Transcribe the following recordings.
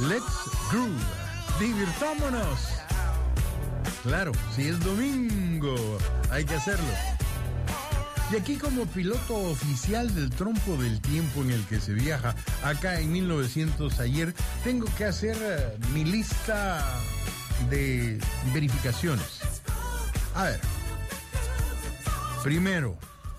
Let's groove. Divirtámonos. Claro, si es domingo, hay que hacerlo. Y aquí, como piloto oficial del trompo del tiempo en el que se viaja acá en 1900 ayer, tengo que hacer mi lista de verificaciones. A ver, primero,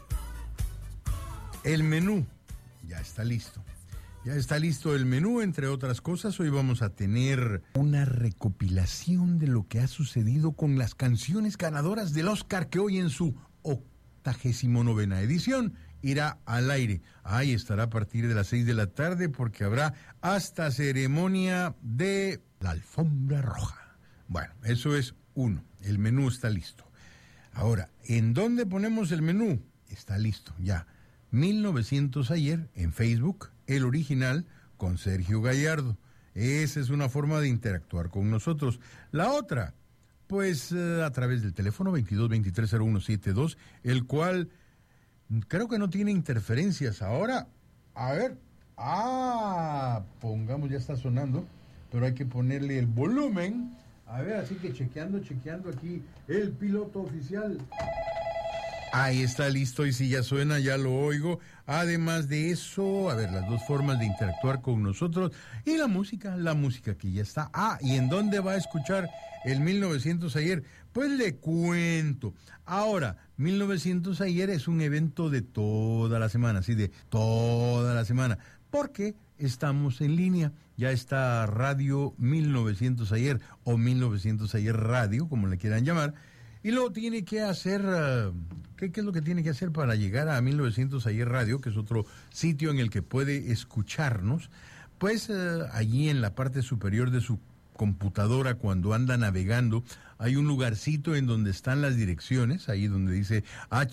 el menú ya está listo. Ya está listo el menú, entre otras cosas. Hoy vamos a tener una recopilación de lo que ha sucedido con las canciones ganadoras del Oscar, que hoy en su 89ª edición irá al aire. Ahí estará a partir de las 6 de la tarde, porque habrá hasta ceremonia de la alfombra roja. Bueno, eso es uno. El menú está listo. Ahora, ¿en dónde ponemos el menú? Está listo, ya. 1900 ayer en Facebook, el original con Sergio Gallardo. Esa es una forma de interactuar con nosotros. La otra, pues a través del teléfono 22230172, el cual creo que no tiene interferencias. Ahora, a ver, pongamos, ya está sonando, pero hay que ponerle el volumen. A ver, así que chequeando aquí el piloto oficial. Ahí está listo, y si ya suena, ya lo oigo. Además de eso, a ver, las dos formas de interactuar con nosotros. Y la música que ya está. ¿Y en dónde va a escuchar el 1900 ayer? Pues le cuento. Ahora, 1900 ayer es un evento de toda la semana, sí, de toda la semana. Porque estamos en línea. Ya está Radio 1900 ayer, o 1900 ayer Radio, como le quieran llamar. Y luego tiene que hacer, ¿qué es lo que tiene que hacer para llegar a 1900 ayer Radio, que es otro sitio en el que puede escucharnos? Pues allí en la parte superior de su computadora, cuando anda navegando, hay un lugarcito en donde están las direcciones, ahí donde dice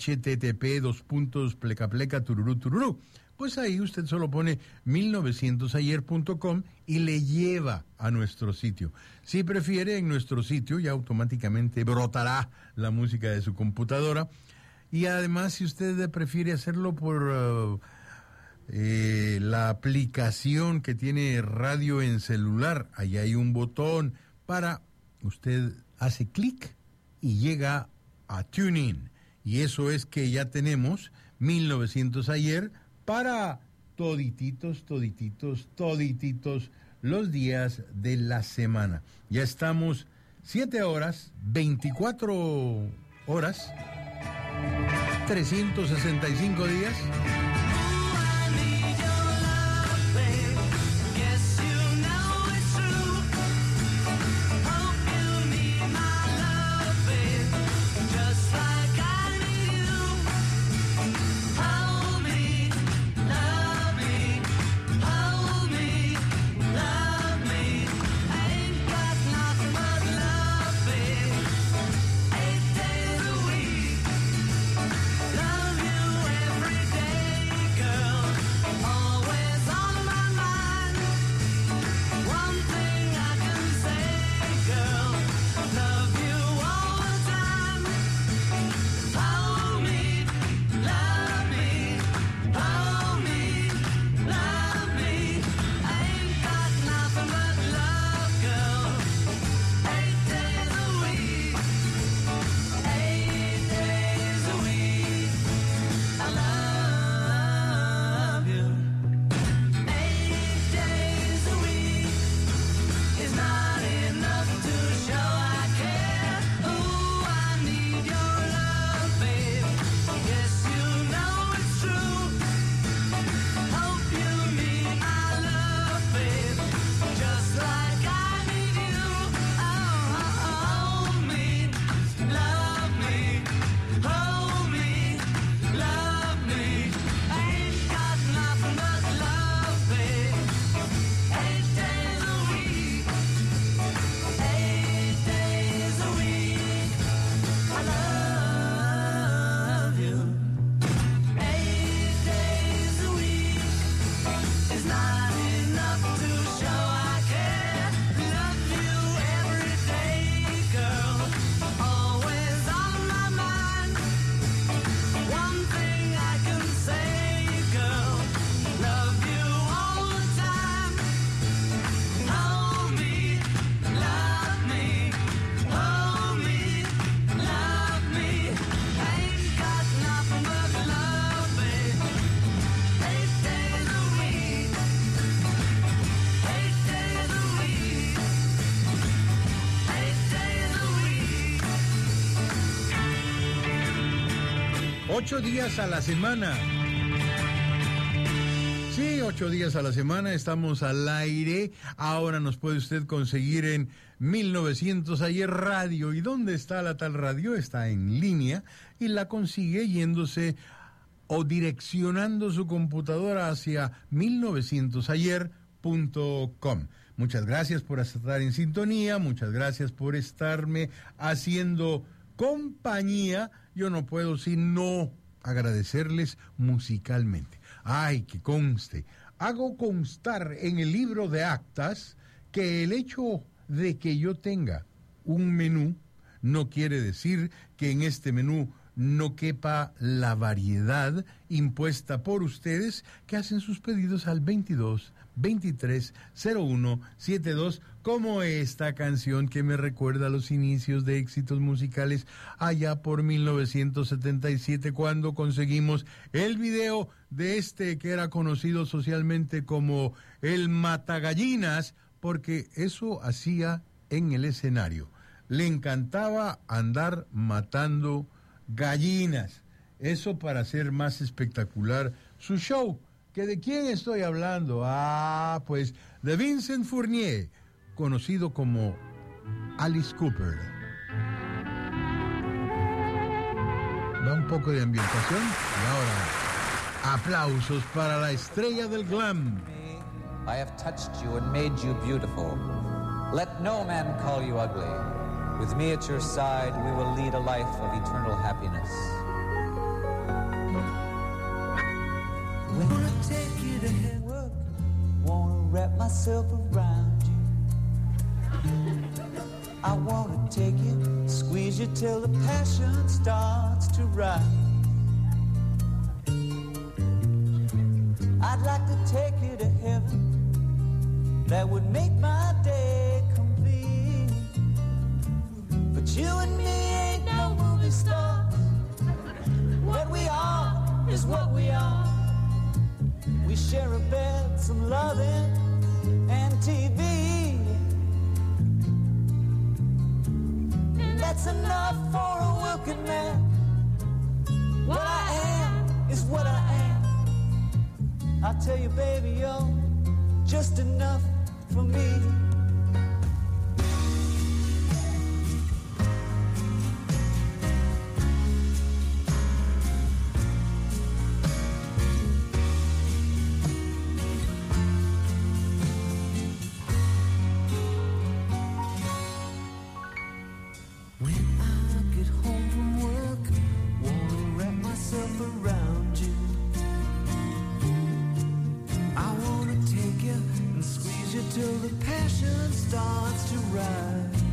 http://tururú. Pues ahí usted solo pone 1900ayer.com y le lleva a nuestro sitio. Si prefiere, en nuestro sitio ya automáticamente brotará la música de su computadora. Y además, si usted prefiere hacerlo por la aplicación que tiene radio en celular, ahí hay un botón para, usted hace clic y llega a TuneIn. Y eso es que ya tenemos 1900 ayer para todititos los días de la semana. Ya estamos 7 horas, 24 horas, 365 días. 8 días a la semana. Sí, 8 días a la semana estamos al aire. Ahora nos puede usted conseguir en 1900 Ayer Radio. ¿Y dónde está la tal radio? Está en línea y la consigue yéndose o direccionando su computadora hacia 1900ayer.com. Muchas gracias por estar en sintonía, muchas gracias por estarme haciendo compañía. Yo no puedo sino agradecerles musicalmente. Ay, que conste, hago constar en el libro de actas que el hecho de que yo tenga un menú no quiere decir que en este menú no quepa la variedad impuesta por ustedes que hacen sus pedidos al 22 23 01 72, como esta canción que me recuerda a los inicios de éxitos musicales allá por 1977, cuando conseguimos el video de este que era conocido socialmente como el Matagallinas, porque eso hacía en el escenario. Le encantaba andar matando gallinas, eso para hacer más espectacular su show. ¿Que de quién estoy hablando? Ah, pues de Vincent Fournier, conocido como Alice Cooper. Da un poco de ambientación y ahora aplausos para la estrella del glam. I have touched you and made you beautiful. Let no man call you ugly. With me at your side, we will lead a life of eternal happiness. Wanna take you to work, wanna wrap myself around you. I wanna take you, squeeze you till the passion starts to rise. I'd like to take you to heaven, that would make my day complete. But you and me ain't no movie stars. What we are is what we are. We share a bed, some loving, and TV. And that's enough for a working man. What I am is what I am. I'll tell you, baby, you're just enough for me. Till the passion starts to rise.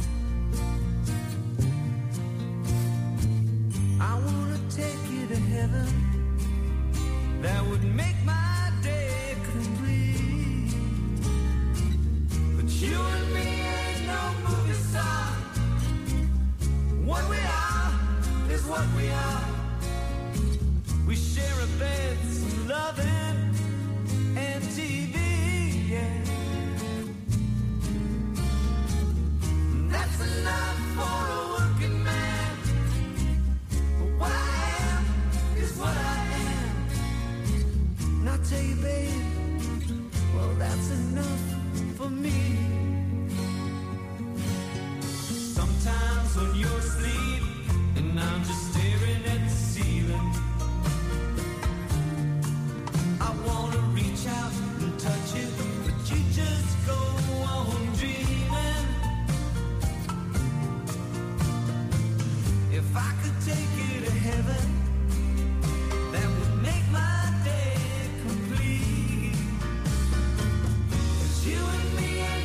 I wanna take you to heaven, that would make my day complete. But you and me ain't no movie star. What we are is what we are. We share a bed, some loving, and TV, yeah. That's enough for a working man. But what I am is what I am. And I'll tell you, babe, well, that's enough for me. Sometimes when you're asleep and I'm just staring at the ceiling, I wanna reach out and touch you, but you just go on dreaming. If I could take you to heaven, that would make my day complete. 'Cause you and me ain't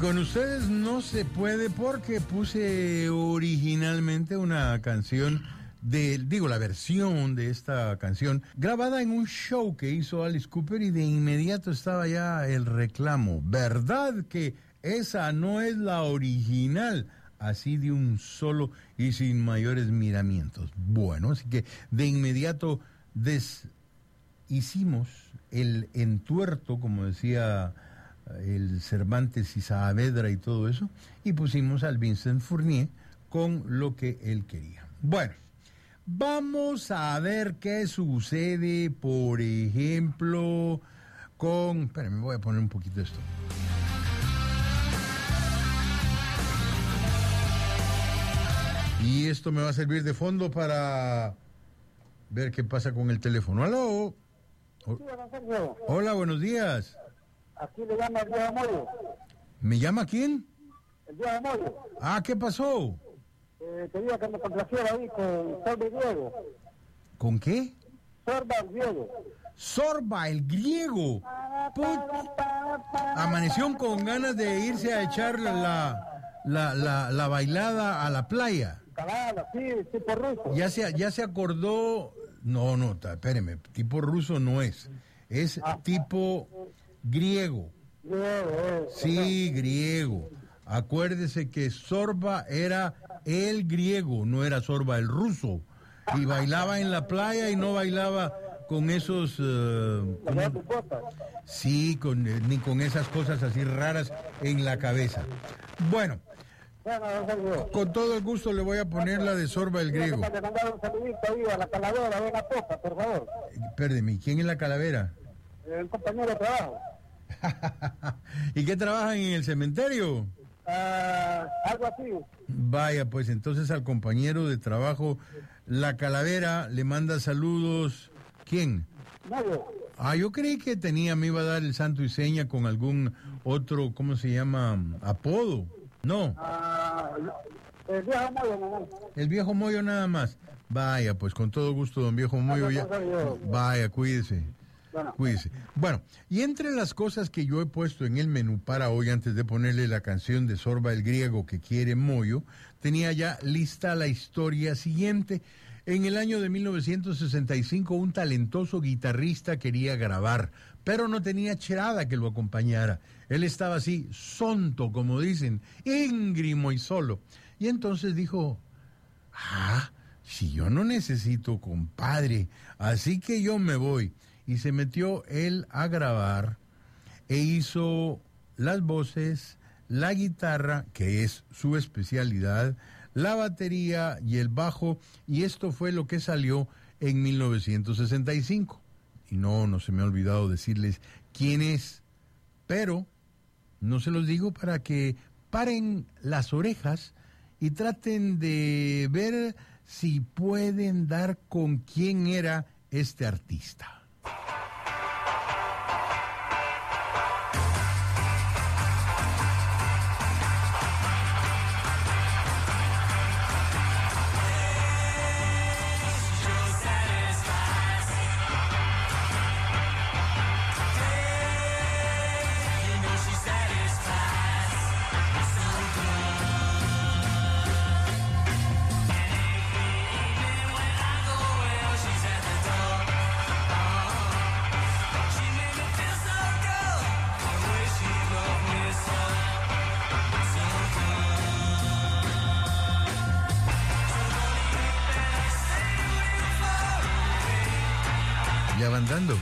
con ustedes no se puede porque puse originalmente una canción la versión de esta canción grabada en un show que hizo Alice Cooper y de inmediato estaba ya el reclamo. ¿Verdad que esa no es la original? Así de un solo y sin mayores miramientos. Bueno, así que de inmediato hicimos el entuerto, como decía el Cervantes y Saavedra y todo eso, y pusimos al Vincent Fournier con lo que él quería. Bueno, vamos a ver qué sucede, por ejemplo, con... Espérame, voy a poner un poquito esto. Y esto me va a servir de fondo para ver qué pasa con el teléfono. ¡Aló! Hola, buenos días. Aquí le llama el viejo Moyo. ¿Me llama quién? El viejo Moyo. Ah, ¿qué pasó? Quería que me complaciera ahí con Sorba el Griego. ¿Con qué? Sorba el Griego. Sorba el Griego. Amaneció con ganas de irse a echar la bailada a la playa. Cabala, sí, tipo ruso. Ya se acordó. No, espéreme, tipo ruso no es. Es tipo griego. Sí, griego. Acuérdese que Sorba era el griego, no era Sorba el ruso. Y bailaba en la playa y no bailaba con esos... sí, ni con esas cosas así raras en la cabeza. Bueno, con todo el gusto le voy a poner la de Sorba el griego. Le mandar un saludito ahí a la calavera, venga poca, por favor. Perdeme, ¿quién es la calavera? Un compañero de trabajo. ¿Y qué trabajan en el cementerio? Algo así. Vaya, pues entonces al compañero de trabajo, la calavera, le manda saludos. ¿Quién? Mayo. Yo creí que me iba a dar el santo y seña con algún otro, ¿cómo se llama? Apodo. No. El viejo Moyo, ¿no? El viejo Moyo nada más. Vaya, pues con todo gusto, don viejo Moyo. Vaya, cuídese. Cuídese. Bueno, y entre las cosas que yo he puesto en el menú para hoy, antes de ponerle la canción de Sorba el Griego que quiere Moyo, tenía ya lista la historia siguiente. En el año de 1965, un talentoso guitarrista quería grabar, pero no tenía cherada que lo acompañara. Él estaba así, sonto, como dicen, íngrimo y solo. Y entonces dijo, si yo no necesito compadre, así que yo me voy. Y se metió él a grabar e hizo las voces, la guitarra, que es su especialidad, la batería y el bajo, y esto fue lo que salió en 1965. Y no se me ha olvidado decirles quién es, pero no se los digo para que paren las orejas y traten de ver si pueden dar con quién era este artista. Ya van dando.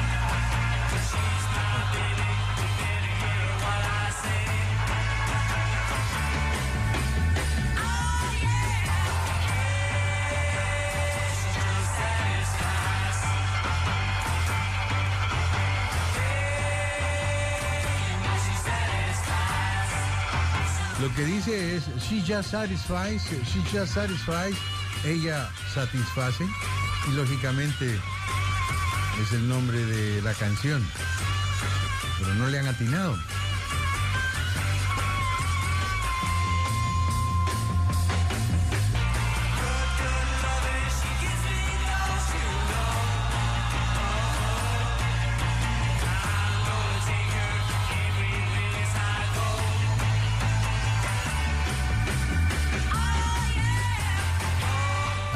Lo que dice es, she just satisfies, ella satisface, y lógicamente es el nombre de la canción, pero no le han atinado.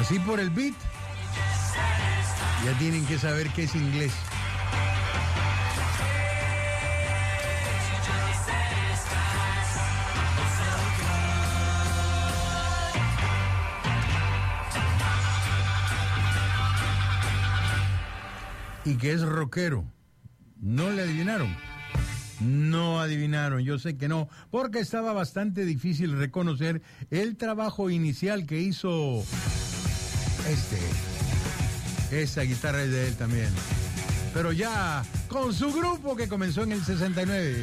Así por el beat, ya tienen que saber qué es inglés. Y que es rockero. ¿No le adivinaron? No adivinaron, yo sé que no, porque estaba bastante difícil reconocer el trabajo inicial que hizo esa guitarra es de él también, pero ya con su grupo que comenzó en el 69,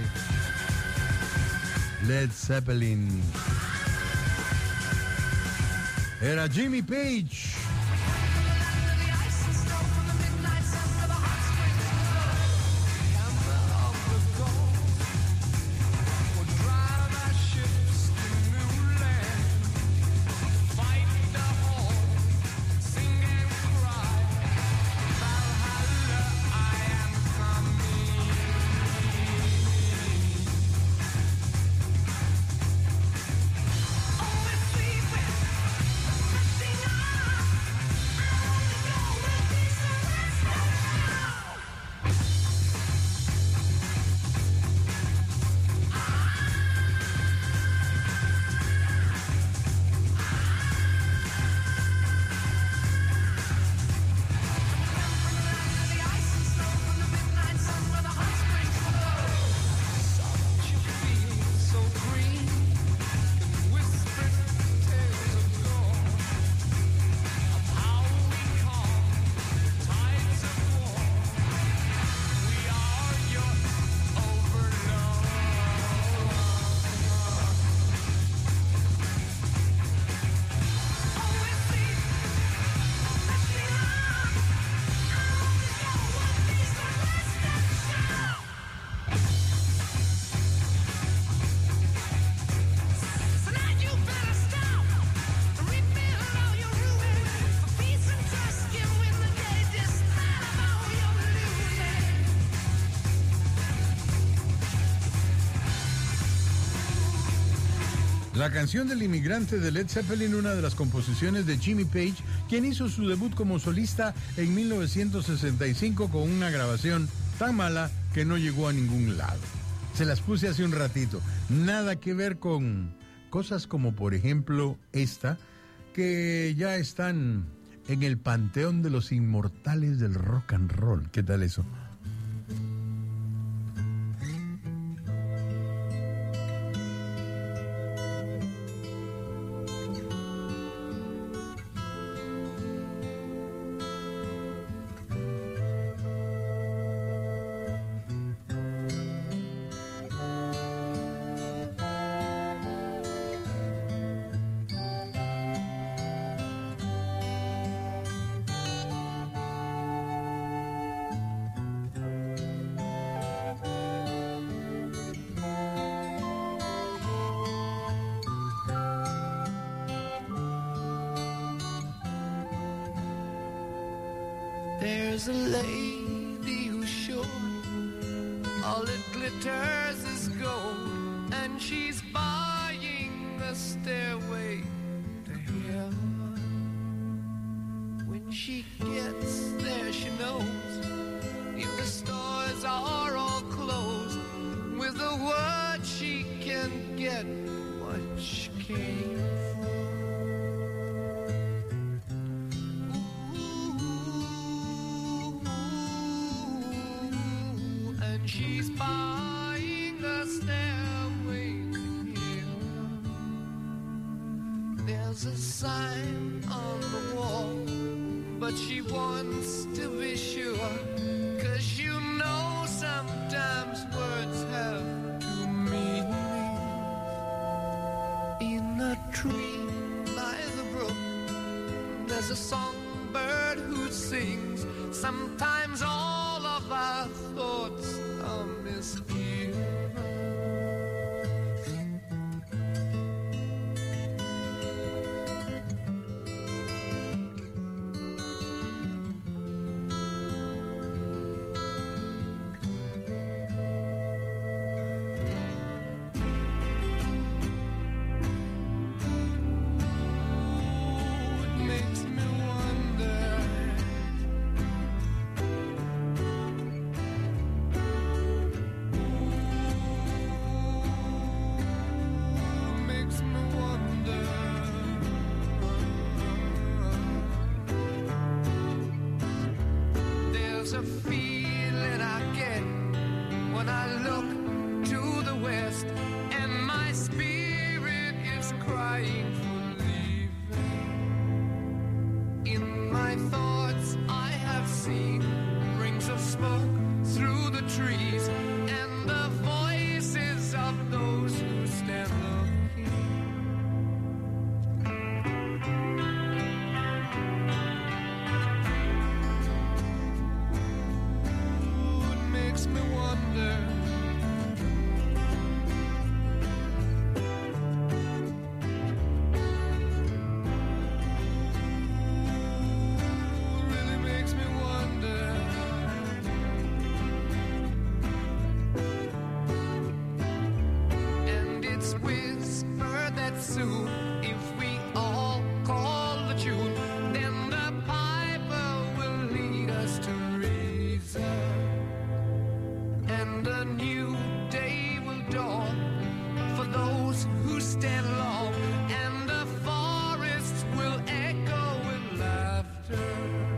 Led Zeppelin. Era Jimmy Page. La canción del inmigrante de Led Zeppelin, una de las composiciones de Jimmy Page, quien hizo su debut como solista en 1965 con una grabación tan mala que no llegó a ningún lado. Se las puse hace un ratito. Nada que ver con cosas como, por ejemplo, esta, que ya están en el panteón de los inmortales del rock and roll. ¿Qué tal eso? There's a lady who's sure all it glitters is gold, and she's buying a stairway to heaven. When she gets there, she knows if the stores are all closed, with a word she can get what she came for. She's buying a stairway to heaven. There's a sign on the wall, but she wants to be sure, 'cause you know sometimes words have two meanings. In a tree by the brook, there's a songbird who sings. Sometimes all of our thoughts are misgiven. It makes me crying for leaving. In my thoughts I have seen rings of smoke through the trees and the voices of those who stand looking. Ooh, it makes me wonder. Soon, if we all call the tune, then the piper will lead us to reason, and a new day will dawn for those who stand long, and the forests will echo with laughter.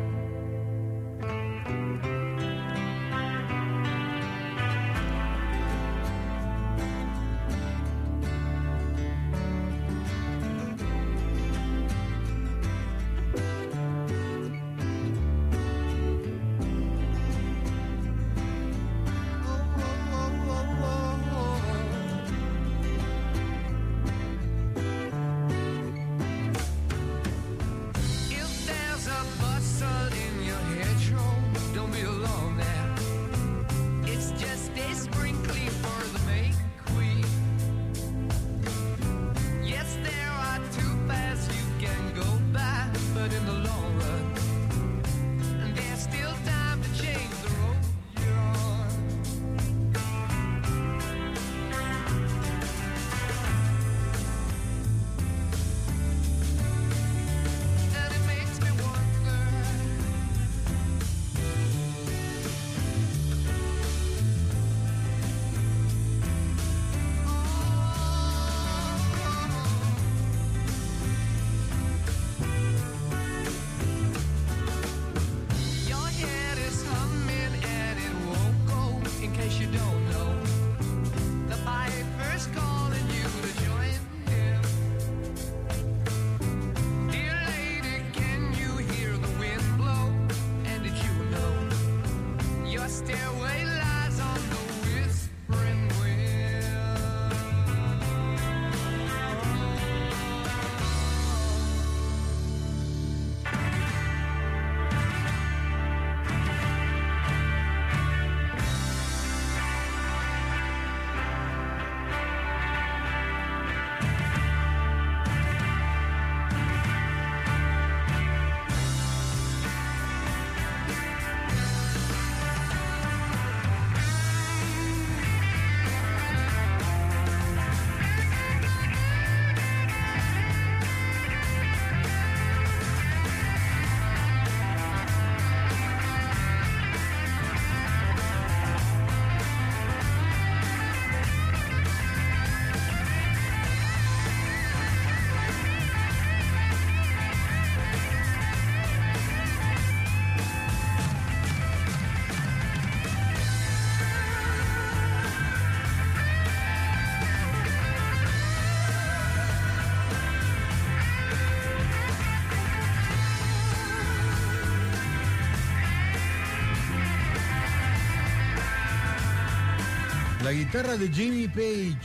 La guitarra de Jimmy Page.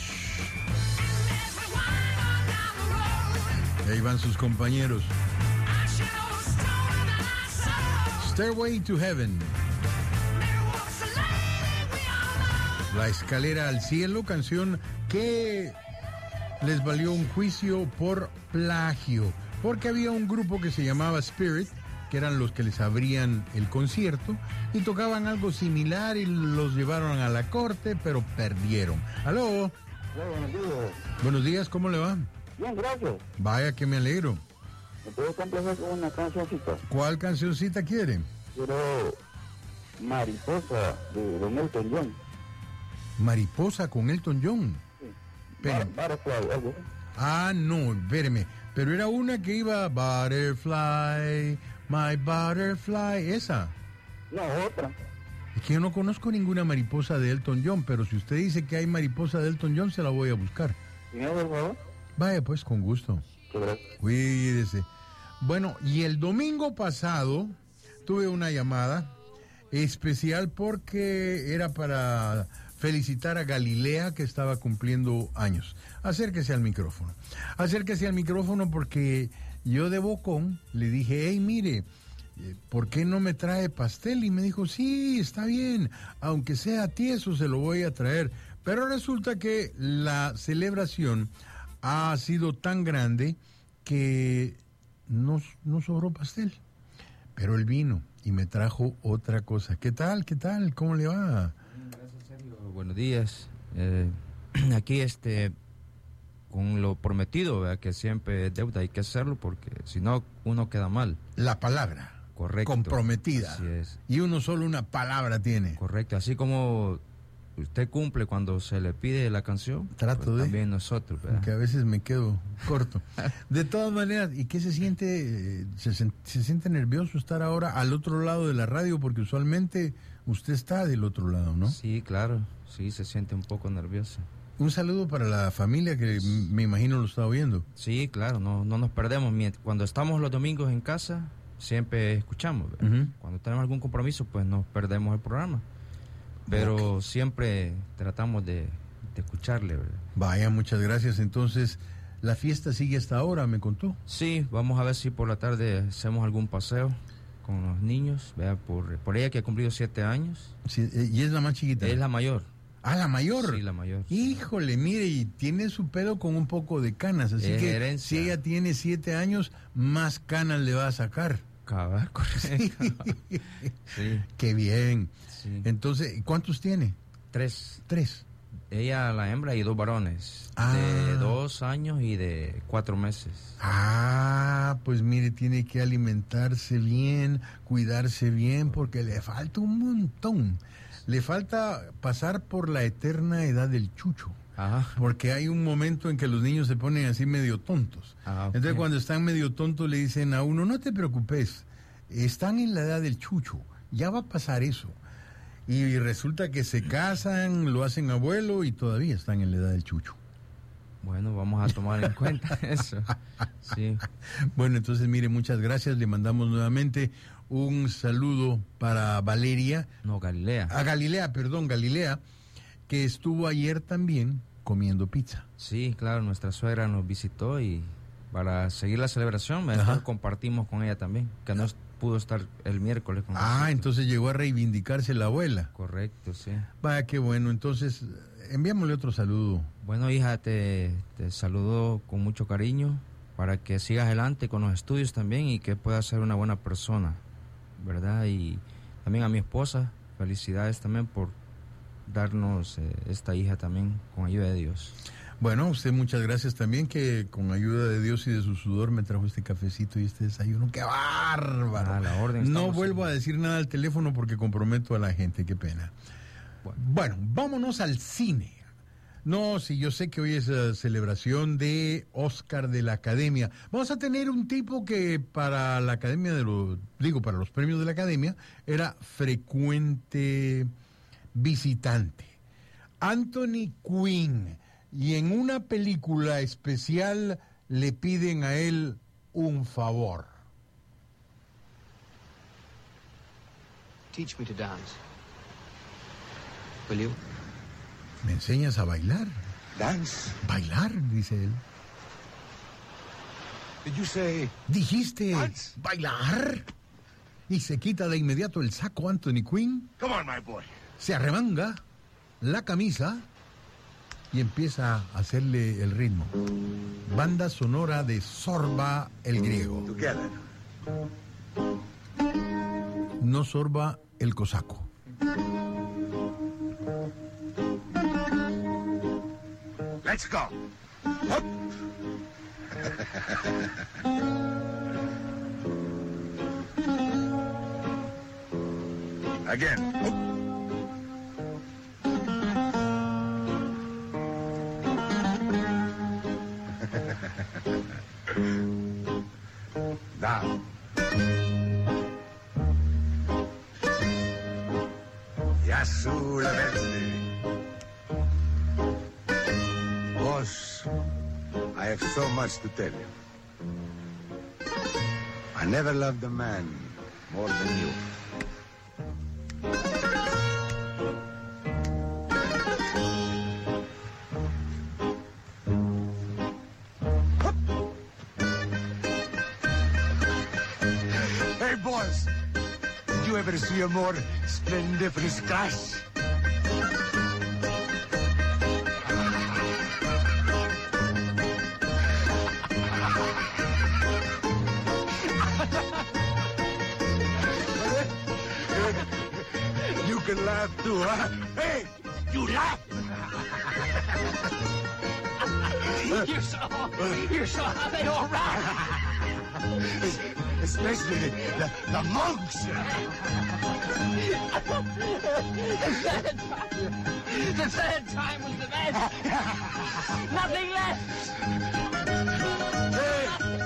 Ahí van sus compañeros. Stairway to Heaven. La escalera al cielo, canción que les valió un juicio por plagio, porque había un grupo que se llamaba Spirit, que eran los que les abrían el concierto, y tocaban algo similar y los llevaron a la corte, pero perdieron. ¡Aló! Hola, buenos días. Buenos días, ¿cómo le va? Bien, gracias. Vaya que me alegro. ¿Me puedo complacer con una cancioncita? ¿Cuál cancioncita quiere? Quiero Mariposa de Don Elton John. Mariposa con Elton John. Sí. Espérame. Butterfly, algo. Ah, no, espéreme. Pero era una que iba Butterfly, my butterfly, esa. No, otra. Es que yo no conozco ninguna mariposa de Elton John, pero si usted dice que hay mariposa de Elton John, se la voy a buscar. ¿Sí, por favor? Vaya, pues, con gusto. Cuídese. Bueno, y el domingo pasado tuve una llamada especial porque era para felicitar a Galilea, que estaba cumpliendo años. Acérquese al micrófono. Acérquese al micrófono porque yo de bocón le dije, hey, mire, ¿por qué no me trae pastel? Y me dijo, sí, está bien, aunque sea tieso se lo voy a traer. Pero resulta que la celebración ha sido tan grande que no sobró pastel. Pero él vino y me trajo otra cosa. ¿Qué tal? ¿Qué tal? ¿Cómo le va? Gracias, Sergio. Buenos días. Aquí con lo prometido, ¿verdad? Que siempre es deuda, hay que hacerlo porque si no uno queda mal. La palabra. Correcto. Comprometida. Así es. Y uno solo una palabra tiene. Correcto. Así como usted cumple cuando se le pide la canción, trato pues de. También nosotros, ¿verdad? Porque a veces me quedo corto. De todas maneras, ¿y qué se siente? ¿Se siente nervioso estar ahora al otro lado de la radio? Porque usualmente usted está del otro lado, ¿no? Sí, claro. Sí, se siente un poco nervioso. Un saludo para la familia que me imagino lo está oyendo. Sí, claro, no nos perdemos. Cuando estamos los domingos en casa, siempre escuchamos. Uh-huh. Cuando tenemos algún compromiso, pues nos perdemos el programa. Pero siempre tratamos de escucharle, ¿verdad? Vaya, muchas gracias. Entonces, la fiesta sigue hasta ahora, me contó. Sí, vamos a ver si por la tarde hacemos algún paseo con los niños, ¿verdad? Por ella que ha cumplido 7 años. Sí, y es la más chiquita. Es la mayor. Ah, la mayor. Sí, la mayor. Híjole, mire, y tiene su pelo con un poco de canas, así que herencia. Si ella tiene 7 años, más canas le va a sacar. Cabal, correcto. Sí. Qué bien. Sí. Entonces, ¿cuántos tiene? 3. Ella, la hembra, y 2 varones. Ah. De 2 años y de 4 meses. Ah, pues mire, tiene que alimentarse bien, cuidarse bien, porque le falta un montón. Le falta pasar por la eterna edad del chucho. Ajá. Porque hay un momento en que los niños se ponen así medio tontos. Ah, okay. Entonces cuando están medio tontos le dicen a uno, no te preocupes, están en la edad del chucho, ya va a pasar eso. Y resulta que se casan, lo hacen abuelo y todavía están en la edad del chucho. Bueno, vamos a tomar en cuenta eso. Sí. Bueno, entonces mire, muchas gracias, le mandamos nuevamente un saludo para Valeria. No, Galilea. Galilea, que estuvo ayer también comiendo pizza. Sí, claro, nuestra suegra nos visitó y para seguir la celebración, mejor compartimos con ella también, que no pudo estar el miércoles con nosotros. Entonces llegó a reivindicarse la abuela. Correcto, sí. Vaya, qué bueno, entonces enviámosle otro saludo. Bueno, hija, te saludo con mucho cariño para que sigas adelante con los estudios también y que puedas ser una buena persona, ¿verdad? Y también a mi esposa, felicidades también por darnos esta hija también con ayuda de Dios. Bueno, usted muchas gracias también, que con ayuda de Dios y de su sudor me trajo este cafecito y este desayuno. ¡Qué bárbaro! La orden. No vuelvo a decir nada al teléfono porque comprometo a la gente, qué pena. Bueno, vámonos al cine. No, sí, yo sé que hoy es la celebración de Oscar de la Academia. Vamos a tener un tipo que para la Academia para los premios de la Academia era frecuente visitante. Anthony Quinn. Y en una película especial le piden a él un favor. Teach me to dance. Will you? ¿Me enseñas a bailar? Dance? Bailar, dice él. Did you say? ¿Dijiste dance? Bailar? Y se quita de inmediato el saco Anthony Quinn. Come on, my boy. Se arremanga la camisa y empieza a hacerle el ritmo. Banda sonora de Sorba el griego. Together. No Sorba el cosaco. Let's go. Up. Again. Up. Now. Yasu la verde. Boss, I have have so much to tell you. I never loved a man more than you. Hey, boys, did you ever see a more splendiferous crash? You can laugh too, huh? Hey, you laugh! You're so happy, all right. Especially the monks. The third time was the best. Nothing left. Hey!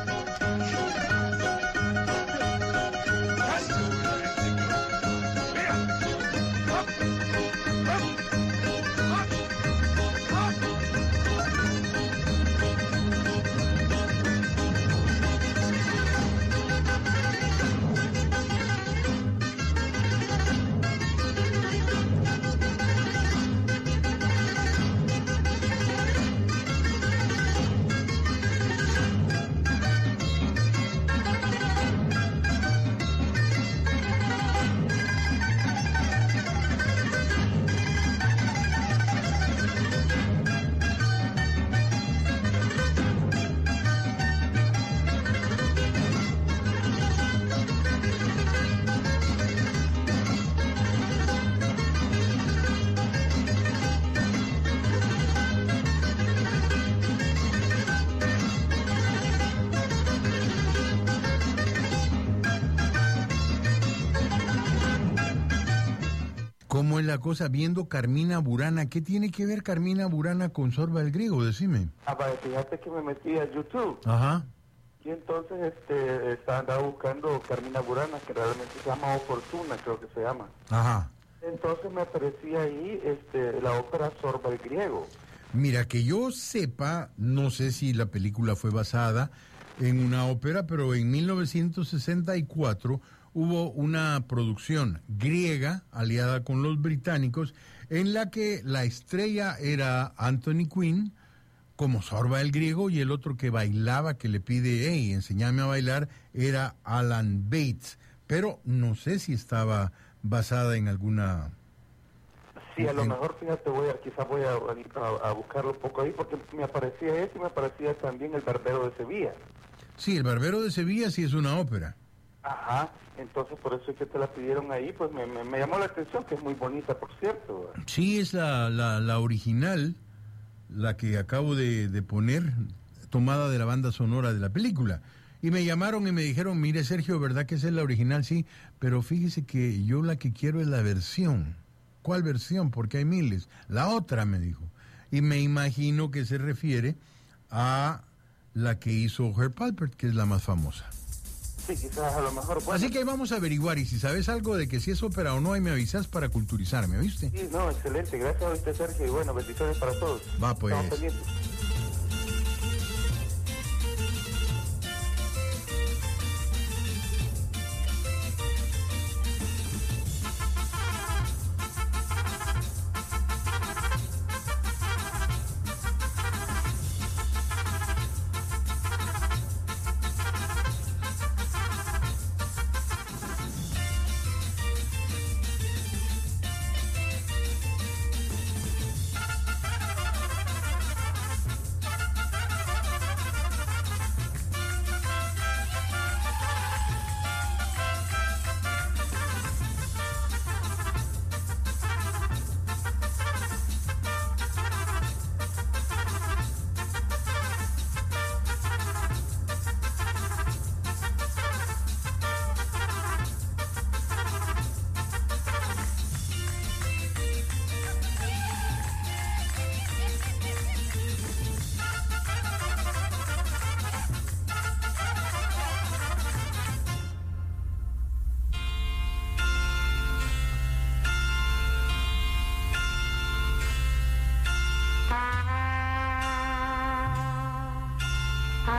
¿Cómo es la cosa viendo Carmina Burana? ¿Qué tiene que ver Carmina Burana con Sorba el Griego? Decime. Vale, fíjate que me metí a YouTube Ajá. y entonces andaba buscando Carmina Burana, que realmente se llama O Fortuna, creo que se llama. Ajá. Entonces me aparecía ahí la ópera Sorba el Griego. Mira, que yo sepa, no sé si la película fue basada en una ópera, pero en 1964 hubo una producción griega aliada con los británicos en la que la estrella era Anthony Quinn como Sorba el Griego y el otro que bailaba, que le pide, hey, enséñame a bailar, era Alan Bates. Pero no sé si estaba basada en alguna... Sí, a lo mejor, fíjate, quizás voy a buscarlo un poco ahí, porque me aparecía y me aparecía también El Barbero de Sevilla. Sí, El Barbero de Sevilla sí es una ópera. Ajá, entonces por eso es que te la pidieron ahí, pues me llamó la atención, que es muy bonita, por cierto. Sí, es la original, la que acabo de poner, tomada de la banda sonora de la película. Y me llamaron y me dijeron, mire Sergio, ¿verdad que esa es la original? Sí, pero fíjese que yo la que quiero es la versión. ¿Cuál versión? Porque hay miles. La otra, me dijo. Y me imagino que se refiere a la que hizo Herb Alpert, que es la más famosa. Sí, quizás a lo mejor... Bueno. Así que ahí vamos a averiguar, y si sabes algo de que si es ópera o no, ahí me avisas para culturizarme, ¿oíste? Sí, no, excelente. Gracias a usted, Sergio, y bueno, bendiciones para todos. Va, pues. Estamos pendientes.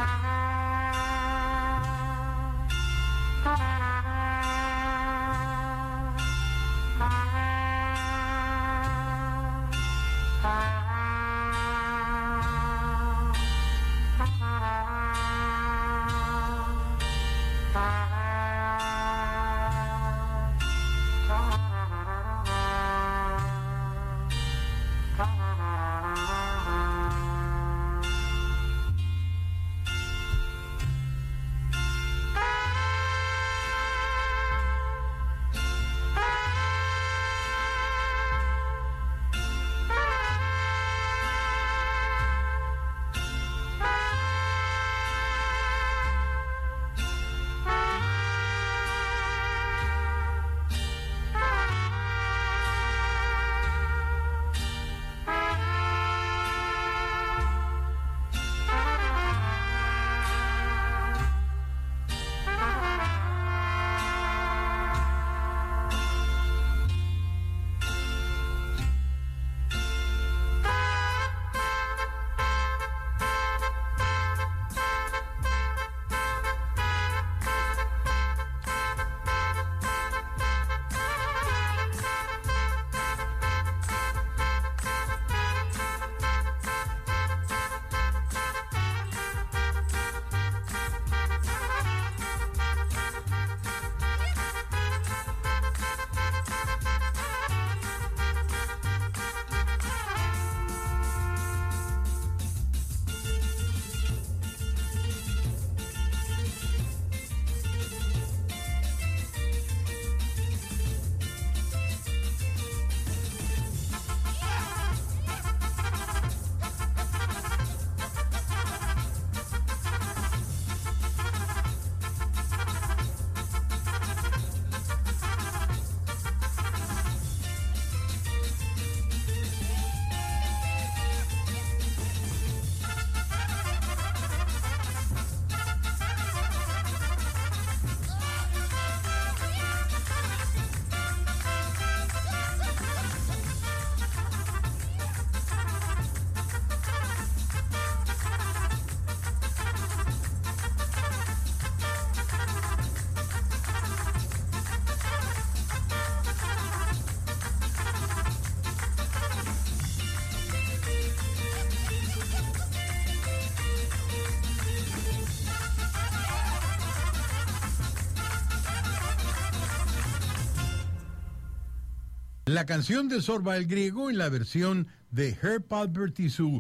La canción de Sorba el Griego en la versión de Herb Alpert y su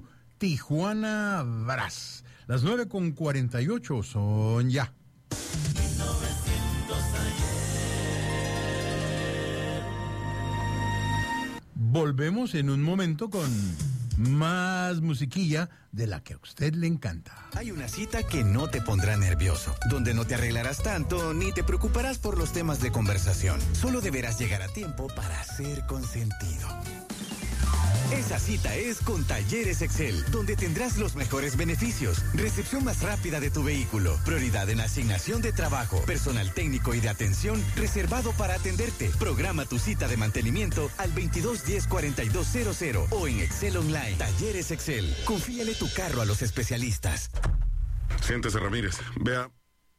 Tijuana Brass. Las 9:48 son ya. Volvemos en un momento con más musiquilla de la que a usted le encanta. Hay una cita que no te pondrá nervioso, donde no te arreglarás tanto ni te preocuparás por los temas de conversación. Solo deberás llegar a tiempo para ser consentido. Esa cita es con Talleres Excel, donde tendrás los mejores beneficios, recepción más rápida de tu vehículo, prioridad en asignación de trabajo, personal técnico y de atención reservado para atenderte. Programa tu cita de mantenimiento al 2210-4200 o en Excel Online. Talleres Excel, confíale tu carro a los especialistas. Siéntese, Ramírez. Vea.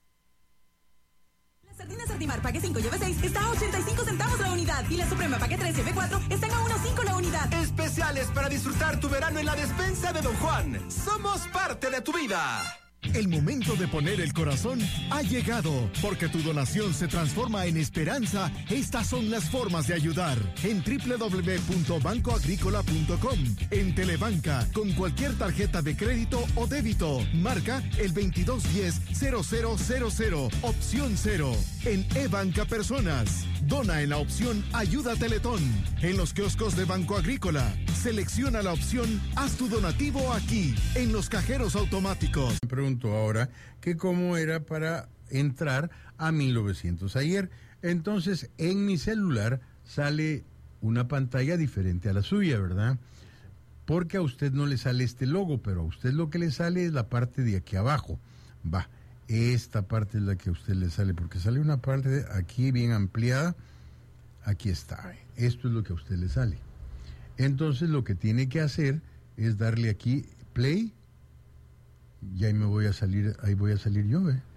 Sardinas Sardimar pague 5 lleve 6 está a 85 centavos la unidad y la Suprema pague 3 lleve 4 están a 1.5 la unidad. Especiales para disfrutar tu verano en la despensa de Don Juan. Somos parte de tu vida. El momento de poner el corazón ha llegado, porque tu donación se transforma en esperanza. Estas son las formas de ayudar. En www.bancoagricola.com, en Telebanca, con cualquier tarjeta de crédito o débito. Marca el 2210-0000, opción 0. En eBanca Personas, dona en la opción Ayuda Teletón. En los kioscos de Banco Agrícola, selecciona la opción Haz tu donativo aquí, en los cajeros automáticos. Me pregunto ahora que cómo era para entrar a 1900 ayer. Entonces, en mi celular sale una pantalla diferente a la suya, ¿verdad? Porque a usted no le sale este logo, pero a usted lo que le sale es la parte de aquí abajo. Va, esta parte es la que a usted le sale, porque sale una parte aquí bien ampliada. Aquí está. Esto es lo que a usted le sale. Entonces, lo que tiene que hacer es darle aquí play. Y ahí voy a salir yo, ¿eh?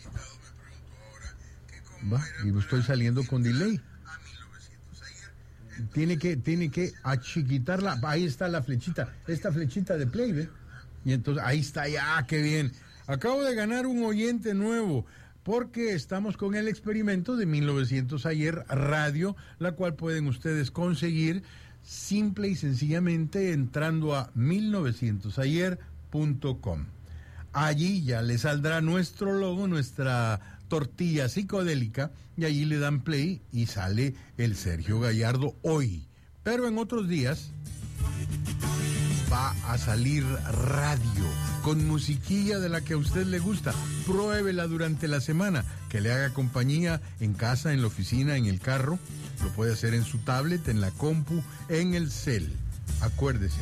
Va, y estoy saliendo con delay. Tiene que achiquitarla. Ahí está la flechita, esta flechita de play, ¿ve? Y entonces ahí está, ya, qué bien. Acabo de ganar un oyente nuevo, porque estamos con el experimento de 1900 ayer radio, la cual pueden ustedes conseguir simple y sencillamente entrando a 1900ayer.com. Allí ya le saldrá nuestro logo, nuestra tortilla psicodélica, y allí le dan play y sale el Sergio Gallardo hoy. Pero en otros días va a salir radio con musiquilla de la que a usted le gusta. Pruébela durante la semana, que le haga compañía en casa, en la oficina, en el carro. Lo puede hacer en su tablet, en la compu, en el cel. Acuérdese.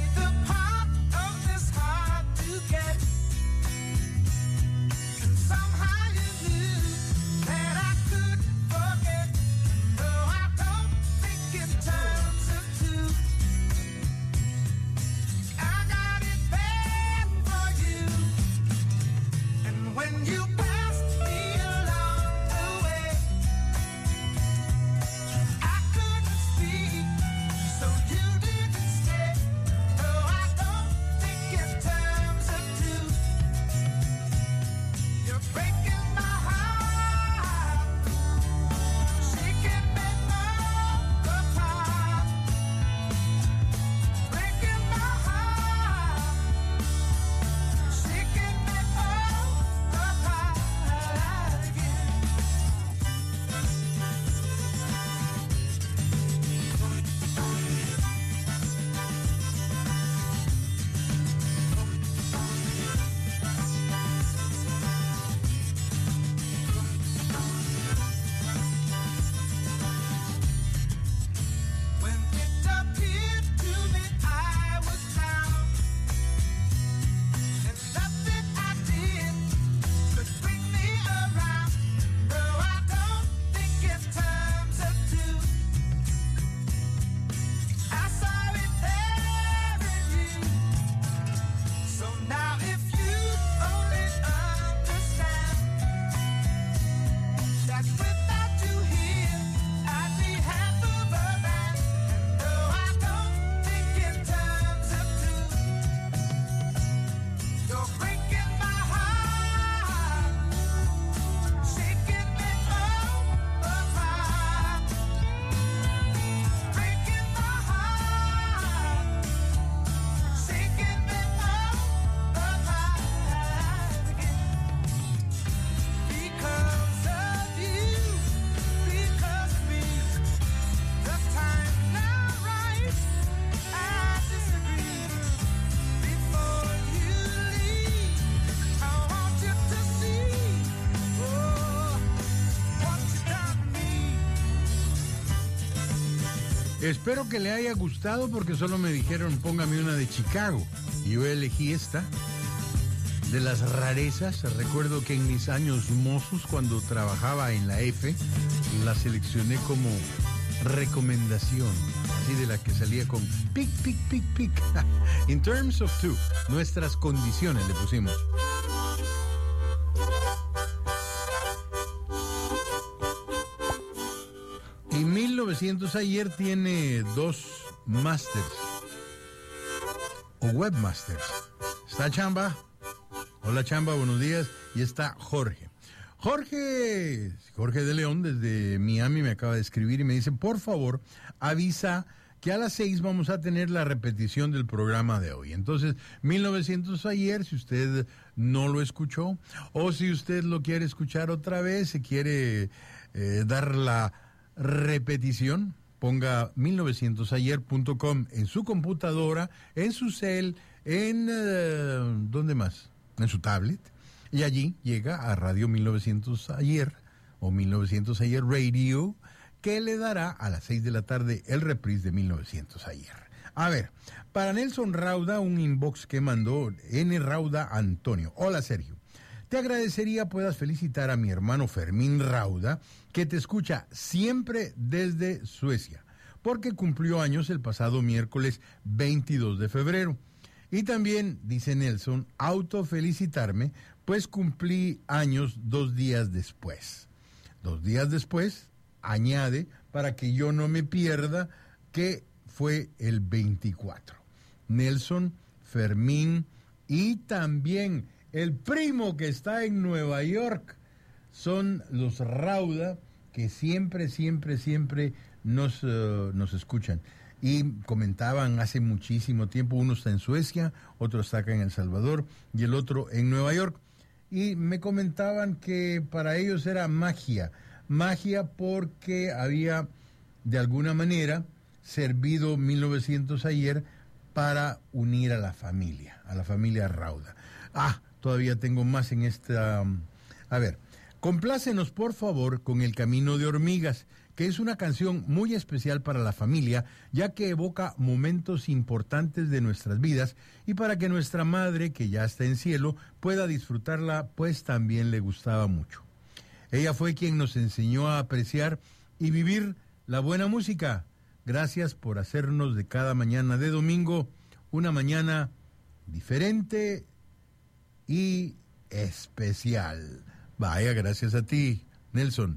Espero que le haya gustado, porque solo me dijeron póngame una de Chicago y yo elegí esta de las rarezas. Recuerdo que en mis años mozos, cuando trabajaba en la F, la seleccioné como recomendación, así de la que salía con pic, pic, pic, pic. In terms of two, nuestras condiciones le pusimos. Y 1900 ayer tiene 2 masters o webmasters. Está Chamba. Hola Chamba, buenos días. Y está Jorge de León desde Miami me acaba de escribir y me dice, por favor, avisa que a las 6 vamos a tener la repetición del programa de hoy. Entonces, 1900 ayer, si usted no lo escuchó, o si usted lo quiere escuchar otra vez, si quiere dar la repetición, ponga 1900ayer.com en su computadora, en su cel, en ¿dónde más? En su tablet, y allí llega a Radio 1900 Ayer o 1900 Ayer Radio, que le dará a las 6 de la tarde el reprise de 1900 Ayer. A ver, para Nelson Rauda, un inbox que mandó N. Rauda Antonio. Hola Sergio, te agradecería puedas felicitar a mi hermano Fermín Rauda, que te escucha siempre desde Suecia, porque cumplió años el pasado miércoles 22 de febrero. Y también, dice Nelson, autofelicitarme, pues cumplí años 2 días después. 2 días después, añade, para que yo no me pierda, que fue el 24. Nelson, Fermín y también el primo que está en Nueva York son los Rauda, que siempre nos escuchan. Y comentaban hace muchísimo tiempo, uno está en Suecia, otro está acá en El Salvador y el otro en Nueva York. Y me comentaban que para ellos era magia porque había de alguna manera servido 1900 ayer para unir a la familia Rauda. Todavía tengo más en esta... A ver, complácenos por favor con El Camino de Hormigas, que es una canción muy especial para la familia, ya que evoca momentos importantes de nuestras vidas y para que nuestra madre, que ya está en cielo, pueda disfrutarla, pues también le gustaba mucho. Ella fue quien nos enseñó a apreciar y vivir la buena música. Gracias por hacernos de cada mañana de domingo una mañana diferente y especial. Vaya, gracias a ti, Nelson.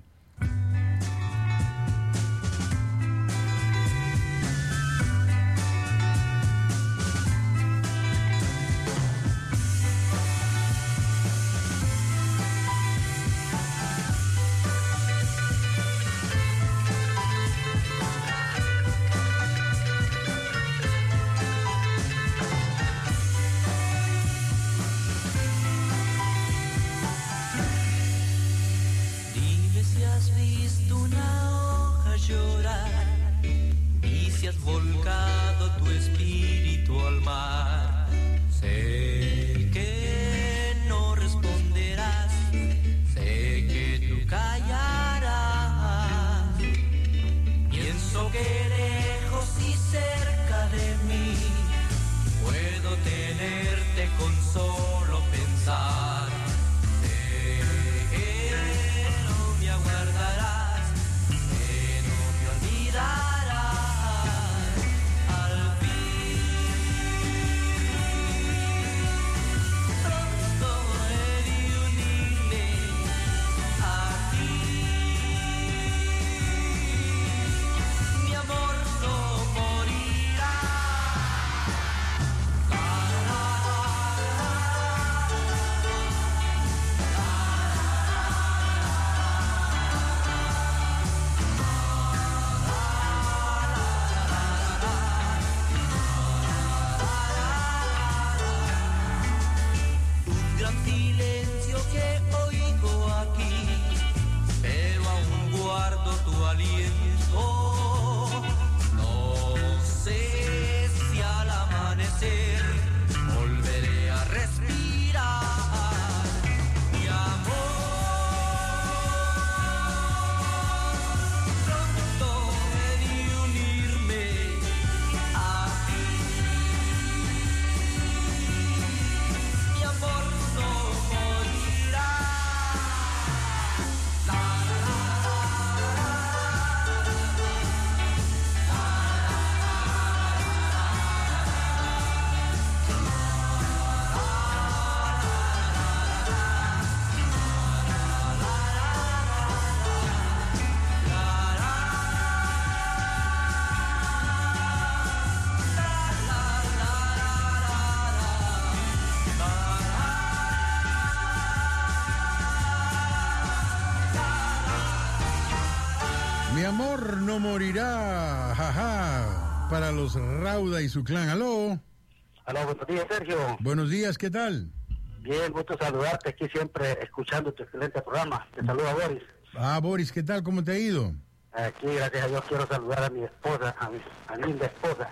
Mi amor no morirá, jaja, para los Rauda y su clan. ¿Aló? Aló, buenos días, Sergio. Buenos días, ¿qué tal? Bien, gusto saludarte aquí siempre escuchando tu excelente programa. Te saluda Boris. Boris, ¿qué tal? ¿Cómo te ha ido? Aquí, gracias a Dios, quiero saludar a mi esposa, a mi linda esposa.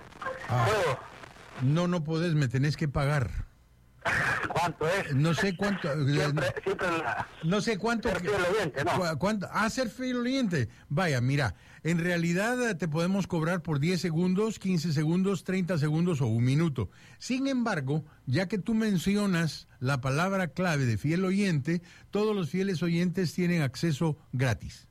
¿Puedo? No podés, me tenés que pagar. ¿Cuánto es? No sé cuánto. Siempre no sé cuánto. Ser fiel oyente, ¿no? ¿Cuánto? Ser fiel oyente. Vaya, mira, en realidad te podemos cobrar por 10 segundos, 15 segundos, 30 segundos o un minuto. Sin embargo, ya que tú mencionas la palabra clave de fiel oyente, todos los fieles oyentes tienen acceso gratis.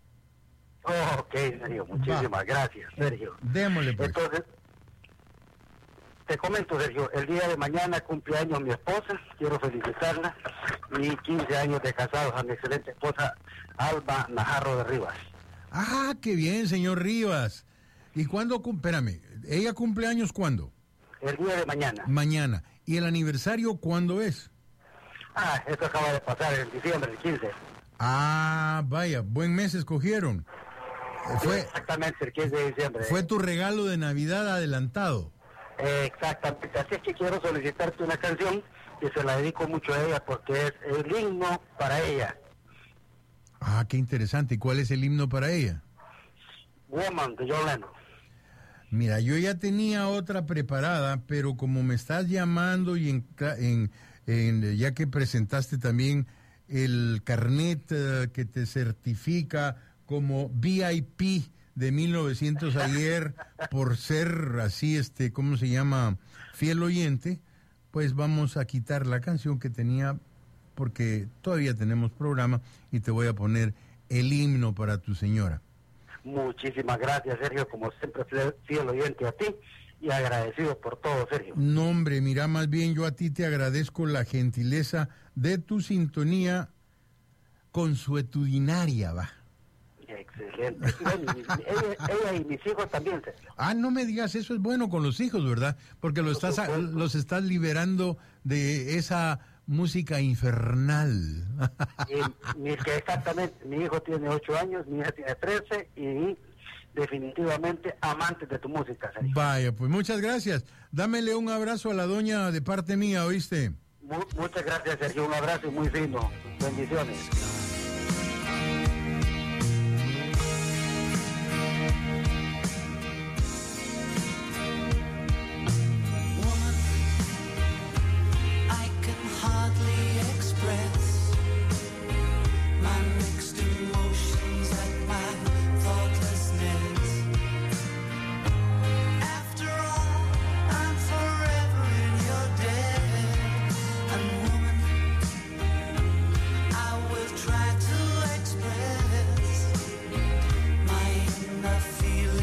Ok, Sergio, muchísimas gracias, Sergio. Démosle, pues. Entonces, te comento, Sergio, el día de mañana cumpleaños mi esposa, quiero felicitarla, y 15 años de casados a mi excelente esposa Alba Najarro de Rivas. Ah, qué bien, señor Rivas. ¿Y cuándo? Espérame, ¿ella cumpleaños cuándo? El día de mañana. Mañana. ¿Y el aniversario cuándo es? Ah, esto acaba de pasar en diciembre, el 15. Ah, vaya, buen mes escogieron. Fue exactamente el 15 de diciembre. Fue tu regalo de Navidad adelantado. Exactamente, así es que quiero solicitarte una canción y se la dedico mucho a ella porque es el himno para ella. Ah, qué interesante. ¿Y cuál es el himno para ella? Woman, de John Lennon. Mira, yo ya tenía otra preparada, pero como me estás llamando y ya que presentaste también el carnet que te certifica como VIP de 1900 ayer por ser así, ¿cómo se llama? Fiel oyente, pues vamos a quitar la canción que tenía porque todavía tenemos programa y te voy a poner el himno para tu señora. Muchísimas gracias, Sergio, como siempre fiel oyente a ti y agradecido por todo, Sergio. No, hombre, mira, más bien yo a ti te agradezco la gentileza de tu sintonía consuetudinaria, va. Excelente. Bueno, ella y mis hijos también, Sergio. Ah, no me digas, eso es bueno con los hijos, ¿verdad? Porque los estás liberando de esa música infernal. Exactamente, mi hijo tiene 8 años, mi hija tiene 13 y definitivamente amantes de tu música, Sergio. Vaya, pues muchas gracias. Dámele un abrazo a la doña de parte mía, ¿oíste? Muchas gracias, Sergio, un abrazo y muy fino. Bendiciones. Feel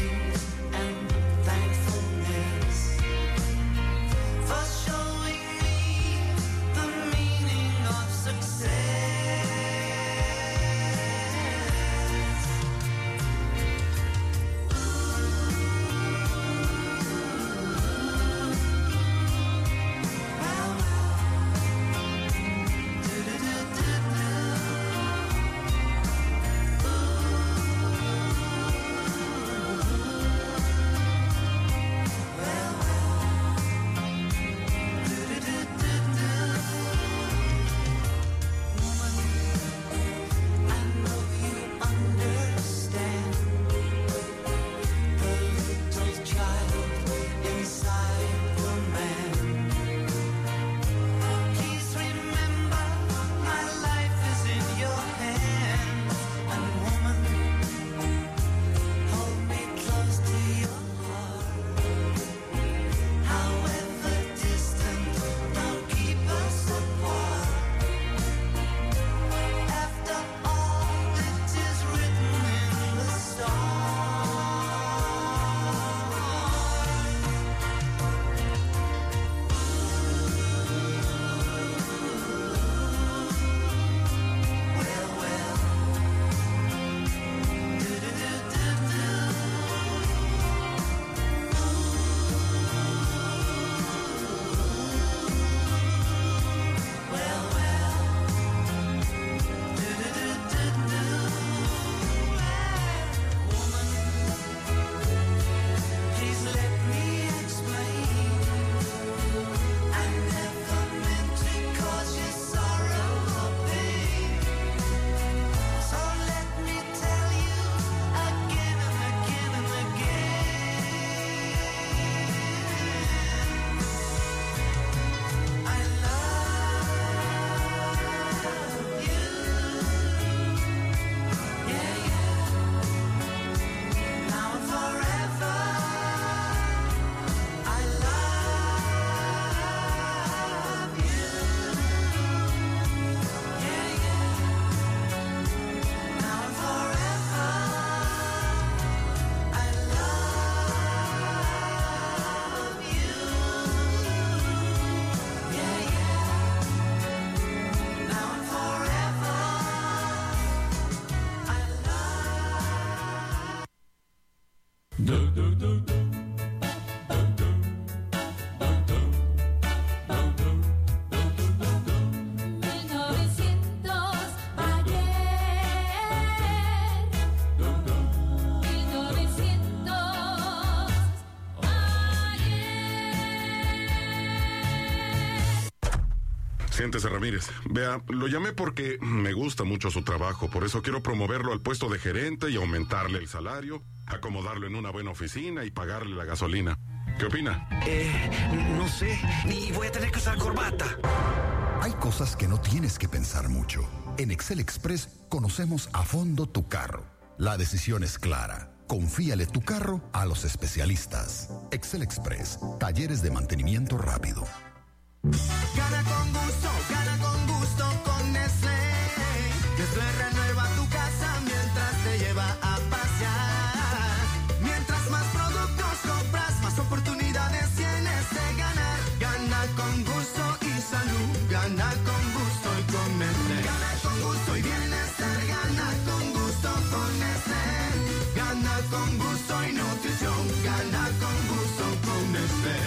Siéntese, Ramírez. Vea, lo llamé porque me gusta mucho su trabajo, por eso quiero promoverlo al puesto de gerente y aumentarle el salario, acomodarlo en una buena oficina y pagarle la gasolina. ¿Qué opina? No sé, ni voy a tener que usar corbata. Hay cosas que no tienes que pensar mucho. En Excel Express conocemos a fondo tu carro. La decisión es clara. Confíale tu carro a los especialistas. Excel Express, talleres de mantenimiento rápido. Gana con gusto con Nestlé. Nestlé renueva tu casa mientras te lleva a pasear. Mientras más productos compras, más oportunidades tienes de ganar. Gana con gusto y salud. Gana con gusto y con Nestlé. Gana con gusto y bienestar. Gana con gusto con Nestlé. Gana con gusto y nutrición. Gana con gusto con Nestlé.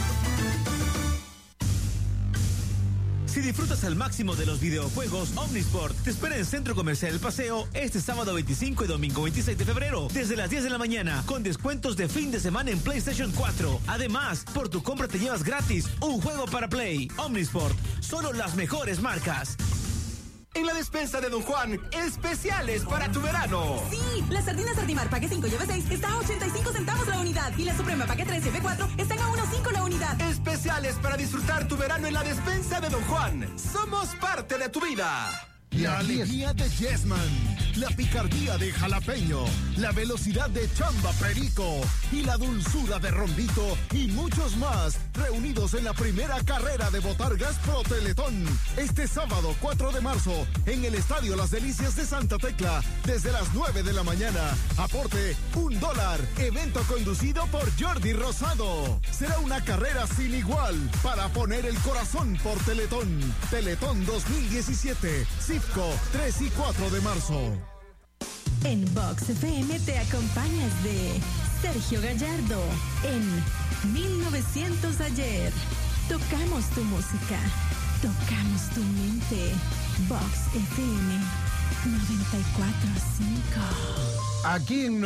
Si disfrutas al máximo de los videojuegos, Omnisport te espera en Centro Comercial El Paseo este sábado 25 y domingo 26 de febrero, desde las 10 de la mañana, con descuentos de fin de semana en PlayStation 4. Además, por tu compra te llevas gratis un juego para Play. Omnisport, solo las mejores marcas. En la despensa de Don Juan, especiales para tu verano. Sí, las sardinas Sardimar paque 5 lleve 6 está a 85 centavos la unidad y la Suprema paque 3 lleve 4 están a 1.5 la unidad. Especiales para disfrutar tu verano en la despensa de Don Juan. Somos parte de tu vida. La alegría de Yesman, la picardía de Jalapeño, la velocidad de Chamba Perico y la dulzura de Rombito y muchos más reunidos en la primera carrera de Botargas Pro Teletón este sábado 4 de marzo en el Estadio Las Delicias de Santa Tecla desde las 9 de la mañana. Aporte $1. Evento conducido por Jordi Rosado. Será una carrera sin igual para poner el corazón por Teletón. Teletón 2017. 3 y 4 de marzo. En Vox FM te acompañas de Sergio Gallardo en 1900 ayer. Tocamos tu música, tocamos tu mente. Vox FM 94.5. Aquí en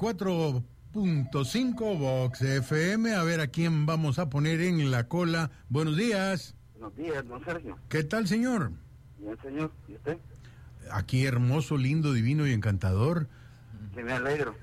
94.5 Vox FM. A ver a quién vamos a poner en la cola. Buenos días. Buenos días, don Sergio. ¿Qué tal, señor? Bien, señor. ¿Y usted? Aquí hermoso, lindo, divino y encantador. Que me alegro.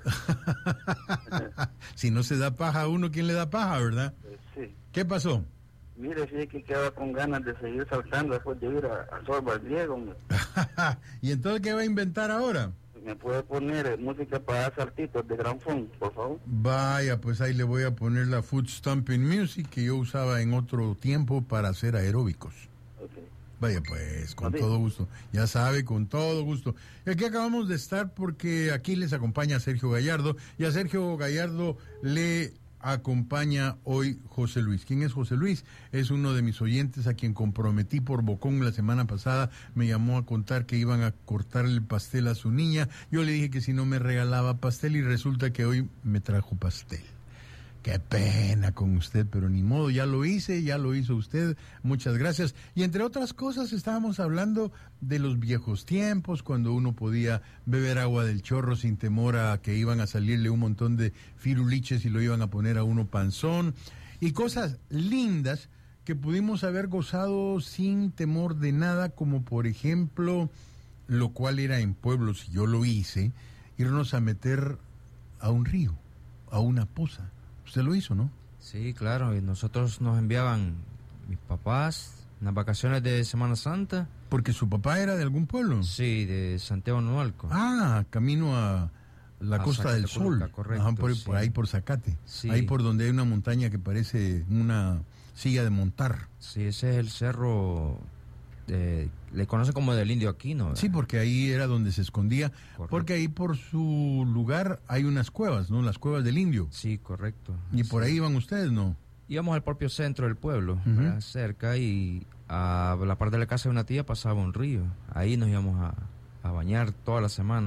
Si no se da paja a uno, ¿quién le da paja, verdad? Sí. ¿Qué pasó? Mire, sí que queda con ganas de seguir saltando después de ir a Sorba al Diego. ¿Y entonces qué va a inventar ahora? ¿Me puede poner música para saltitos de gramofón, por favor? Vaya, pues ahí le voy a poner la Foot Stomping Music que yo usaba en otro tiempo para hacer aeróbicos. Vaya pues, con todo gusto. Ya sabe, con todo gusto. Y aquí acabamos de estar porque aquí les acompaña Sergio Gallardo. Y a Sergio Gallardo le acompaña hoy José Luis. ¿Quién es José Luis? Es uno de mis oyentes a quien comprometí por bocón la semana pasada. Me llamó a contar que iban a cortarle el pastel a su niña. Yo le dije que si no me regalaba pastel y resulta que hoy me trajo pastel. Qué pena con usted, pero ni modo, ya lo hice, ya lo hizo usted, muchas gracias. Y entre otras cosas estábamos hablando de los viejos tiempos, cuando uno podía beber agua del chorro sin temor a que iban a salirle un montón de firuliches y lo iban a poner a uno panzón, y cosas lindas que pudimos haber gozado sin temor de nada, como por ejemplo, lo cual era en pueblos, y yo lo hice, irnos a meter a un río, a una poza. Usted lo hizo, ¿no? Sí, claro, y nosotros nos enviaban mis papás en las vacaciones de Semana Santa. ¿Porque su papá era de algún pueblo? Sí, de Santiago Nualco. Ah, camino a la Costa del Sol. Correcto. Ajá, por sí. ahí por Zacate. Sí. Ahí por donde hay una montaña que parece una silla de montar. Sí, ese es el cerro, le conocen como del Indio Aquino, ¿verdad? Sí, porque ahí era donde se escondía. Correcto. Porque ahí por su lugar hay unas cuevas, ¿no? Las cuevas del Indio. Sí, correcto. Y por ahí iban ustedes, ¿no? Íbamos al propio centro del pueblo, cerca, y a la parte de la casa de una tía pasaba un río. Ahí nos íbamos a bañar toda la semana.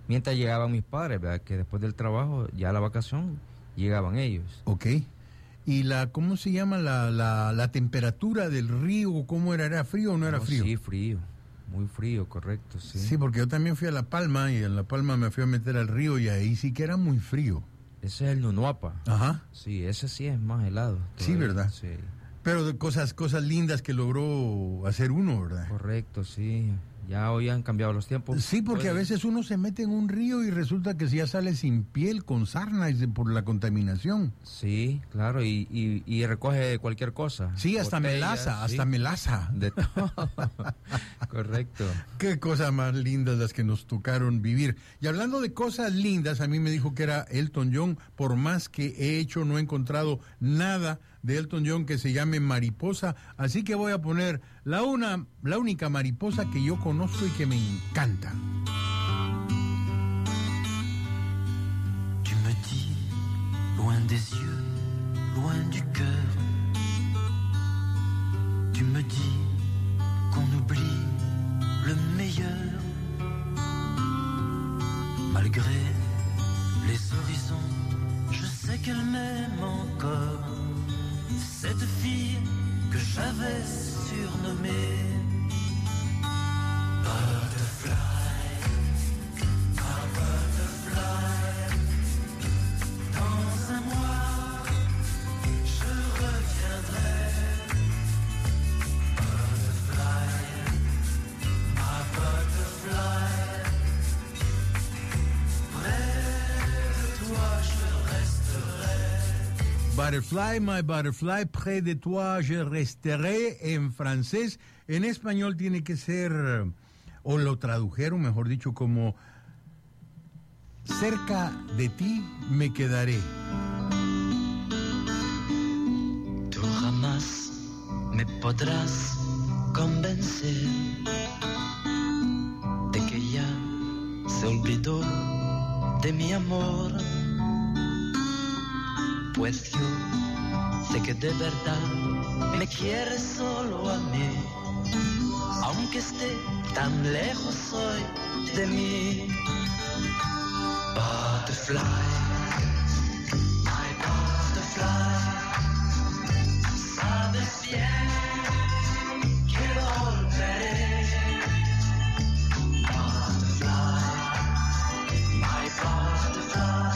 mientras llegaban mis padres, ¿verdad? Que después del trabajo, ya a la vacación, llegaban ellos. Ok. ¿Y cómo se llama la temperatura del río? ¿Cómo era? ¿Era frío o no era frío? Sí, frío. Muy frío, correcto, sí. Sí, porque yo también fui a La Palma y en La Palma me fui a meter al río y ahí sí que era muy frío. Ese es el Nunuapa. Ajá. Sí, ese sí es más helado. Sí, todavía. ¿verdad? Sí. Pero de cosas lindas que logró hacer uno, ¿verdad? Correcto, sí. Ya hoy han cambiado los tiempos. Sí, porque a veces uno se mete en un río y resulta que ya sale sin piel, con sarna por la contaminación. Sí, claro, y recoge cualquier cosa. Sí, hasta melaza. De todo. Correcto. Qué cosas más lindas las que nos tocaron vivir. Y hablando de cosas lindas, a mí me dijo que era Elton John. Por más que he hecho, no he encontrado nada de Elton John que se llame Mariposa, así que voy a poner la única mariposa que yo conozco y que me encanta. Tu me dis, loin des yeux, loin du cœur. Tu me dis qu'on oublie le meilleur. Malgré les horizons, je sais qu'elle m'aime encore. Cette fille que j'avais surnommée Butterfly, ma butterfly. Dans un mois, je reviendrai. Butterfly, ma butterfly. Près de toi, je resterai. Butterfly, my butterfly, près de toi je resterai en francés. En español tiene que ser, o lo tradujeron, mejor dicho, como cerca de ti me quedaré. Tú jamás me podrás convencer de que ya se olvidó de mi amor. Pues yo sé que de verdad me quieres solo a mí, aunque esté tan lejos hoy de mí. Butterfly, my butterfly, sabes bien que volveré. Butterfly, my butterfly.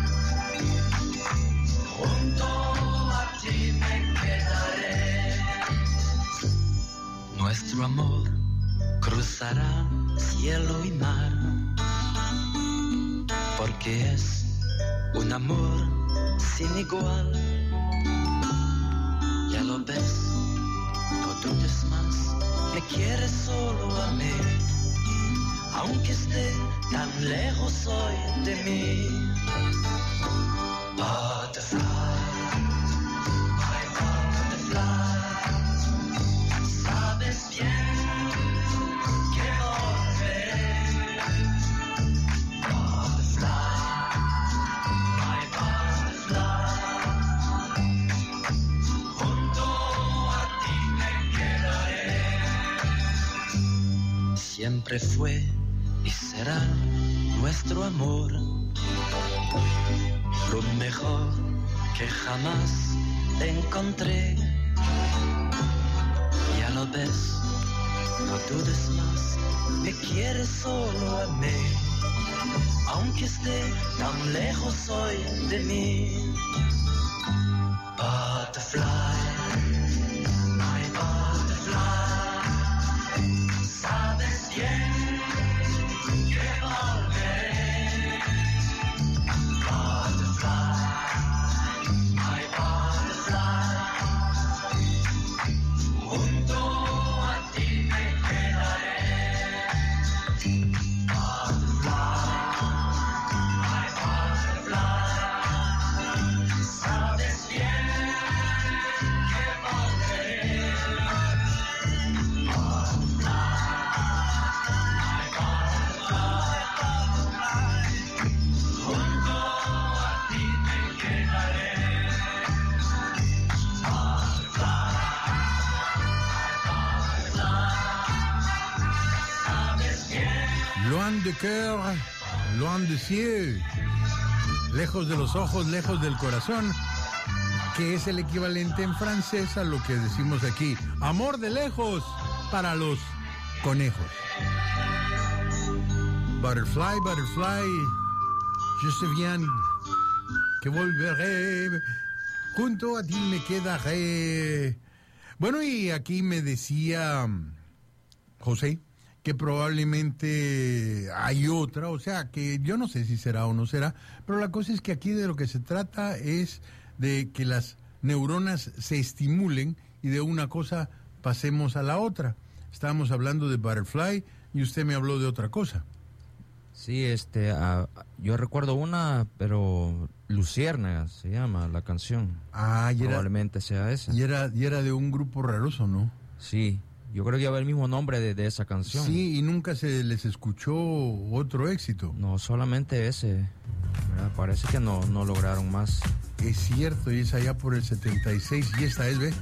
Junto a ti me quedaré. Nuestro amor cruzará cielo y mar, porque es un amor sin igual. Ya lo ves, no dudes más, me quieres solo a mí, aunque esté tan lejos hoy de mí. Butterfly, my butterfly, sabes bien que volveré. Butterfly, my butterfly, junto a ti me quedaré. Siempre fue y será nuestro amor lo mejor que jamás encontré. Ya lo ves, no dudes más, me quieres solo a mí, aunque esté tan lejos hoy de mí. Butterfly, my butterfly, sabes bien que volveré. Loin de Coeur, loin des yeux, lejos de los ojos, lejos del corazón, que es el equivalente en francés a lo que decimos aquí, amor de lejos para los conejos. Butterfly, butterfly, je sais bien que volveré, junto a ti me quedaré. Bueno, y aquí me decía José que probablemente hay otra, o sea, que yo no sé si será o no será, pero la cosa es que aquí de lo que se trata es de que las neuronas se estimulen y de una cosa pasemos a la otra. Estábamos hablando de Butterfly y usted me habló de otra cosa. Sí, yo recuerdo una, pero Luciérnaga se llama la canción. Ah, y probablemente sea esa. Y era de un grupo raroso, ¿no? Sí, yo creo que lleva el mismo nombre de esa canción. Sí, y nunca se les escuchó otro éxito. No, solamente ese, ¿verdad? Parece que no lograron más. Es cierto, y es allá por el 76, y esta es, ¿ve?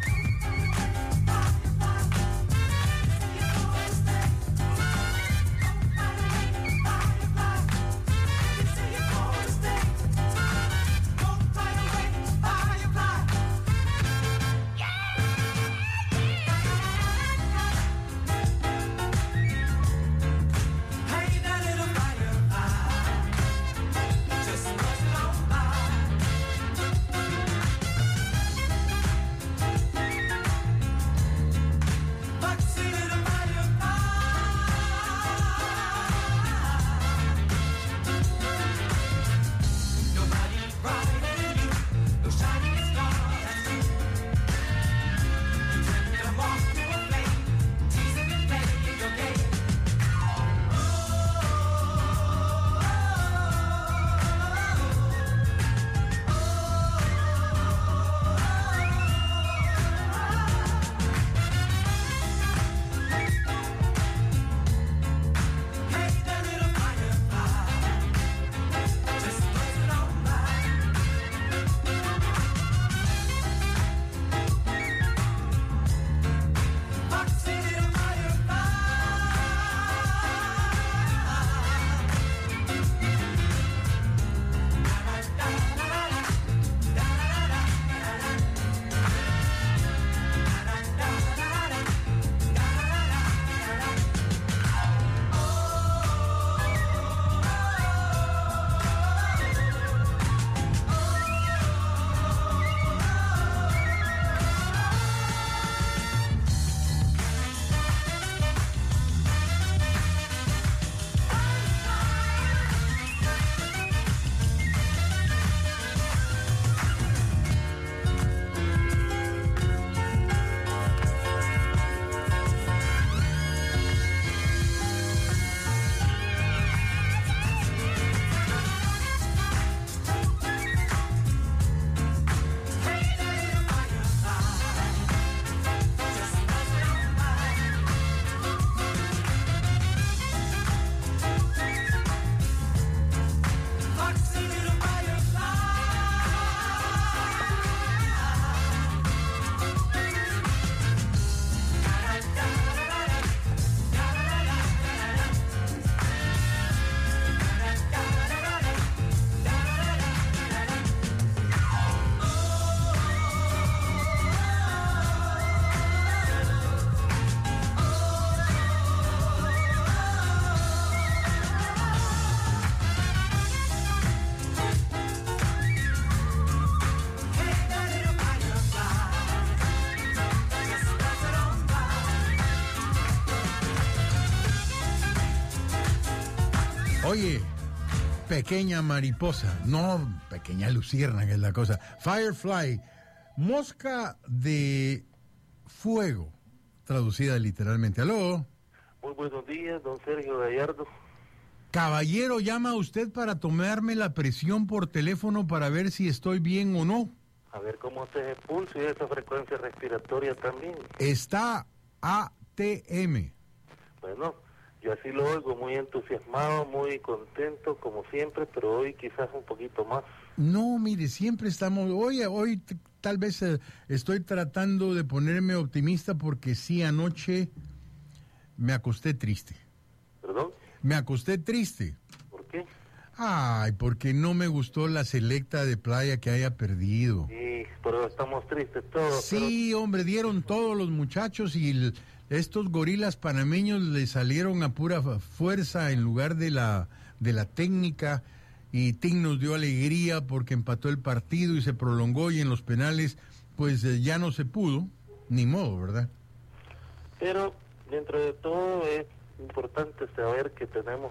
Oye, pequeña mariposa, no pequeña luciérnaga es la cosa. Firefly, mosca de fuego, traducida literalmente. ¿Aló? Muy buenos días, don Sergio Gallardo. Caballero, llama usted para tomarme la presión por teléfono para ver si estoy bien o no. A ver cómo está ese pulso y esa frecuencia respiratoria también. Está ATM. Bueno, yo así lo oigo, muy entusiasmado, muy contento, como siempre, pero hoy quizás un poquito más. No, mire, siempre estamos... Hoy tal vez estoy tratando de ponerme optimista porque sí, anoche me acosté triste. ¿Perdón? Me acosté triste. ¿Por qué? Ay, porque no me gustó la selecta de Playa que haya perdido. Sí, pero estamos tristes todos. Sí, hombre, dieron todos los muchachos y estos gorilas panameños le salieron a pura fuerza en lugar de la técnica, y Tim nos dio alegría porque empató el partido y se prolongó, y en los penales pues ya no se pudo, ni modo, ¿verdad? Pero dentro de todo es importante saber que tenemos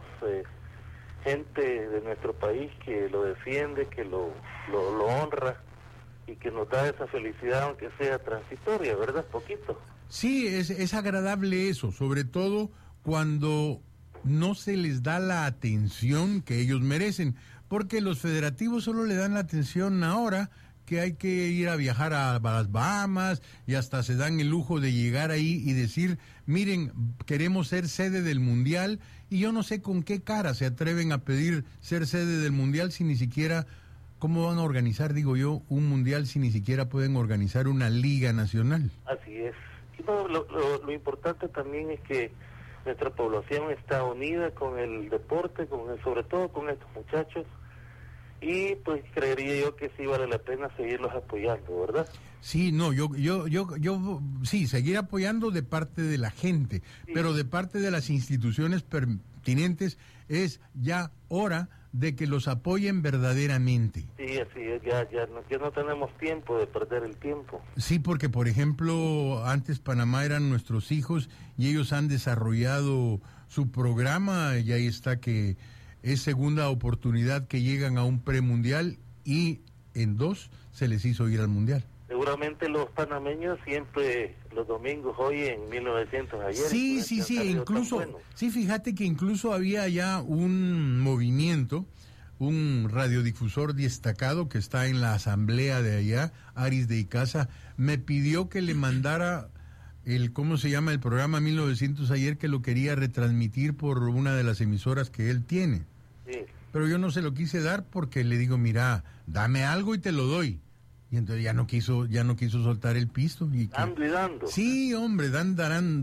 gente de nuestro país que lo defiende, que lo honra y que nos da esa felicidad, aunque sea transitoria, ¿verdad? Poquito. Sí, es agradable eso, sobre todo cuando no se les da la atención que ellos merecen, porque los federativos solo le dan la atención ahora que hay que ir a viajar a las Bahamas, y hasta se dan el lujo de llegar ahí y decir, miren, queremos ser sede del Mundial, y yo no sé con qué cara se atreven a pedir ser sede del Mundial si ni siquiera, ¿cómo van a organizar, digo yo, un Mundial si ni siquiera pueden organizar una liga nacional? Así es. Y no, lo importante también es que nuestra población está unida con el deporte, sobre todo con estos muchachos, y pues creería yo que sí vale la pena seguirlos apoyando, ¿verdad? Sí, no, yo sí, seguir apoyando de parte de la gente, sí, pero de parte de las instituciones pertinentes es ya hora de que los apoyen verdaderamente. Sí, así es, ya no tenemos tiempo de perder el tiempo. Sí, porque por ejemplo, antes Panamá eran nuestros hijos y ellos han desarrollado su programa, y ahí está que es segunda oportunidad que llegan a un premundial, y en 2 se les hizo ir al mundial. Seguramente los panameños siempre los domingos oyen 1900 ayer. Sí, incluso, sí, fíjate que incluso había ya un movimiento, un radiodifusor destacado que está en la asamblea de allá, Aris de Icaza, me pidió que le mandara ¿cómo se llama? El programa 1900 ayer, que lo quería retransmitir por una de las emisoras que él tiene. Sí. Pero yo no se lo quise dar porque le digo, mira, dame algo y te lo doy. Y entonces ya no quiso soltar el pisto. Dando y dando. Sí, hombre, dirán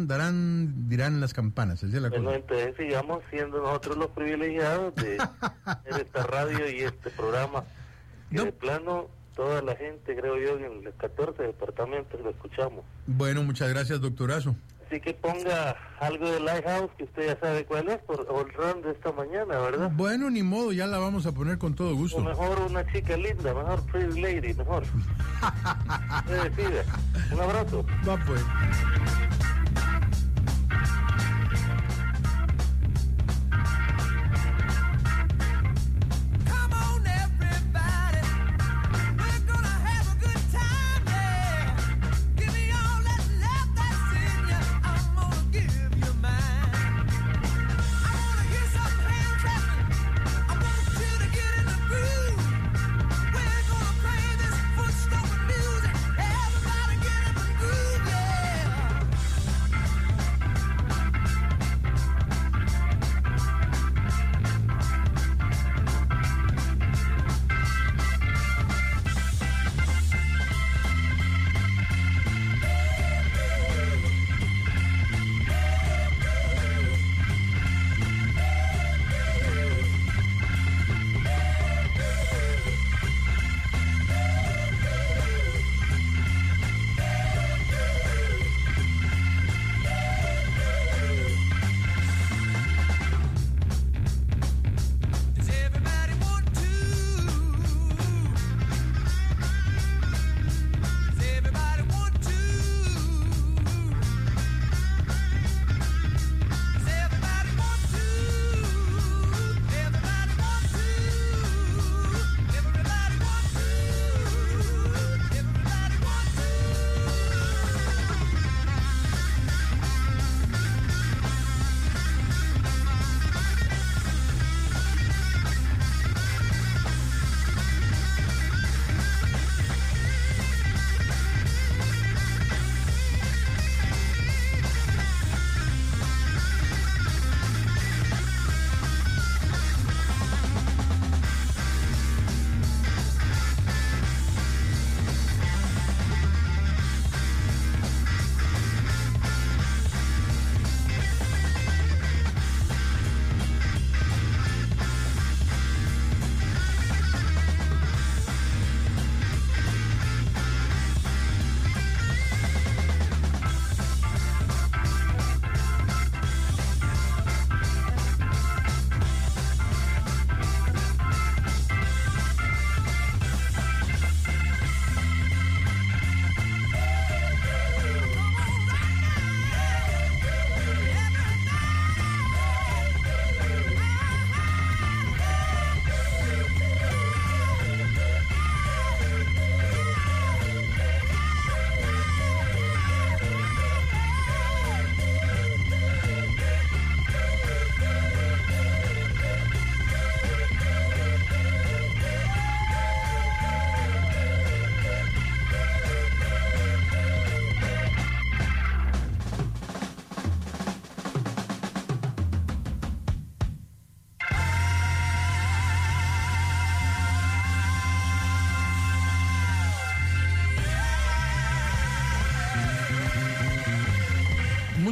las campanas. Esa es la bueno, cosa. Entonces sigamos siendo nosotros los privilegiados de esta radio y este programa. Que no. De plano, toda la gente, creo yo, en los 14 departamentos lo escuchamos. Bueno, muchas gracias, doctorazo. Así que ponga algo de Lighthouse, que usted ya sabe cuál es, por el run de esta mañana, ¿verdad? Bueno, ni modo, ya la vamos a poner con todo gusto. O mejor una chica linda, mejor Pretty Lady, mejor. Usted decide. Un abrazo. Va pues.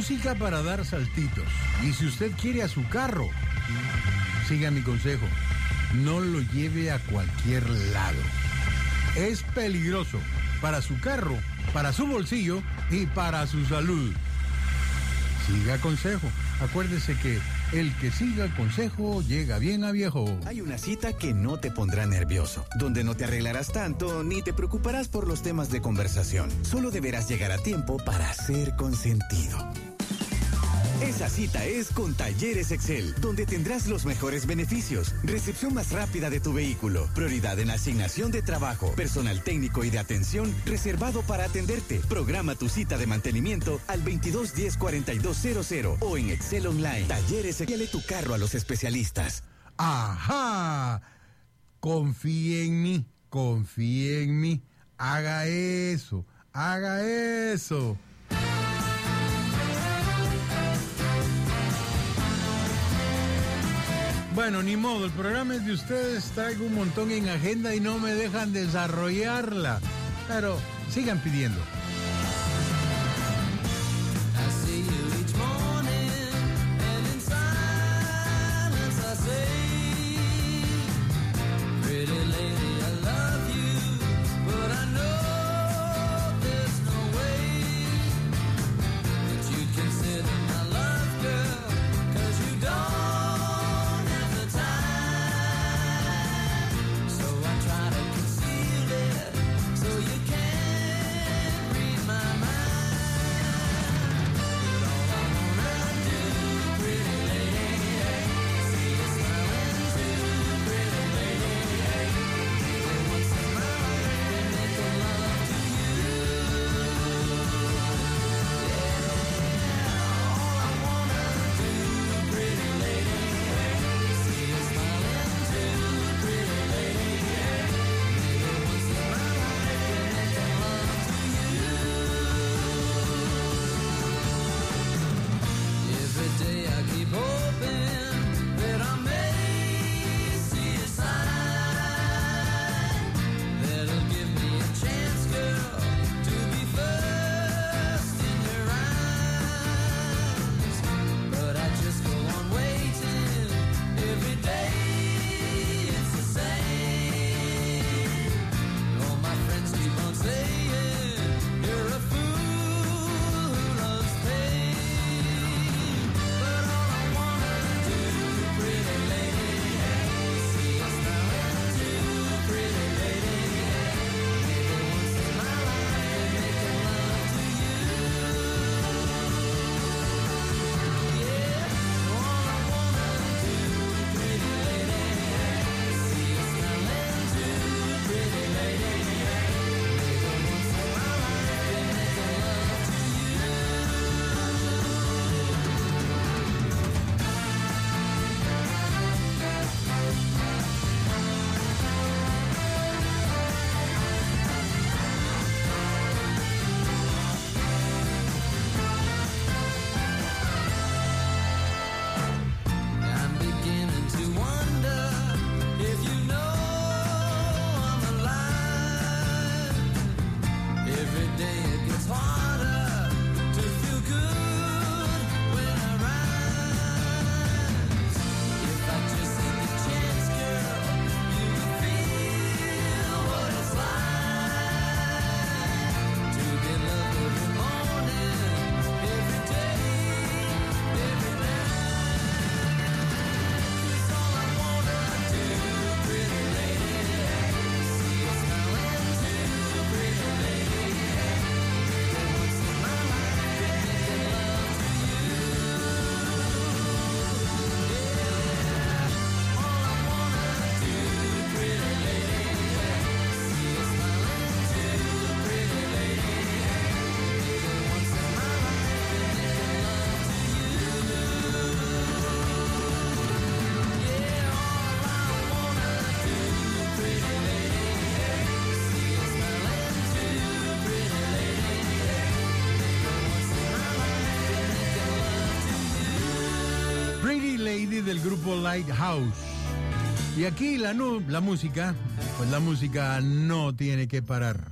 música para dar saltitos. Y si usted quiere a su carro, siga mi consejo, no lo lleve a cualquier lado. Es peligroso para su carro, para su bolsillo y para su salud. Siga consejo. Acuérdese que el que siga el consejo llega bien a viejo. Hay una cita que no te pondrá nervioso, donde no te arreglarás tanto ni te preocuparás por los temas de conversación. Solo deberás llegar a tiempo para ser consentido. Esa cita es con Talleres Excel, donde tendrás los mejores beneficios, recepción más rápida de tu vehículo, prioridad en asignación de trabajo, personal técnico y de atención reservado para atenderte. Programa tu cita de mantenimiento al 2210-4200 o en Excel Online. Talleres Excel, tu carro a los especialistas. ¡Ajá! Confíe en mí, confíe en mí. Haga eso, haga eso. Bueno, ni modo, el programa es de ustedes, traigo un montón en agenda y no me dejan desarrollarla. Pero sigan pidiendo. Del grupo Lighthouse. Y aquí la música, pues la música no tiene que parar.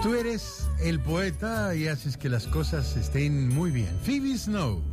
Tú eres el poeta y haces que las cosas estén muy bien. Phoebe Snow.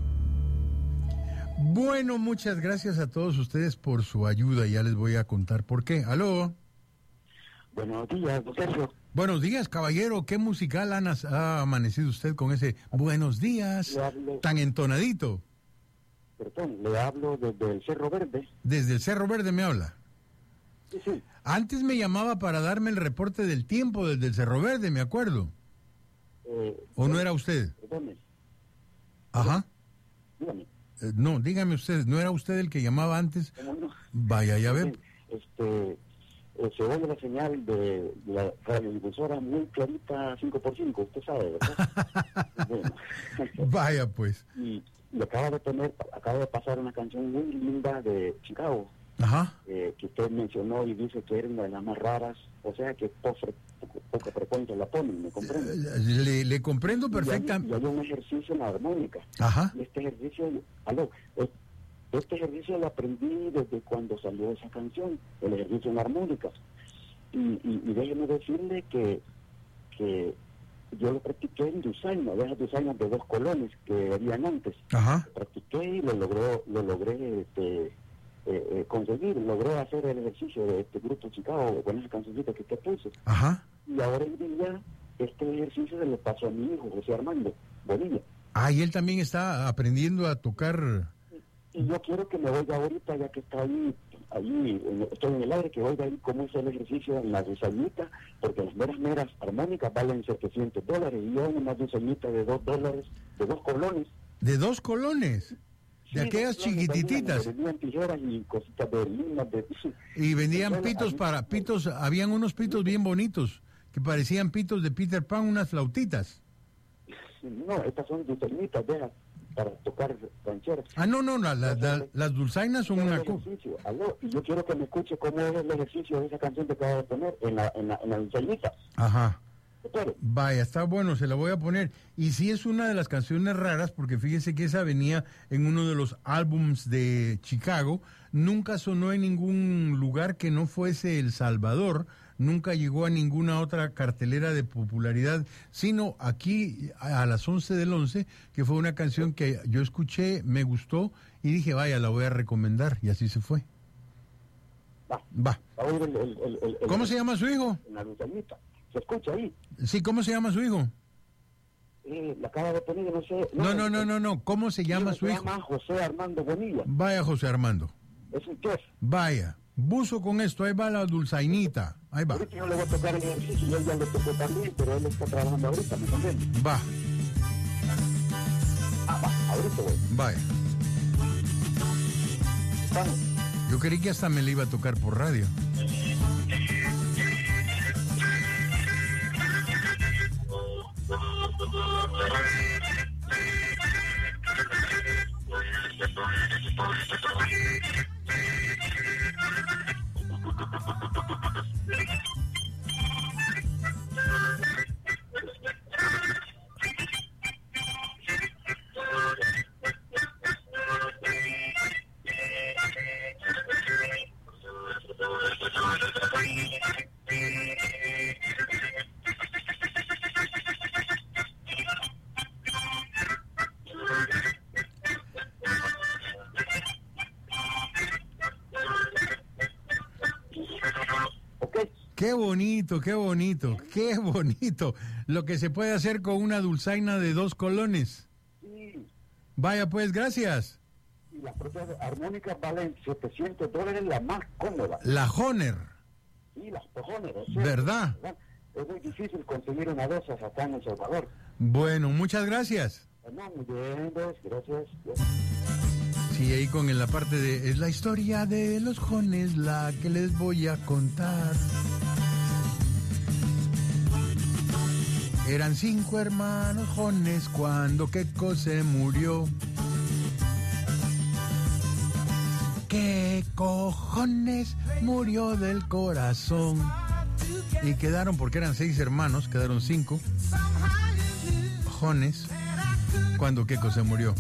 Bueno, muchas gracias a todos ustedes por su ayuda. Ya les voy a contar por qué. ¿Aló? Buenos días, Sergio. Buenos días, caballero. ¿Qué musical ha amanecido usted con ese buenos días tan entonadito? Perdón, le hablo desde el Cerro Verde. Desde el Cerro Verde me habla. Sí, sí. Antes me llamaba para darme el reporte del tiempo desde el Cerro Verde, me acuerdo. ¿O no era usted? Perdone. Ajá. Dígame. No, dígame usted, ¿no era usted el que llamaba antes? ¿Cómo no? Vaya, ya ve. Se oye la señal de la radiodifusora muy clarita, 5x5, usted sabe, ¿verdad? Bueno. Vaya, pues. Y acaba de pasar una canción muy linda de Chicago. Ajá. Que usted mencionó y dice que era una de las más raras, o sea que poca frecuencia la ponen, ¿me comprende? Le comprendo perfectamente. Y hay un ejercicio en la armónica. Ajá. Y este ejercicio lo aprendí desde cuando salió esa canción, el ejercicio en la armónica. Y déjeme decirle que yo lo practiqué en Dusayna, de esas Dusaynas de 2 colones que habían antes. Ajá. Lo practiqué y lo logré logré hacer el ejercicio de este grupo Chicago con esa cancioncita que usted puso. Ajá. Y ahora en día este ejercicio se le pasó a mi hijo, José Armando Bonilla. Ah, y él también está aprendiendo a tocar. Y yo quiero que me oiga ahorita, ya que está ahí estoy en el aire, que oiga ahí cómo es el ejercicio en la dulzañita, porque las meras armónicas valen $700, y yo una dulzañita de $2, de 2 colones. ¿De 2 colones? De aquellas chiquititas. Vendían tijeras y cositas de limas. Y vendían pitos habían unos pitos bien bonitos, que parecían pitos de Peter Pan, unas flautitas. No, estas son dulzañitas, deja, para tocar rancheras. Ah, no, las dulzainas son una cosa. Y yo quiero que me escuche cómo es el ejercicio de esa canción que acabo de poner en la dulzañita. Ajá. Vaya, está bueno, se la voy a poner. Y sí es una de las canciones raras, porque fíjese que esa venía en uno de los álbums de Chicago. Nunca sonó en ningún lugar que no fuese El Salvador. Nunca llegó a ninguna otra cartelera de popularidad, sino aquí a las 11 del 11, que fue una canción que yo escuché, me gustó, y dije, vaya, la voy a recomendar, y así se fue. Va. ¿Cómo se llama su hijo? En la dulzañita. ¿Se escucha ahí? Sí, ¿cómo se llama su hijo? La acaba de poner, no sé. No. ¿Cómo se llama su hijo? Se llama José Armando Bonilla. Vaya, José Armando. Es un chef. Vaya, buzo con esto, ahí va la dulzainita. Ahí va. Ahorita yo le voy a tocar el ejercicio, yo ya le toco también, pero él está trabajando ahorita, ¿me entiende? Va. Va, ahorita voy. Vaya. Vamos. Yo creí que hasta me le iba a tocar por radio. Qué bonito, qué bonito, qué bonito. Lo que se puede hacer con una dulzaina de 2 colones. Sí. Vaya pues, gracias. Y las propias armónicas valen $700, la más cómoda. La Honer. Sí, las Honer. ¿Verdad? Es muy difícil conseguir una de esas acá en El Salvador. Bueno, muchas gracias. No, muy bien, gracias. Sí, ahí con la parte de... Es la historia de los Jones la que les voy a contar. Eran 5 hermanos Jones cuando Keiko se murió. ¿Qué cojones murió del corazón? Y quedaron, porque eran 6 hermanos, quedaron 5 Jones cuando Keiko se murió.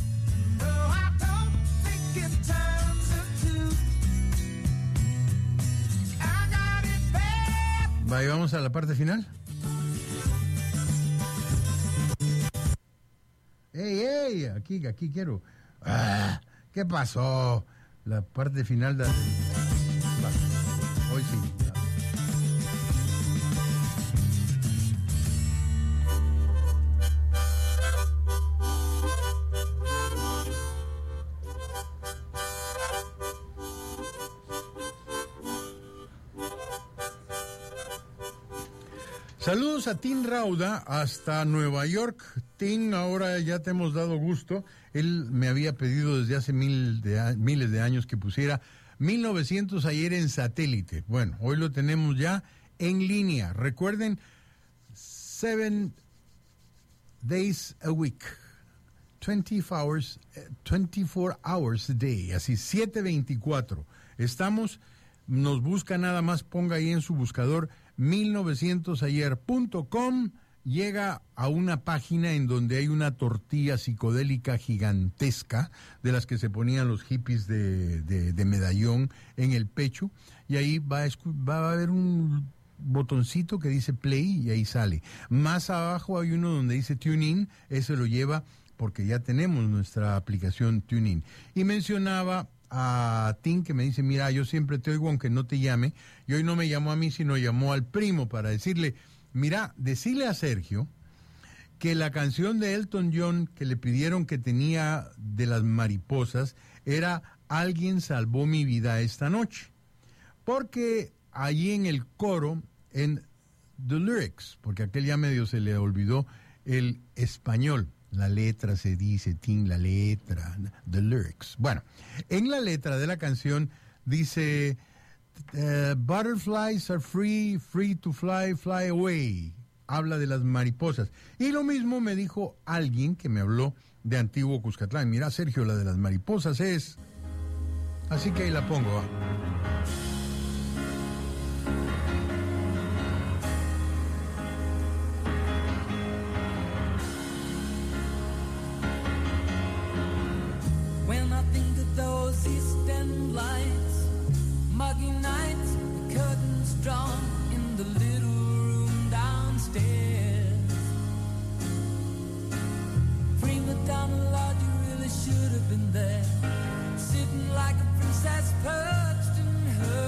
Vaya, vamos a la parte final. ¡Ey! Aquí quiero. ¿Qué pasó? La parte final de... Hoy sí. Saludos a Tim Rauda hasta Nueva York. Tim, ahora ya te hemos dado gusto. Él me había pedido desde hace miles de años que pusiera 1900 ayer en satélite. Bueno, hoy lo tenemos ya en línea. Recuerden, 7 days a week, 24 hours a day, así 7/24. Estamos, nos busca nada más, ponga ahí en su buscador 1900ayer.com, llega a una página en donde hay una tortilla psicodélica gigantesca, de las que se ponían los hippies de medallón en el pecho, y ahí va a haber un botoncito que dice play y ahí sale. Más abajo hay uno donde dice tune in, ese lo lleva porque ya tenemos nuestra aplicación TuneIn. Y mencionaba a Tim, que me dice, mira, yo siempre te oigo aunque no te llame, y hoy no me llamó a mí, sino llamó al primo para decirle, mira, decirle a Sergio que la canción de Elton John que le pidieron que tenía de las mariposas era Alguien salvó mi vida esta noche, porque allí en el coro, en the lyrics, porque a aquel ya medio se le olvidó el español, la letra se dice, Tim, la letra, the lyrics. Bueno, en la letra de la canción dice, butterflies are free, free to fly, fly away. Habla de las mariposas. Y lo mismo me dijo alguien que me habló de Antiguo Cuscatlán. Mira, Sergio, la de las mariposas es... Así que ahí la pongo, ¿va? When I think of those East End lights, muggy nights, the curtains drawn in the little room downstairs. Prima Donna, Lord, you really should have been there, sitting like a princess perched in her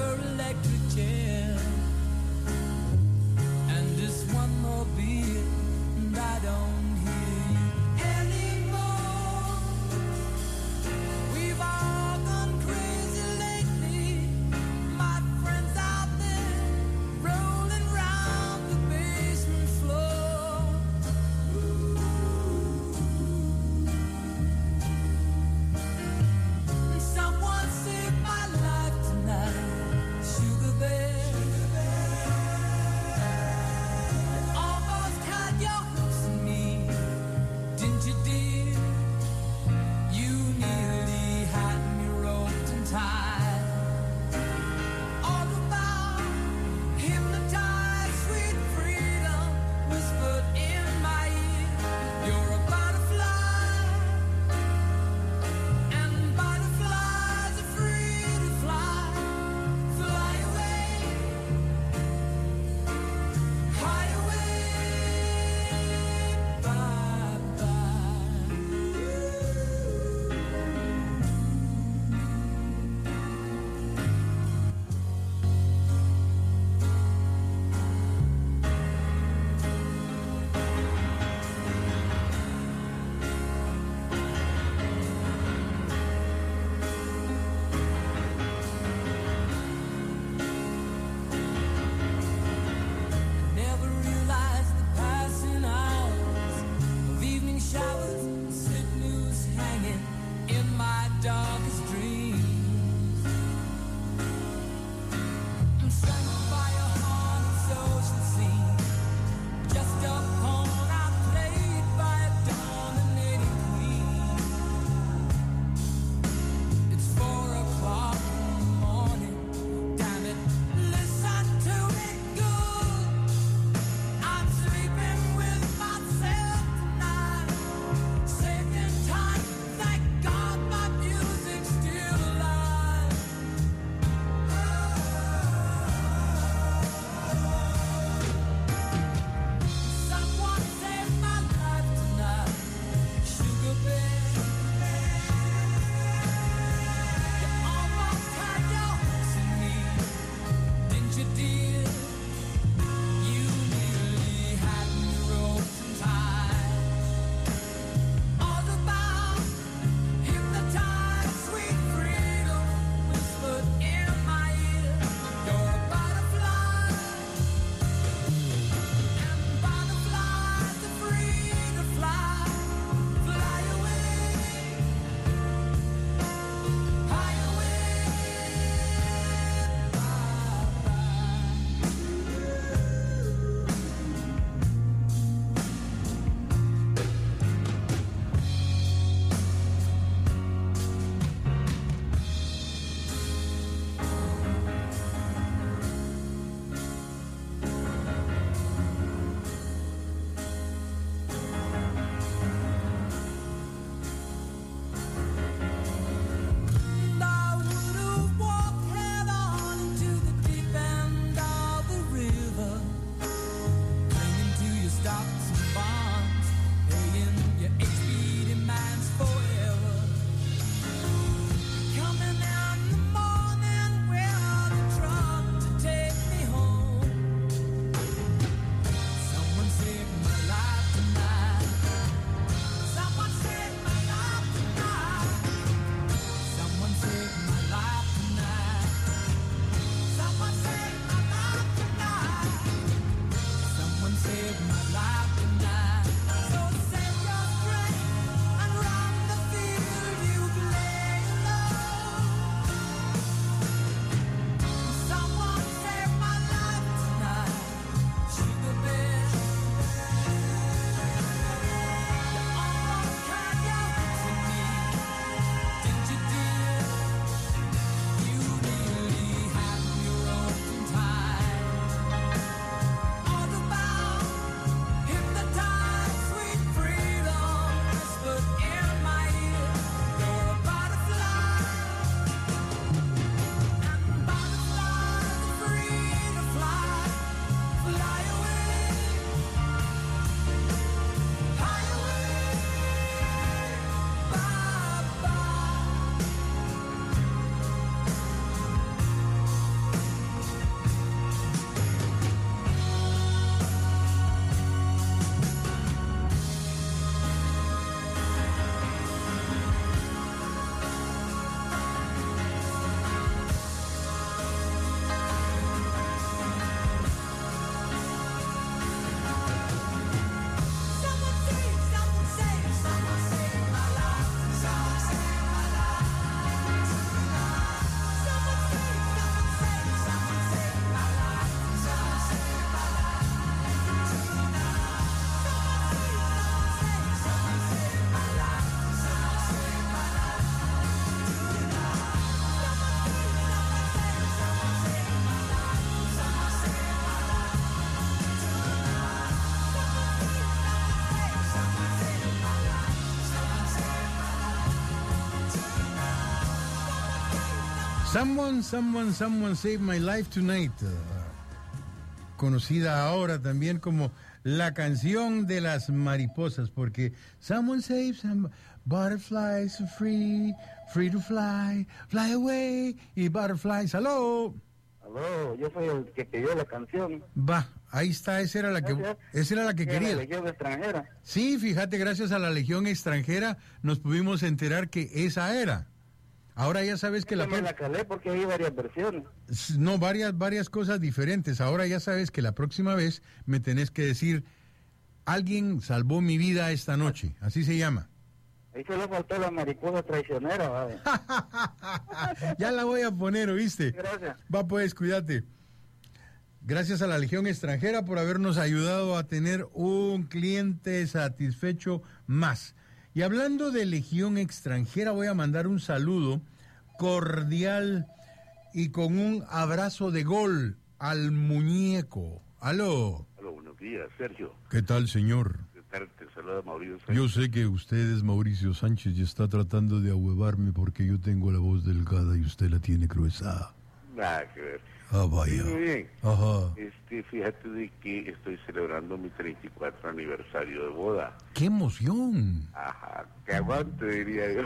Someone Saved My Life Tonight. Conocida ahora también como la canción de las mariposas, porque Someone Save Some Butterflies Free to Fly, Fly Away y Butterflies. ¡Aló! Aló, yo soy el que pidió la canción. Va, ahí está, esa era la que quería. La Legión Extranjera. Sí, fíjate, gracias a la Legión Extranjera nos pudimos enterar que esa era. Ahora ya sabes que me la calé porque hay varias versiones. No, varias cosas diferentes. Ahora ya sabes que la próxima vez me tenés que decir, alguien salvó mi vida esta noche. Así se llama. Ahí solo faltó la mariposa traicionera, ¿vale? Ya la voy a poner, ¿oíste? Gracias. Va pues, cuídate. Gracias a la Legión Extranjera por habernos ayudado a tener un cliente satisfecho más. Y hablando de Legión Extranjera, voy a mandar un saludo cordial y con un abrazo de gol al muñeco. ¡Aló! Aló, buenos días, Sergio. ¿Qué tal, señor? Te saluda Mauricio Sánchez. Yo sé que usted es Mauricio Sánchez y está tratando de ahuevarme porque yo tengo la voz delgada y usted la tiene gruesa. Nada que ver. Ah, vaya. Muy bien. Ajá. Fíjate de que estoy celebrando mi 34 aniversario de boda. ¡Qué emoción! Ajá, que aguante, diría yo.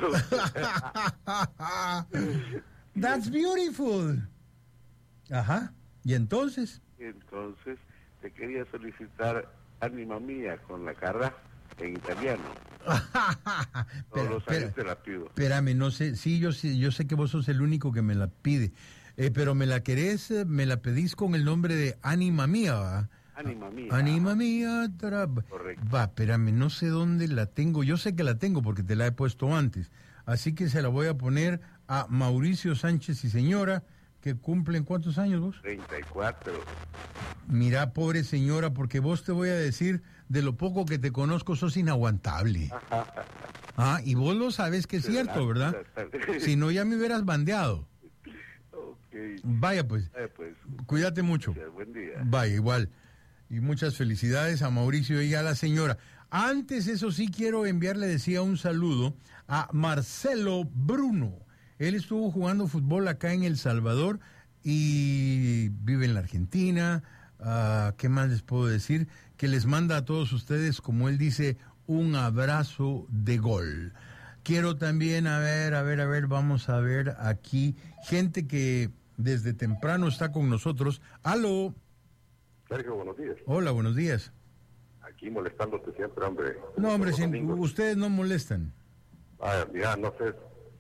That's beautiful. Ajá. ¿Y entonces? Entonces, te quería solicitar Anima Mía con la cara en italiano. Todos los años te la pido. Espérame, no sé, sí, yo sé que vos sos el único que me la pide. Pero me la pedís con el nombre de Anima Mía, ¿va? Anima Mía. Anima Mía. Correcto. Va, espérame, no sé dónde la tengo. Yo sé que la tengo porque te la he puesto antes. Así que se la voy a poner a Mauricio Sánchez y señora, que cumplen ¿cuántos años vos? 34. Mira, pobre señora, porque vos te voy a decir, de lo poco que te conozco, sos inaguantable. Y vos lo sabes que es cierto, ¿verdad? Si no, ya me hubieras bandeado. Vaya pues, cuídate mucho. Gracias, buen día. Vaya, igual. Y muchas felicidades a Mauricio y a la señora. Antes, eso sí, quiero enviarle, decía, un saludo a Marcelo Bruno. Él estuvo jugando fútbol acá en El Salvador y vive en la Argentina. ¿Qué más les puedo decir? Que les manda a todos ustedes, como él dice, un abrazo de gol. Quiero también, a ver, vamos a ver aquí, gente que desde temprano está con nosotros. ¡Aló! Sergio, buenos días. Hola, buenos días. Aquí molestándote siempre, hombre. No, hombre, ustedes no molestan. Mira, no sé,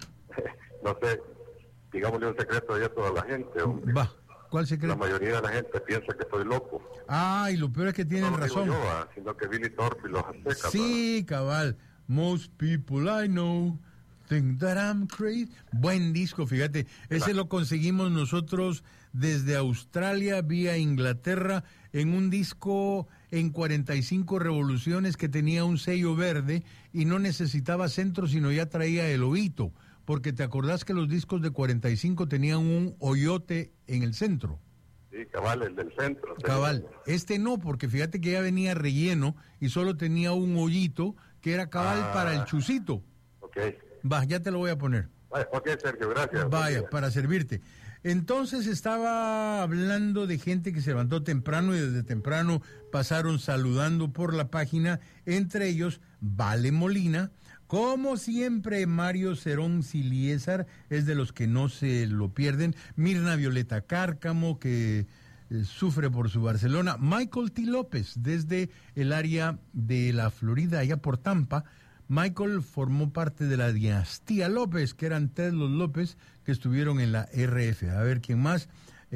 digámosle un secreto ya a toda la gente, hombre. Va, ¿cuál secreto? La mayoría de la gente piensa que estoy loco. Y lo peor es que tienen razón. No yo, sino que Billy Thorpe y los aztecas. Sí, cabal. Most people I know think that I'm crazy. Buen disco, fíjate. Ese lo conseguimos nosotros desde Australia vía Inglaterra en un disco en 45 revoluciones que tenía un sello verde y no necesitaba centro, sino ya traía el oído. Porque te acordás que los discos de 45 tenían un hoyote en el centro. Sí, cabal, el del centro. Cabal. Este no, porque fíjate que ya venía relleno y solo tenía un hoyito que era cabal para el chucito. Ok. Va, ya te lo voy a poner. Ok, Sergio, gracias. Vaya, para servirte. Entonces estaba hablando de gente que se levantó temprano y desde temprano pasaron saludando por la página, entre ellos Vale Molina. Como siempre, Mario Cerón Siliesar es de los que no se lo pierden. Mirna Violeta Cárcamo, que sufre por su Barcelona. Michael T. López, desde el área de la Florida, allá por Tampa. Michael formó parte de la dinastía López, que eran los López, que estuvieron en la RF. A ver, ¿quién más?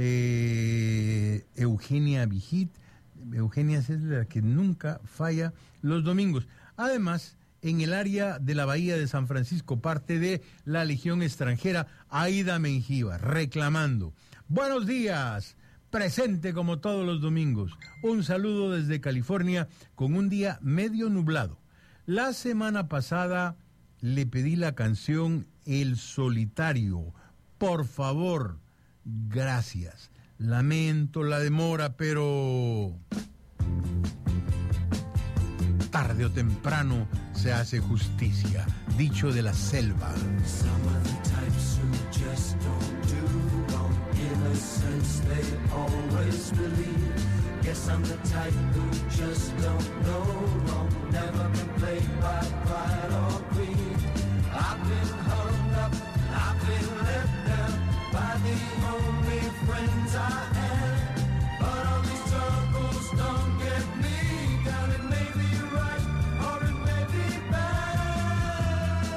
Eugenia Vigit. Eugenia es la que nunca falla los domingos. Además, en el área de la Bahía de San Francisco, parte de la Legión Extranjera, Aida Mengíbar, reclamando. Buenos días, presente como todos los domingos. Un saludo desde California con un día medio nublado. La semana pasada le pedí la canción El Solitario. Por favor, gracias. Lamento la demora, pero tarde o temprano se hace justicia. Dicho de la selva. Some of the types who just don't do wrong. Innocence they always believe. Guess I'm the type who just don't know wrong. Never been played by pride or greed. I've been hung up, I've been let down by the only friends I had. But all these troubles don't get me down. It may be right or it may be bad.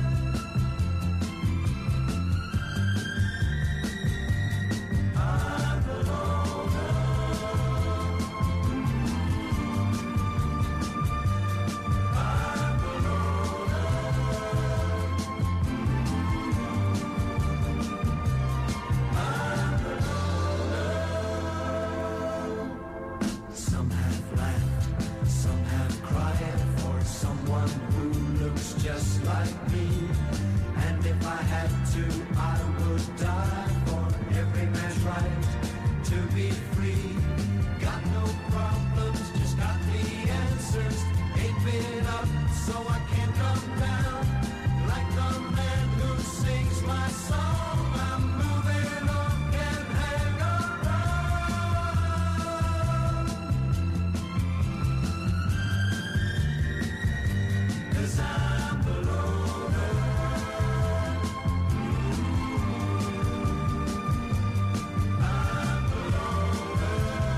I'm a loner. I'm a loner. I'm a loner. Some have laughed, some have cried for someone who looks just like me. And if I had to, I would die for every man's right to be free. Got no problems, just got the answers. Ain't been up, so I can't come down. Like the man who sings my song, I'm moving on, can't hang around. 'Cause I'm a loner. I'm a loner.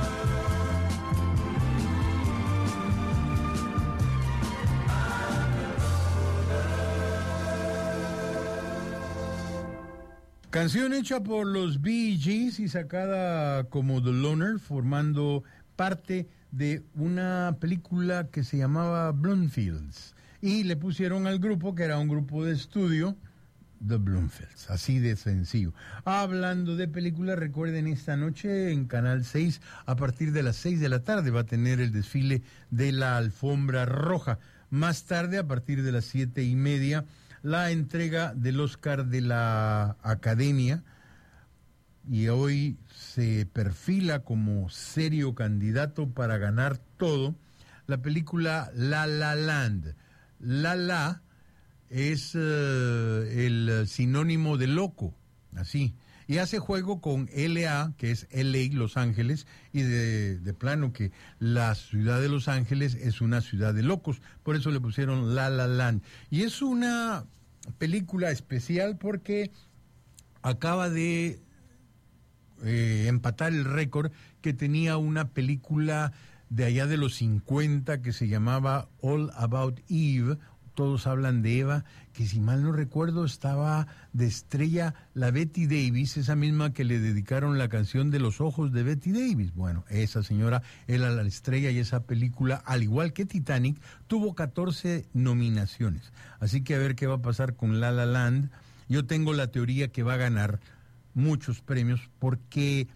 Canción hecha por los Bee Gees y sacada como The Loner, formando parte de una película que se llamaba Bloomfields. Y le pusieron al grupo, que era un grupo de estudio, The Bloomfields. Así de sencillo. Hablando de películas, recuerden, esta noche en Canal 6, a partir de las 6 de la tarde, va a tener el desfile de la Alfombra Roja. Más tarde, a partir de las 7:30, la entrega del Oscar de la Academia, y hoy se perfila como serio candidato para ganar todo, la película La La Land. La La es el sinónimo de loco, así, y hace juego con LA, que es LA, Los Ángeles, y de plano que la ciudad de Los Ángeles es una ciudad de locos, por eso le pusieron La La Land. Y es una película especial porque acaba de empatar el récord que tenía una película de allá de los 50 que se llamaba All About Eve. Todos hablan de Eva, que si mal no recuerdo estaba de estrella la Betty Davis, esa misma que le dedicaron la canción de Los Ojos de Betty Davis. Bueno, esa señora era la estrella, y esa película, al igual que Titanic, tuvo 14 nominaciones. Así que a ver qué va a pasar con La La Land. Yo tengo la teoría que va a ganar muchos premios, porque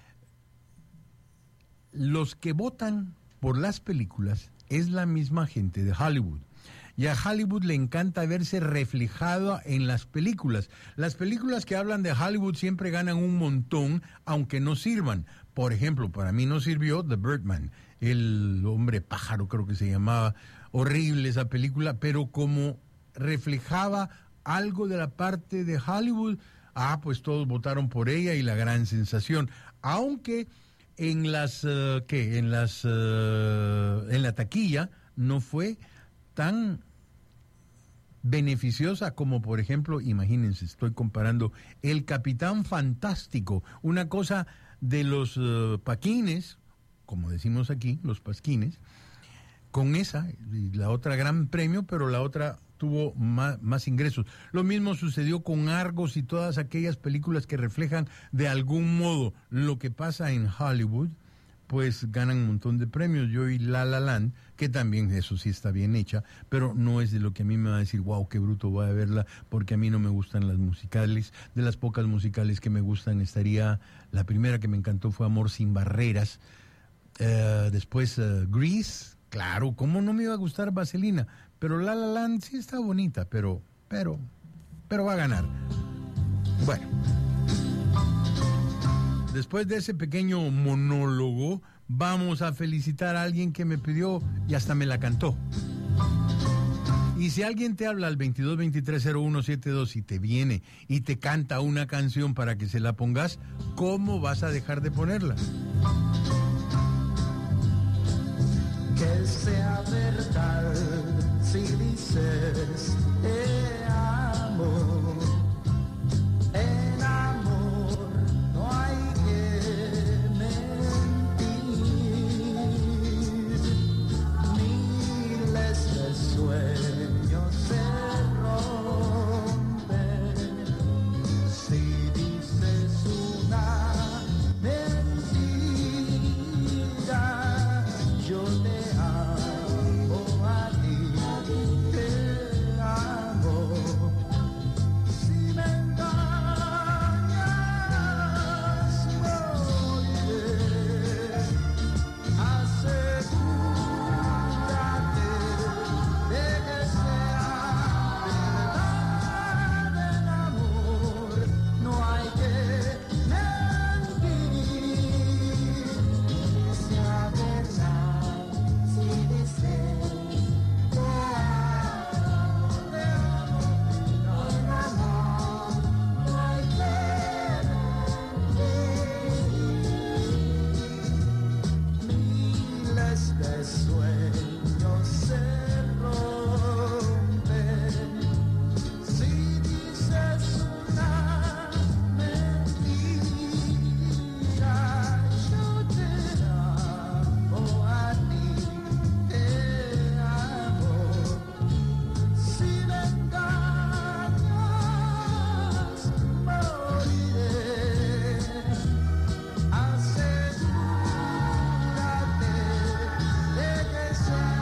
los que votan por las películas es la misma gente de Hollywood. Y a Hollywood le encanta verse reflejado en las películas. Las películas que hablan de Hollywood siempre ganan un montón, aunque no sirvan. Por ejemplo, para mí no sirvió The Birdman, el hombre pájaro creo que se llamaba. Horrible esa película, pero como reflejaba algo de la parte de Hollywood, pues todos votaron por ella y la gran sensación. Aunque en la taquilla no fue tan beneficiosa como, por ejemplo, imagínense, estoy comparando El Capitán Fantástico, una cosa de los paquines, como decimos aquí, los pasquines, con esa, y la otra gran premio, pero la otra tuvo más ingresos. Lo mismo sucedió con Argos y todas aquellas películas que reflejan de algún modo lo que pasa en Hollywood, pues ganan un montón de premios. Yo y La La Land, que también eso sí está bien hecha, pero no es de lo que a mí me va a decir, wow, qué bruto voy a verla, porque a mí no me gustan las musicales. De las pocas musicales que me gustan estaría, la primera que me encantó fue Amor sin barreras, después Grease, claro, ¿cómo no me iba a gustar Vaselina? Pero La La Land sí está bonita, pero va a ganar. Bueno, después de ese pequeño monólogo, vamos a felicitar a alguien que me pidió y hasta me la cantó. Y si alguien te habla al 22230172 y te viene y te canta una canción para que se la pongas, ¿cómo vas a dejar de ponerla? Que sea verdad si dices te amo. En amor no hay que mentir. Miles de sueños se rompen si dices una mentira. Yo te amo a ti, te amo. Si me engañas, moriré. Asegúrate de que sea verdad el amor. No hay que mentir. Sea verdad si dices te amo, no hay que miles de sueños se rompen si dices una mentira. Yo te amo a ti, te amo. Si me engañas, moriré. Asegúrate de que sea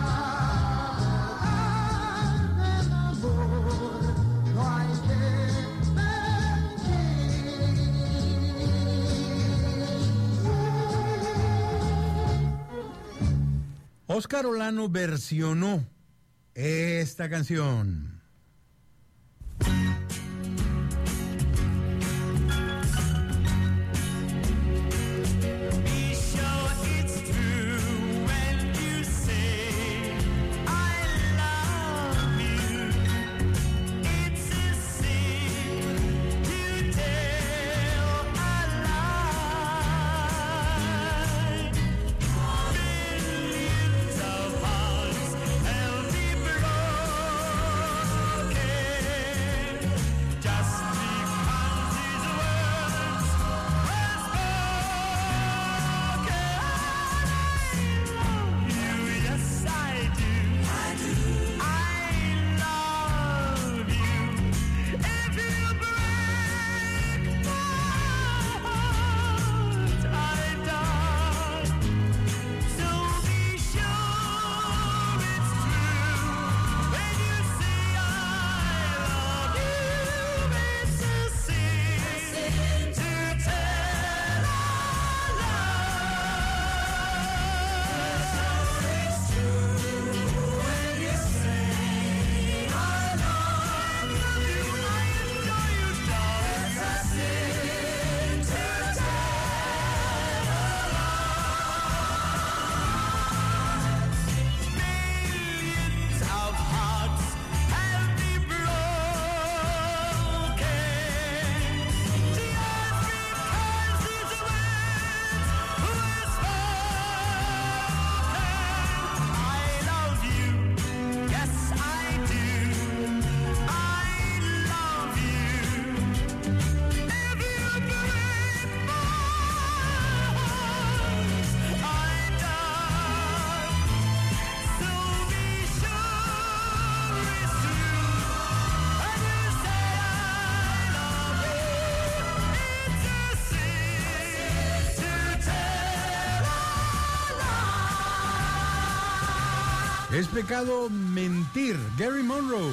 verdad el amor. No hay que mentir. Óscar Olano versionó esta canción. Be sure it's true when you say I love you. It's a sin to tell a lie. Millions of hearts have been broken just because his words were spoken. You, yes I do. I love you. If you break my heart, I die. So be sure it's true when you say I love you. It's a sin to tell a lie. It's true when you say I love you. I adore you, darling. It's a sin to tell a lie. Millions of hearts have been broken just because his words were spoken. I love you, yes I do. I love you. If you break my heart, I die. So be sure it's true when you say I love you. It's a sin to tell a lie. Es pecado mentir. Gary Monroe.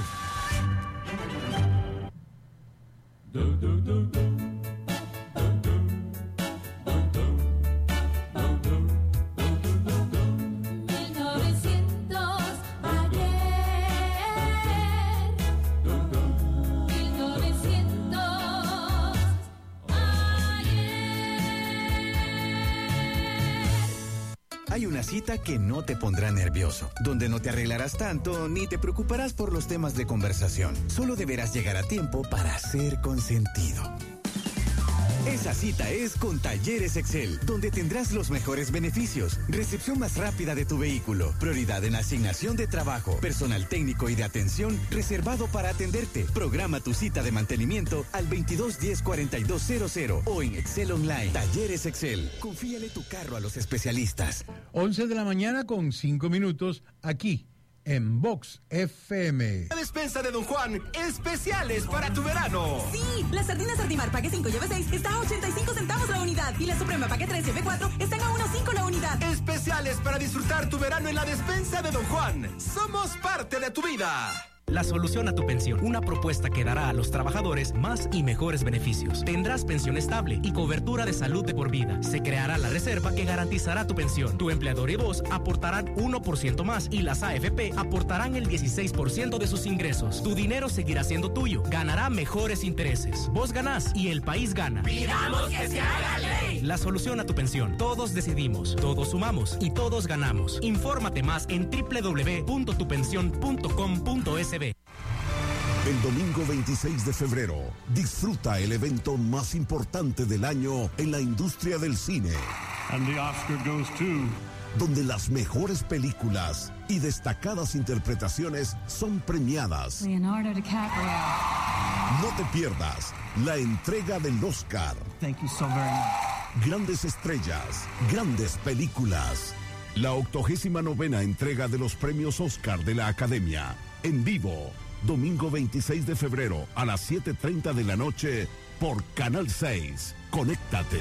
cita que no te pondrá nervioso, donde no te arreglarás tanto ni te preocuparás por los temas de conversación. Solo deberás llegar a tiempo para ser consentido. Esa cita es con Talleres Excel, donde tendrás los mejores beneficios, recepción más rápida de tu vehículo, prioridad en asignación de trabajo, personal técnico y de atención reservado para atenderte. Programa tu cita de mantenimiento al 2210-4200 o en Excel Online. Talleres Excel, confíale tu carro a los especialistas. 11 de la mañana con 5 minutos aquí en Vox FM. La despensa de Don Juan, especiales para tu verano. Sí, la sardina Sardimar paque 5 lleve 6 está a 85 centavos la unidad y la Suprema paque 3 lleve 4 están a 1.5 la unidad. Especiales para disfrutar tu verano en la despensa de Don Juan. Somos parte de tu vida. La solución a tu pensión, una propuesta que dará a los trabajadores más y mejores beneficios. Tendrás pensión estable y cobertura de salud de por vida. Se creará la reserva que garantizará tu pensión. Tu empleador y vos aportarán 1% más y las AFP aportarán el 16% de sus ingresos. Tu dinero seguirá siendo tuyo, ganará mejores intereses. Vos ganás y el país gana. ¡Pidamos que se haga ley! La solución a tu pensión. Todos decidimos, todos sumamos y todos ganamos. Infórmate más en www.tupension.com.es. El domingo 26 de febrero, disfruta el evento más importante del año en la industria del cine. And the Oscar goes to... donde las mejores películas y destacadas interpretaciones son premiadas. Leonardo DiCaprio. No te pierdas la entrega del Oscar. Thank you so very much. Grandes estrellas, grandes películas. La 89ª entrega de los premios Oscar de la Academia. En vivo, domingo 26 de febrero a las 7:30 de la noche por Canal 6. Conéctate.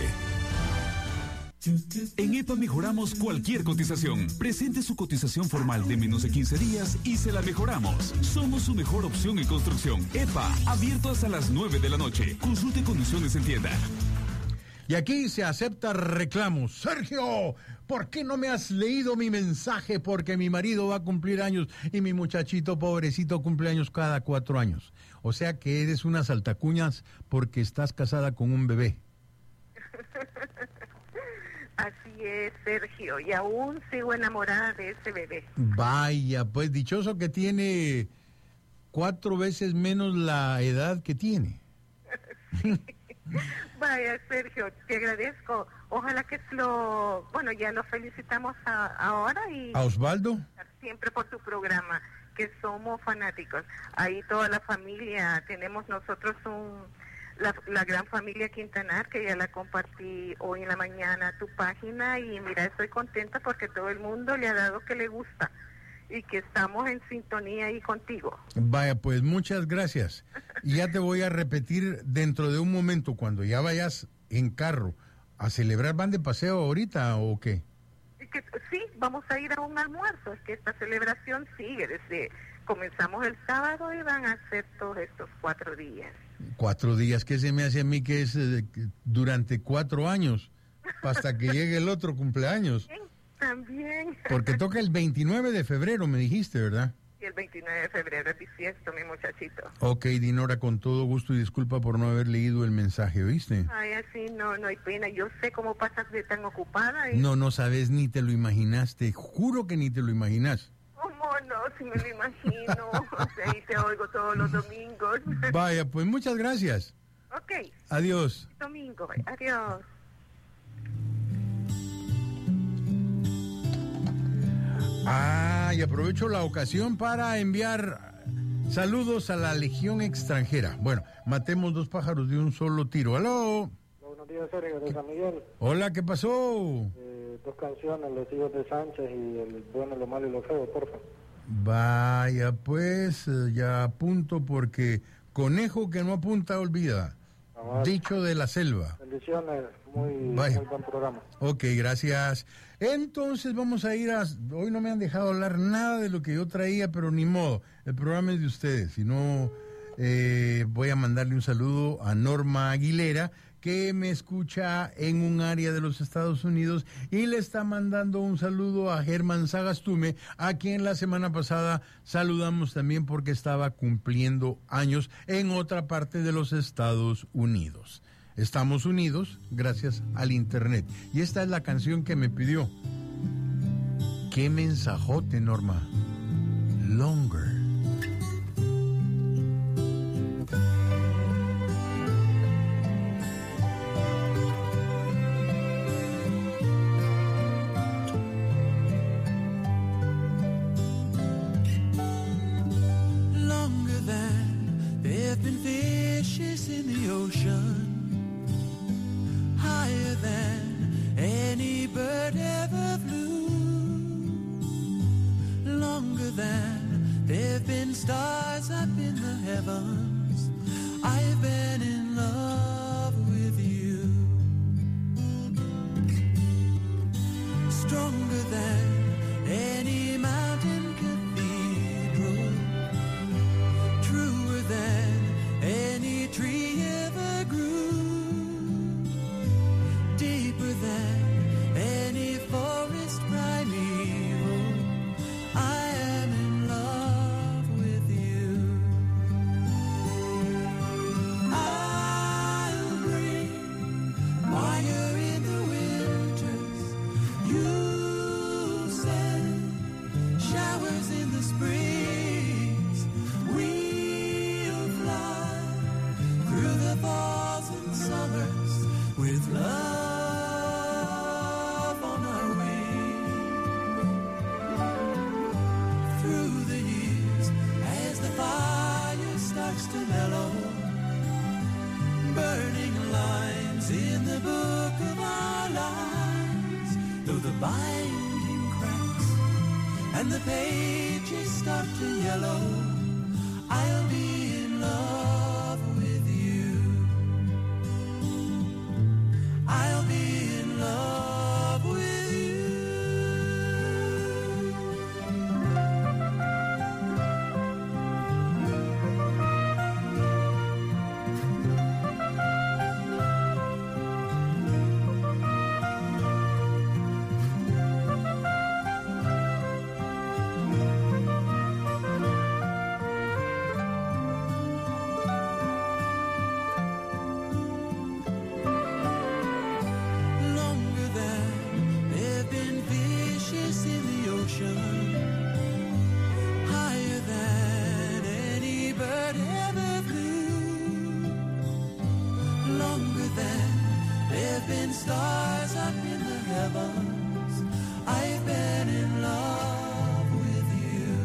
En EPA mejoramos cualquier cotización. Presente su cotización formal de menos de 15 días y se la mejoramos. Somos su mejor opción en construcción. EPA, abierto hasta las 9 de la noche. Consulte condiciones en tienda. Y aquí se acepta reclamos. Sergio, ¿por qué no me has leído mi mensaje? Porque mi marido va a cumplir años y mi muchachito pobrecito cumple años cada 4 años. O sea que eres una saltacuñas porque estás casada con un bebé. Así es, Sergio, y aún sigo enamorada de ese bebé. Vaya, pues dichoso que tiene 4 veces menos la edad que tiene. Sí. Vaya, Sergio, te agradezco. Ojalá que ya lo felicitamos ahora y... ¿A Osvaldo? Siempre por tu programa, que somos fanáticos. Ahí toda la familia, tenemos nosotros la gran familia Quintanar, que ya la compartí hoy en la mañana tu página y mira, estoy contenta porque todo el mundo le ha dado que le gusta y que estamos en sintonía ahí contigo. Vaya, pues muchas gracias. Y ya te voy a repetir dentro de un momento, cuando ya vayas en carro a celebrar. ¿Van de paseo ahorita o qué? Sí, vamos a ir a un almuerzo. Es que esta celebración sigue comenzamos el sábado y van a ser todos estos 4 días. 4 días, ¿qué se me hace a mí que es durante 4 años? Hasta que llegue el otro cumpleaños. También. Porque toca el 29 de febrero, me dijiste, ¿verdad? Y el 29 de febrero es bisiesto, mi muchachito. Ok, Dinora, con todo gusto y disculpa por no haber leído el mensaje, ¿oíste? Ay, así no hay pena. Yo sé cómo pasas de tan ocupada. No sabes, ni te lo imaginaste. Juro que ni te lo imaginas. ¿Cómo no? Si me lo imagino. Y te oigo todos los domingos. Vaya, pues muchas gracias. Ok. Adiós. Domingo, adiós. Y aprovecho la ocasión para enviar saludos a la Legión extranjera. Bueno, matemos 2 pájaros de un solo tiro. ¡Aló! Buenos días, Sergio, de San Miguel. Hola, ¿qué pasó? 2 canciones, Los Hijos de Sánchez y El Bueno, lo Malo y lo Feo, porfa. Vaya, pues ya apunto porque conejo que no apunta olvida. Dicho de la selva. Bendiciones, muy buen programa. Ok, gracias. Entonces vamos a ir hoy no me han dejado hablar nada de lo que yo traía, pero ni modo, el programa es de ustedes. Si no, voy a mandarle un saludo a Norma Aguilera, que me escucha en un área de los Estados Unidos, y le está mandando un saludo a Germán Sagastume, a quien la semana pasada saludamos también porque estaba cumpliendo años en otra parte de los Estados Unidos. Estamos unidos gracias al Internet. Y esta es la canción que me pidió. Qué mensajote, Norma. Longer. Longer than there have been fishes in the ocean, higher than any bird ever flew, longer than there have been stars up in the heavens. I've been in love with you, stronger than any mountain cathedral, truer than any tree ever grew, deeper than any forest primeval. I am in love with you. I'll bring fire in the winters, you'll send showers in the springs. We'll fly through the falls and summers with love on our wings. Through the years, as the fire starts to mellow, burning lines in the book of our lives, though the binding cracks and the pages start to yellow, I'll be in love with you. I'll be in love with you. Longer than there've been fishes in the ocean, higher than any bird ever flew, longer than there've been stars up in the heavens. I've been in love with you.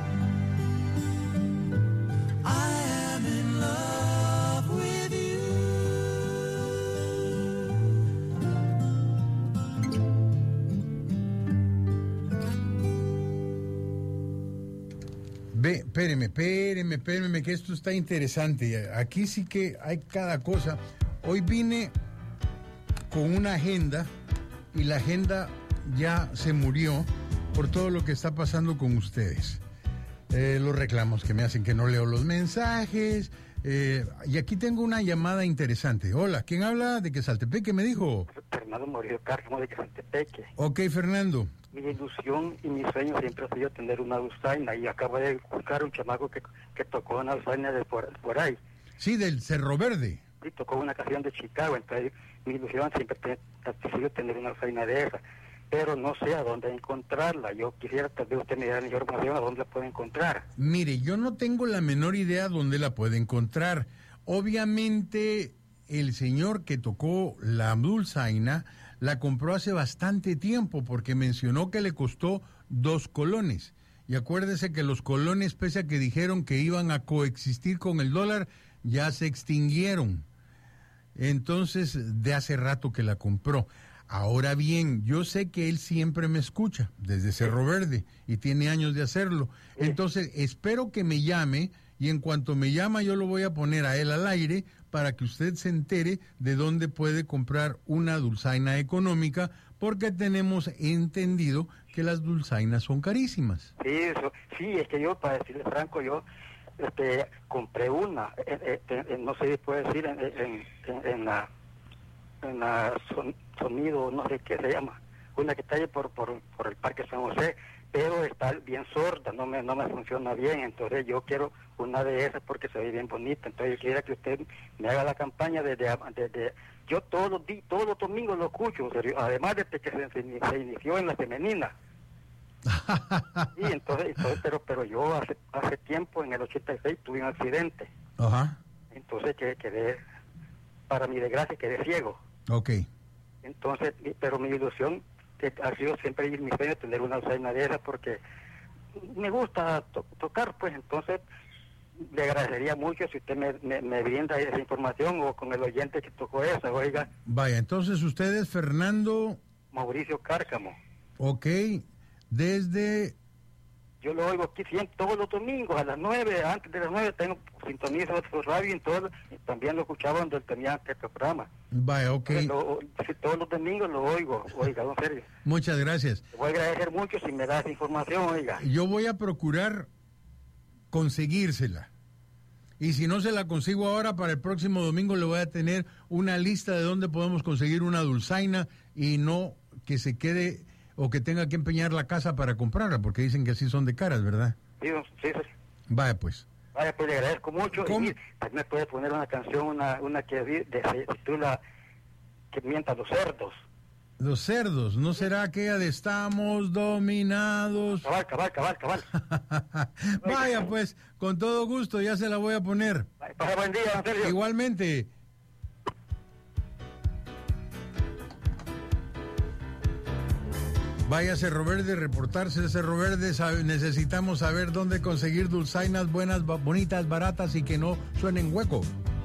I am in love with you. Ve, espéreme, que esto está interesante. Aquí sí que hay cada cosa. Hoy vine con una agenda y la agenda ya se murió por todo lo que está pasando con ustedes. Los reclamos que me hacen que no leo los mensajes. Y aquí tengo una llamada interesante. Hola, ¿quién habla? ¿De Quesaltepeque me dijo? Fernando Morillo Cárcamo de Quesaltepeque. Ok, Fernando. Mi ilusión y mi sueño siempre ha sido tener una dulzaina y acabo de buscar un chamaco que tocó una dulzaina de por ahí. Sí, del Cerro Verde. Sí, tocó una canción de Chicago, entonces mi ilusión siempre ha sido tener una dulzaina de esa, pero no sé a dónde encontrarla. Yo quisiera tal vez usted me diera información a dónde la puede encontrar. Mire, yo no tengo la menor idea dónde la puede encontrar. Obviamente, el señor que tocó la dulzaina la compró hace bastante tiempo porque mencionó que le costó 2 colones. Y acuérdese que los colones, pese a que dijeron que iban a coexistir con el dólar, ya se extinguieron. Entonces, de hace rato que la compró. Ahora bien, yo sé que él siempre me escucha desde Cerro Verde y tiene años de hacerlo. Entonces, espero que me llame y en cuanto me llama yo lo voy a poner a él al aire para que usted se entere de dónde puede comprar una dulzaina económica, porque tenemos entendido que las dulzainas son carísimas. Sí, es que yo, para decirle franco, yo compré una, no sé si puede decir, en la sonido, no sé qué se llama, una que está ahí por el Parque San José, pero está bien sorda, no me funciona bien, entonces yo quiero una de esas porque se ve bien bonita, entonces yo quisiera que usted me haga la campaña de yo todos los domingos lo escucho, además de que se inició en la femenina. Sí, entonces pero yo hace tiempo, en el 86, tuve un accidente. Ajá. Entonces quedé, para mi desgracia, quedé ciego. Ok. Entonces, pero mi ilusión que ha sido siempre mi sueño tener una dulzaina de esas, porque me gusta tocar, pues. Entonces le agradecería mucho si usted me brinda esa información, o con el oyente que tocó esa, oiga. Vaya, entonces usted es Fernando Mauricio Cárcamo. Ok, desde... Yo lo oigo aquí siempre, todos los domingos a las 9, antes de las 9 tengo sintonizo su radio, y también lo escuchaba donde tenía este programa. Vaya, ok. Todos los domingos lo oigo, oiga, don Sergio. Muchas gracias. Le voy a agradecer mucho si me da esa información, oiga. Yo voy a procurar conseguírsela. Y si no se la consigo ahora, para el próximo domingo le voy a tener una lista de dónde podemos conseguir una dulzaina, y no que se quede o que tenga que empeñar la casa para comprarla, porque dicen que así son de caras, ¿verdad? Sí, sí. Vaya, pues. Vaya, pues le agradezco mucho. Y me puede poner una canción, una que se titula Que mientan los cerdos. Los cerdos, ¿no será aquella de Estamos dominados? Cabal. Vaya, pues, con todo gusto, ya se la voy a poner. Pasa buen día, don Sergio. Igualmente. Vaya Cerro Verde, reportarse de Cerro Verde. Necesitamos saber dónde conseguir dulzainas buenas, bonitas, baratas y que no suenen hueco.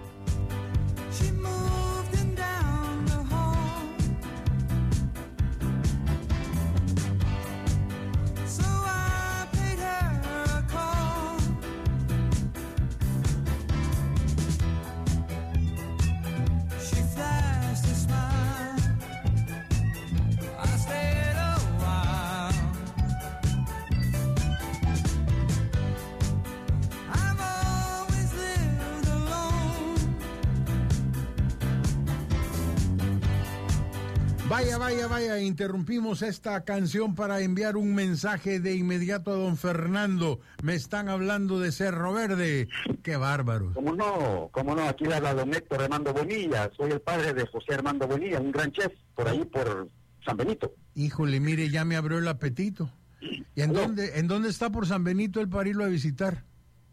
Vaya, interrumpimos esta canción para enviar un mensaje de inmediato a don Fernando. Me están hablando de Cerro Verde. ¡Qué bárbaros! ¿Cómo no? Aquí le habla don Héctor Armando Bonilla. Soy el padre de José Armando Bonilla, un gran chef por ahí, por San Benito. Híjole, mire, ya me abrió el apetito. ¿Y en dónde está por San Benito el para irlo a visitar?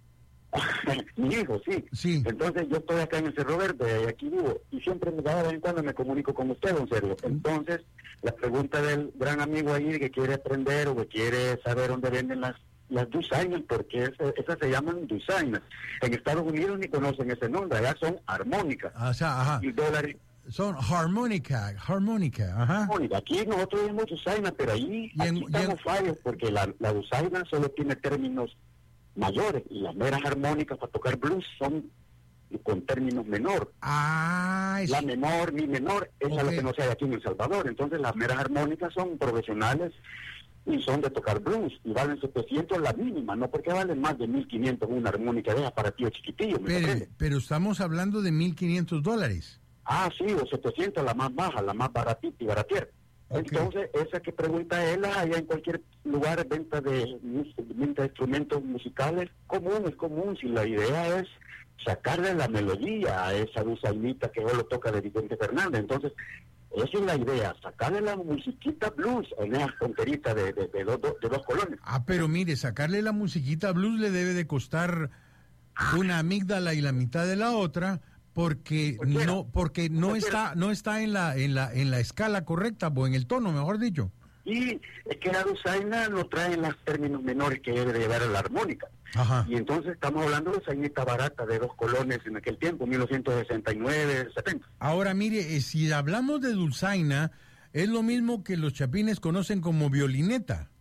Mi hijo, sí. Entonces yo estoy acá en el Cerro Verde, aquí vivo, y siempre de vez en cuando me comunico con usted, don Sergio. Entonces, la pregunta del gran amigo ahí que quiere aprender o que quiere saber dónde venden las dulzainas, porque esas se llaman dulzainas. En Estados Unidos ni conocen ese nombre, allá son armónicas. Ajá. Y dólares. Son armónica, ajá. Aquí nosotros vemos dulzaina, pero aquí estamos fallos, porque la dulzaina solo tiene términos mayores, y las meras armónicas para tocar blues son con términos menor. La menor, mi menor, esa es lo que no se hay aquí en El Salvador. Entonces las meras armónicas son profesionales y son de tocar blues, y valen 700 la mínima, no porque valen más de 1.500 una armónica de aparatillo chiquitillo. Pero estamos hablando de $1,500. Sí, o 700 la más baja, la más baratita y baratier. Entonces, esa que pregunta él, allá en cualquier lugar, venta de instrumentos musicales, es común, si la idea es sacarle la melodía a esa dulzainita que solo toca de Vicente Fernández. Entonces, esa es la idea, sacarle la musiquita blues en esa tonterita de dos colones. Pero mire, sacarle la musiquita blues le debe de costar una amígdala y la mitad de la otra, porque no está en la escala correcta, o en el tono, mejor dicho. Y es que la dulzaina no trae los términos menores que debe de llevar a la armónica. Ajá. Y entonces estamos hablando de dulzainita barata de 2 colones en aquel tiempo, 1969, 70. Ahora mire, si hablamos de dulzaina, es lo mismo que los chapines conocen como violineta.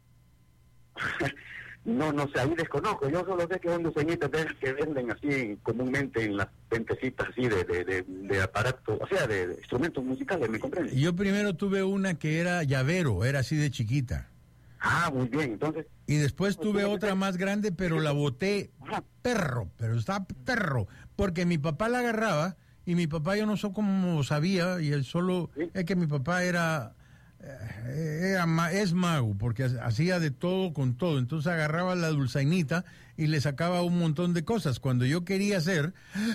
No sé, ahí desconozco. Yo solo sé que son dulzainitas que venden así comúnmente en las ventecitas así de aparatos, o sea, de instrumentos musicales, ¿me comprende? Yo primero tuve una que era llavero, era así de chiquita. Muy bien, entonces. Y después tuve otra más grande, pero la boté perro, porque mi papá la agarraba, y mi papá yo no sé cómo sabía, y él solo, es que mi papá es mago, porque hacía de todo con todo. Entonces agarraba la dulzainita y le sacaba un montón de cosas. Cuando yo quería hacer,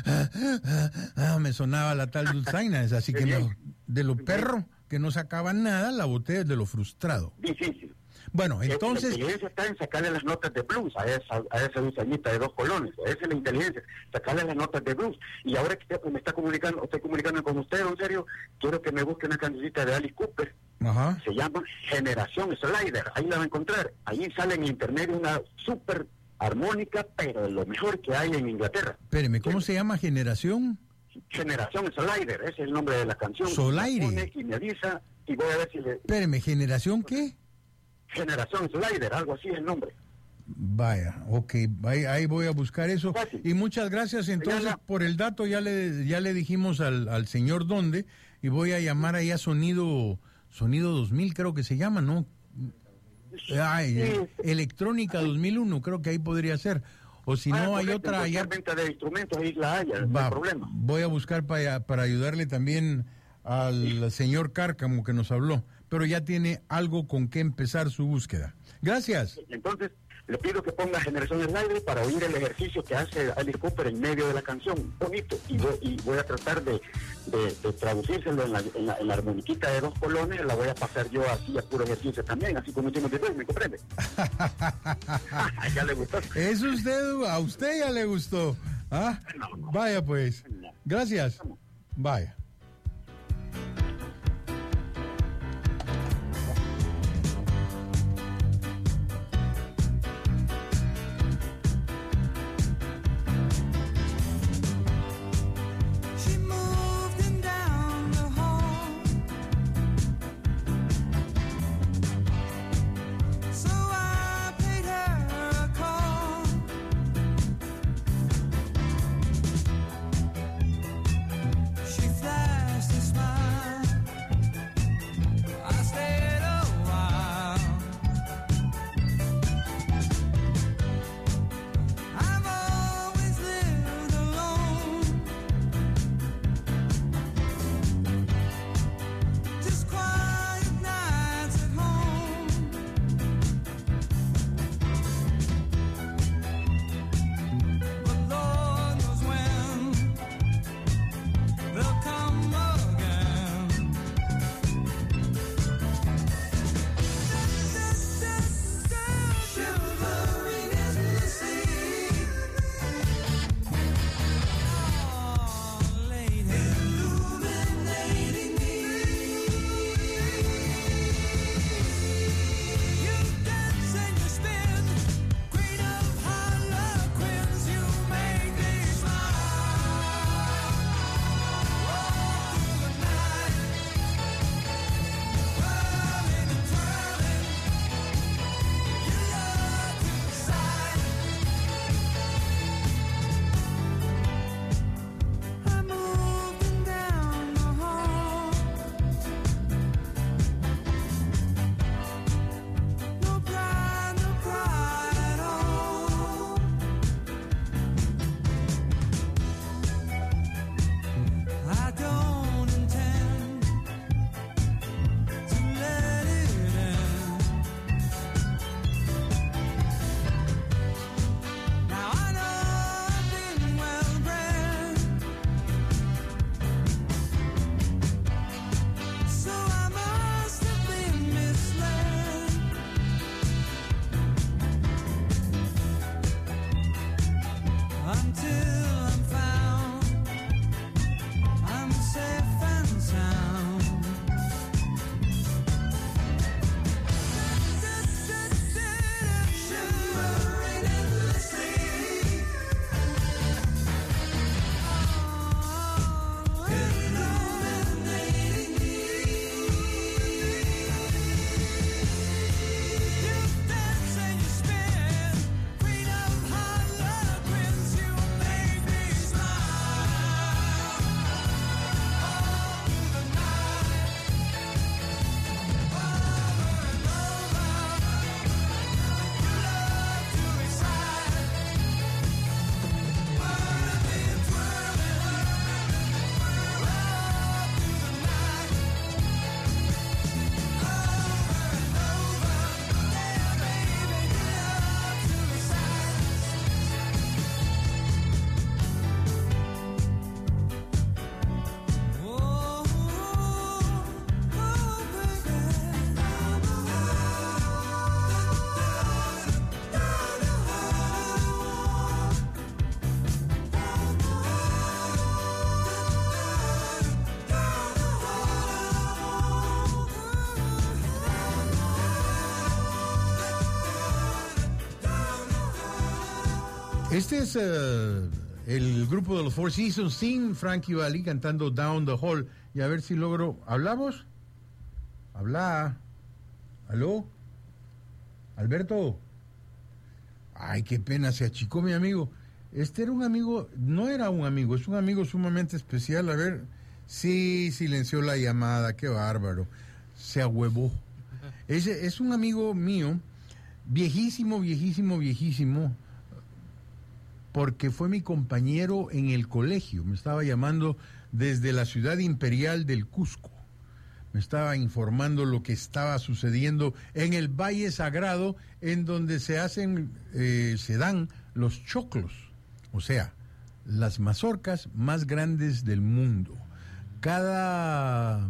me sonaba la tal dulzaina. Así que de lo perro que no sacaba nada, la boté de lo frustrado. Difícil. Bueno, entonces... La inteligencia está en sacarle las notas de blues a esa guisanita de 2 colones. Esa es la inteligencia, sacarle las notas de blues. Y ahora que estoy comunicando con usted, en serio, quiero que me busque una cancioncita de Alice Cooper. Ajá. Se llama Generación Slider. Ahí la va a encontrar. Ahí sale en internet una súper armónica, pero lo mejor que hay en Inglaterra. Espéreme, ¿cómo se llama? ¿Generación? Generación Slider, ese es el nombre de la canción. Solaire. Y me avisa y voy a ver si le... Espéreme, ¿generación qué? Generación Slider, algo así es el nombre. Vaya, ok, ahí voy a buscar eso. Fácil. Y muchas gracias entonces por el dato, ya le dijimos al señor dónde, y voy a llamar ahí a Sonido 2000, creo que se llama, ¿no? Electrónica 2001, creo que ahí podría ser. O si no, hay otra allá. Venta de instrumentos, ahí la haya, no hay problema. Voy a buscar para ayudarle también al señor Cárcamo que nos habló, pero ya tiene algo con que empezar su búsqueda. Gracias. Entonces, le pido que ponga Generación Slider para oír el ejercicio que hace Alice Cooper en medio de la canción, bonito, y voy a tratar de traducírselo en la armoniquita de 2 colones, la voy a pasar yo así a puro ejercicio también, así como hicimos después, ¿me comprende? Ya le gustó. A usted ya le gustó. ¿Ah? No. Vaya pues. Gracias. Vaya. Este es el grupo de los Four Seasons sin Frankie Valli cantando Down the Hall. Y a ver si logro... ¿Hablamos? Habla. ¿Aló? ¿Alberto? Ay, qué pena, se achicó mi amigo. Este era un amigo, no era un amigo, es un amigo sumamente especial. A ver, sí, silenció la llamada, qué bárbaro. Se ahuevó. Es un amigo mío, viejísimo, porque fue mi compañero en el colegio. Me estaba llamando desde la ciudad imperial del Cusco. Me estaba informando lo que estaba sucediendo en el Valle Sagrado, en donde se dan los choclos, o sea, las mazorcas más grandes del mundo. Cada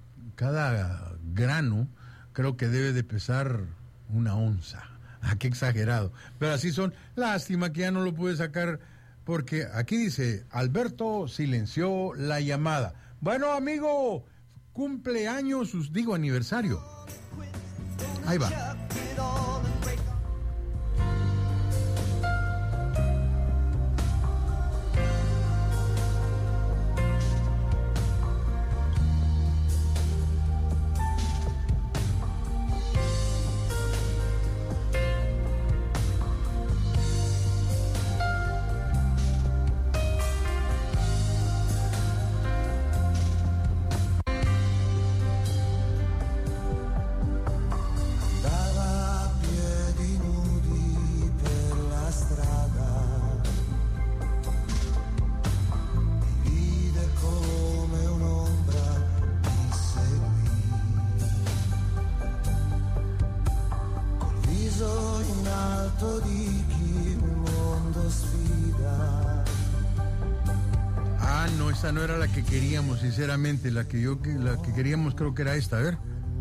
grano creo que debe de pesar 1 onza. Ah, qué exagerado. Pero así son. Lástima que ya no lo pude sacar, porque aquí dice, Alberto silenció la llamada. Bueno, amigo, cumpleaños, digo aniversario. Ahí va. Esa no era la que queríamos, sinceramente. La que queríamos creo que era esta, a ver.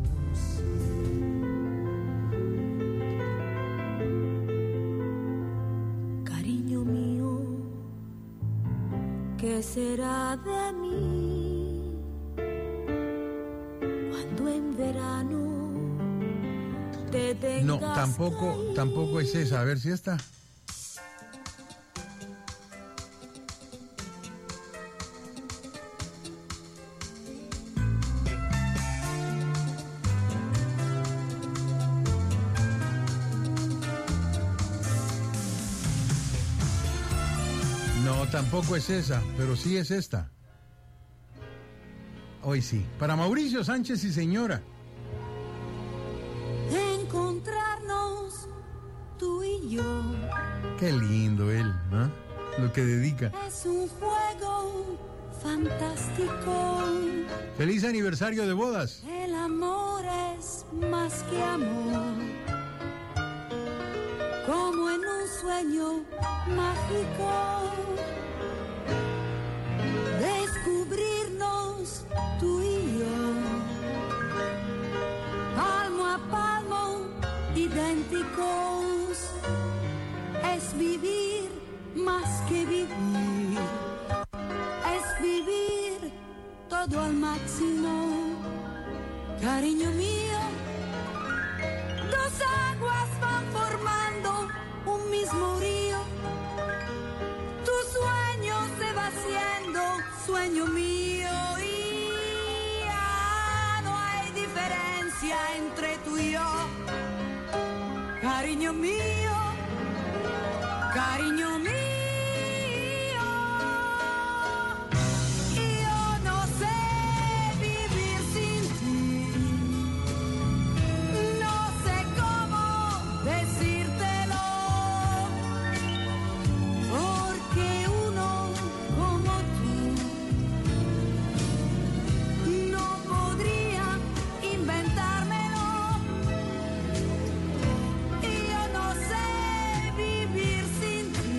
Cariño mío, ¿qué será de mí cuando en verano te tengas? No, tampoco es esa. A ver si esta. Tampoco es esa, pero sí es esta. Hoy sí. Para Mauricio Sánchez y señora. Encontrarnos tú y yo. Qué lindo él, ¿no? Lo que dedica. Es un juego fantástico. Feliz aniversario de bodas. El amor es más que amor. Como en un sueño mágico. Descubrirnos tú y yo, palmo a palmo, idénticos, es vivir más que vivir, es vivir todo al máximo, cariño mío, 2 aguas van formando un mismo río. Sueño mío y ya no hay diferencia entre tú y yo, cariño mío, cariño mío. Y yo no sé vivir sin ti, no sé cómo decírtelo, porque uno como tú inventármelo. Y yo no sé vivir sin ti.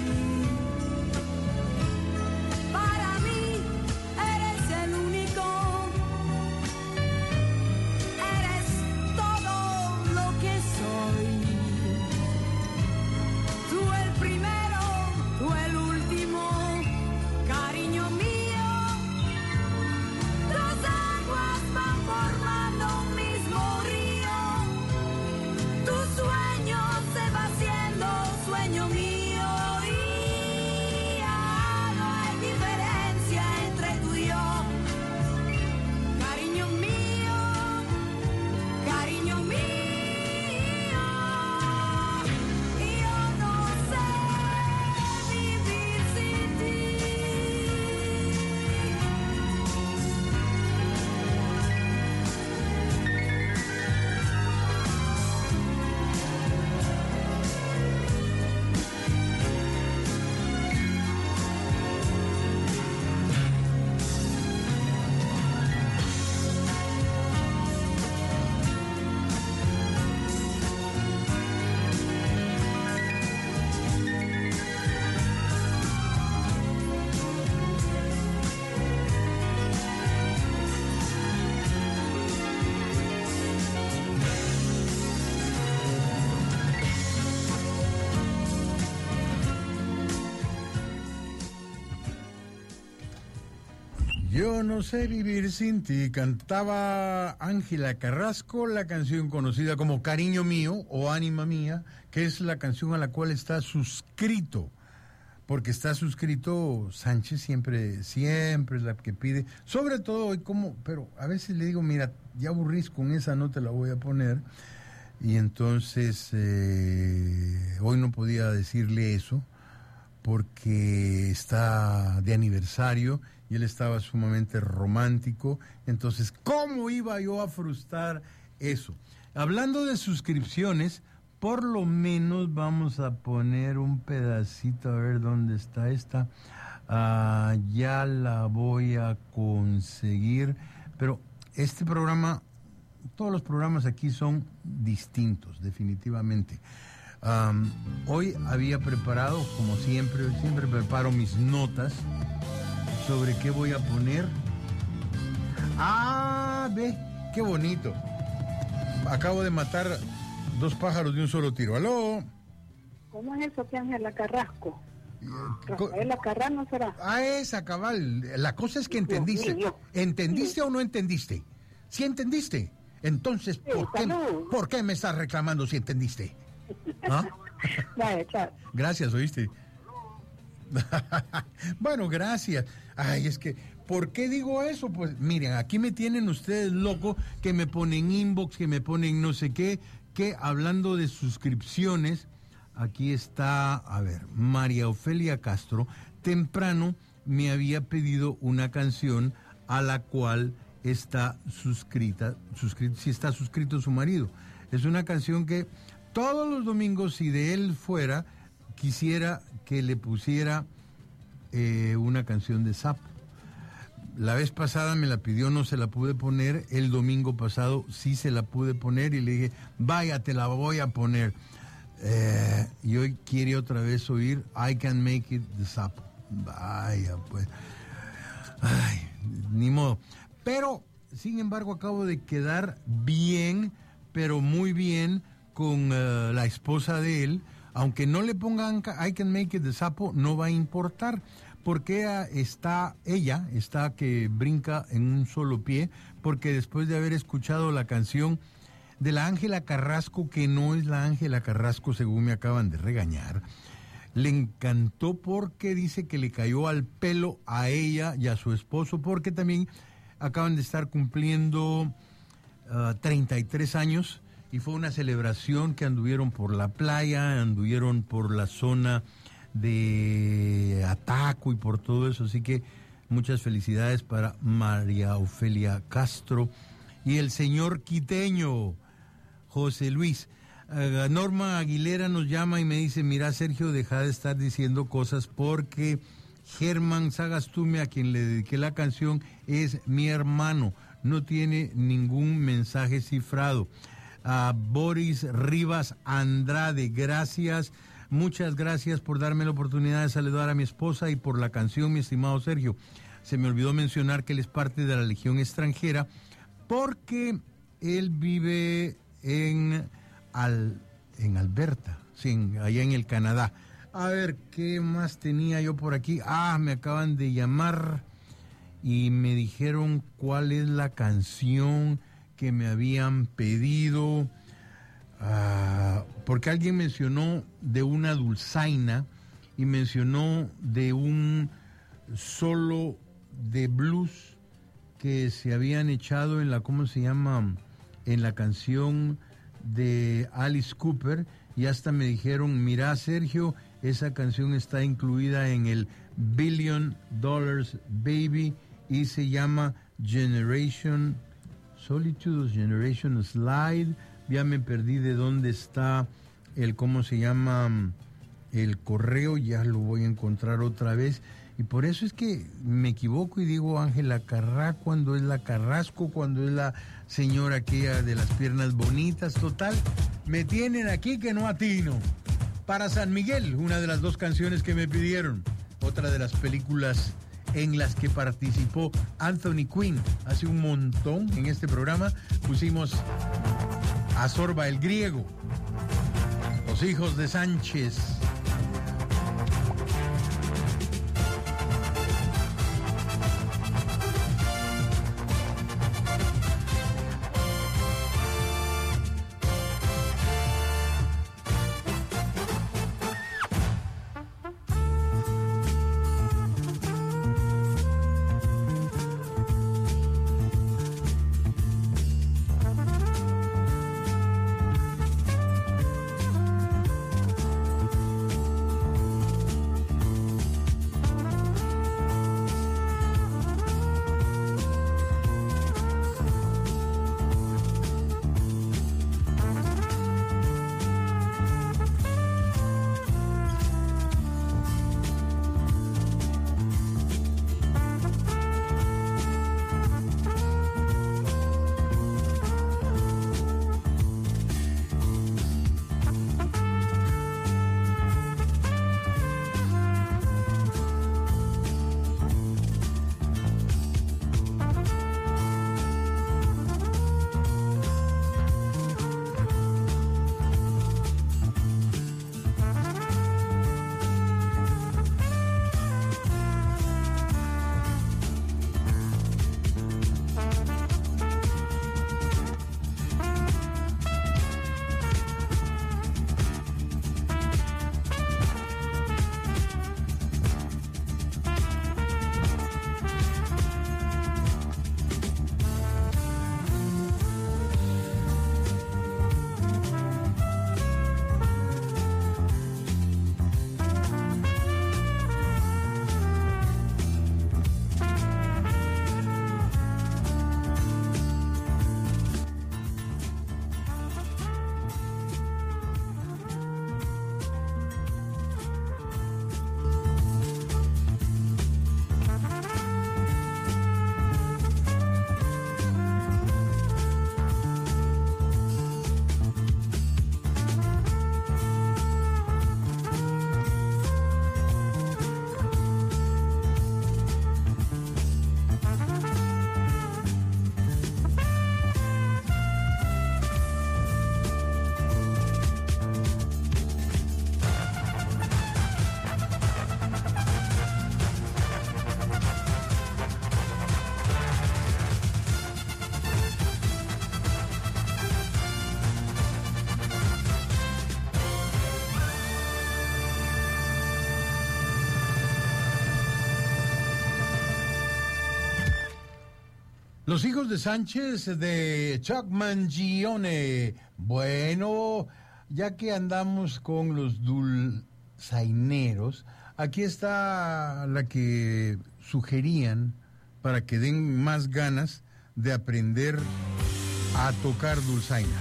Yo no sé vivir sin ti, cantaba Ángela Carrasco, la canción conocida como Cariño Mío o Ánima Mía, que es la canción a la cual está suscrito, porque está suscrito Sánchez, siempre es la que pide, sobre todo hoy pero a veces le digo, mira, ya aburrís con esa, no te la voy a poner, y entonces hoy no podía decirle eso, porque está de aniversario, y él estaba sumamente romántico, entonces, ¿cómo iba yo a frustrar eso? Hablando de suscripciones, por lo menos vamos a poner un pedacito, a ver dónde está esta, ya la voy a conseguir, pero este programa, todos los programas aquí son distintos, definitivamente. Hoy había preparado, como siempre preparo mis notas, sobre qué voy a poner. Ve, qué bonito. Acabo de matar 2 pájaros de un solo tiro. ¿Aló? ¿Cómo es eso que Ángela Carrasco? ¿Rafaela Carrá no será? Esa, cabal. La cosa es que entendiste. ¿Entendiste o no entendiste? ¿Sí entendiste? Entonces, ¿por qué me estás reclamando si entendiste? ¿Ah? Vale, chao. Gracias, ¿oíste? Bueno, gracias. Ay, es que, ¿por qué digo eso? Pues miren, aquí me tienen ustedes loco, que me ponen inbox, que me ponen no sé qué, que hablando de suscripciones, aquí está, a ver, María Ofelia Castro, temprano me había pedido una canción a la cual está suscrito su marido. Es una canción que todos los domingos, si de él fuera, quisiera que le pusiera una canción de Sapo. La vez pasada me la pidió, no se la pude poner. El domingo pasado sí se la pude poner y le dije, vaya, te la voy a poner. Y hoy quiere otra vez oír I Can Make It de Sapo. Vaya, pues. Ay, ni modo. Pero, sin embargo, acabo de quedar bien, pero muy bien, con la esposa de él. Aunque no le pongan I Can Make It de Sapo, no va a importar, porque ella está que brinca en un solo pie, porque después de haber escuchado la canción de la Ángela Carrasco, que no es la Ángela Carrasco según me acaban de regañar, le encantó porque dice que le cayó al pelo a ella y a su esposo, porque también acaban de estar cumpliendo 33 años, y fue una celebración que anduvieron por la playa, anduvieron por la zona de Ataco y por todo eso, así que muchas felicidades para María Ofelia Castro y el señor quiteño José Luis. Norma Aguilera nos llama y me dice, mira Sergio, deja de estar diciendo cosas porque Germán Sagastume, a quien le dediqué la canción, es mi hermano, no tiene ningún mensaje cifrado. A Boris Rivas Andrade, gracias, muchas gracias por darme la oportunidad de saludar a mi esposa y por la canción, mi estimado Sergio. Se me olvidó mencionar que él es parte de la Legión extranjera porque él vive en Alberta, sí, allá en el Canadá. A ver, ¿qué más tenía yo por aquí? Me acaban de llamar y me dijeron cuál es la canción que me habían pedido, porque alguien mencionó de una dulzaina y mencionó de un solo de blues que se habían echado en la, ¿cómo se llama?, en la canción de Alice Cooper, y hasta me dijeron, mira Sergio, esa canción está incluida en el $1 Billion Baby y se llama Generation Solitude, Generation Slide. Ya me perdí de dónde está el, ¿cómo se llama?, el correo, ya lo voy a encontrar otra vez. Y por eso es que me equivoco y digo Ángela Carrá cuando es la Carrasco, cuando es la señora aquella de las piernas bonitas. Total, me tienen aquí que no atino. Para San Miguel, una de las 2 canciones que me pidieron, otra de las películas en las que participó Anthony Quinn hace un montón en este programa. Pusimos a Sorba el Griego, Los Hijos de Sánchez. Los hijos de Sánchez de Chuck Mangione. Bueno, ya que andamos con los dulzaineros, aquí está la que sugerían para que den más ganas de aprender a tocar dulzaina.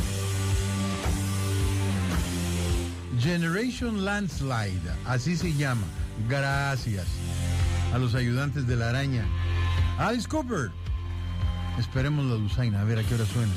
Generation Landslide, así se llama. Gracias a los ayudantes de la araña. Alice Cooper. Esperemos la dulzaina, a ver a qué hora suena.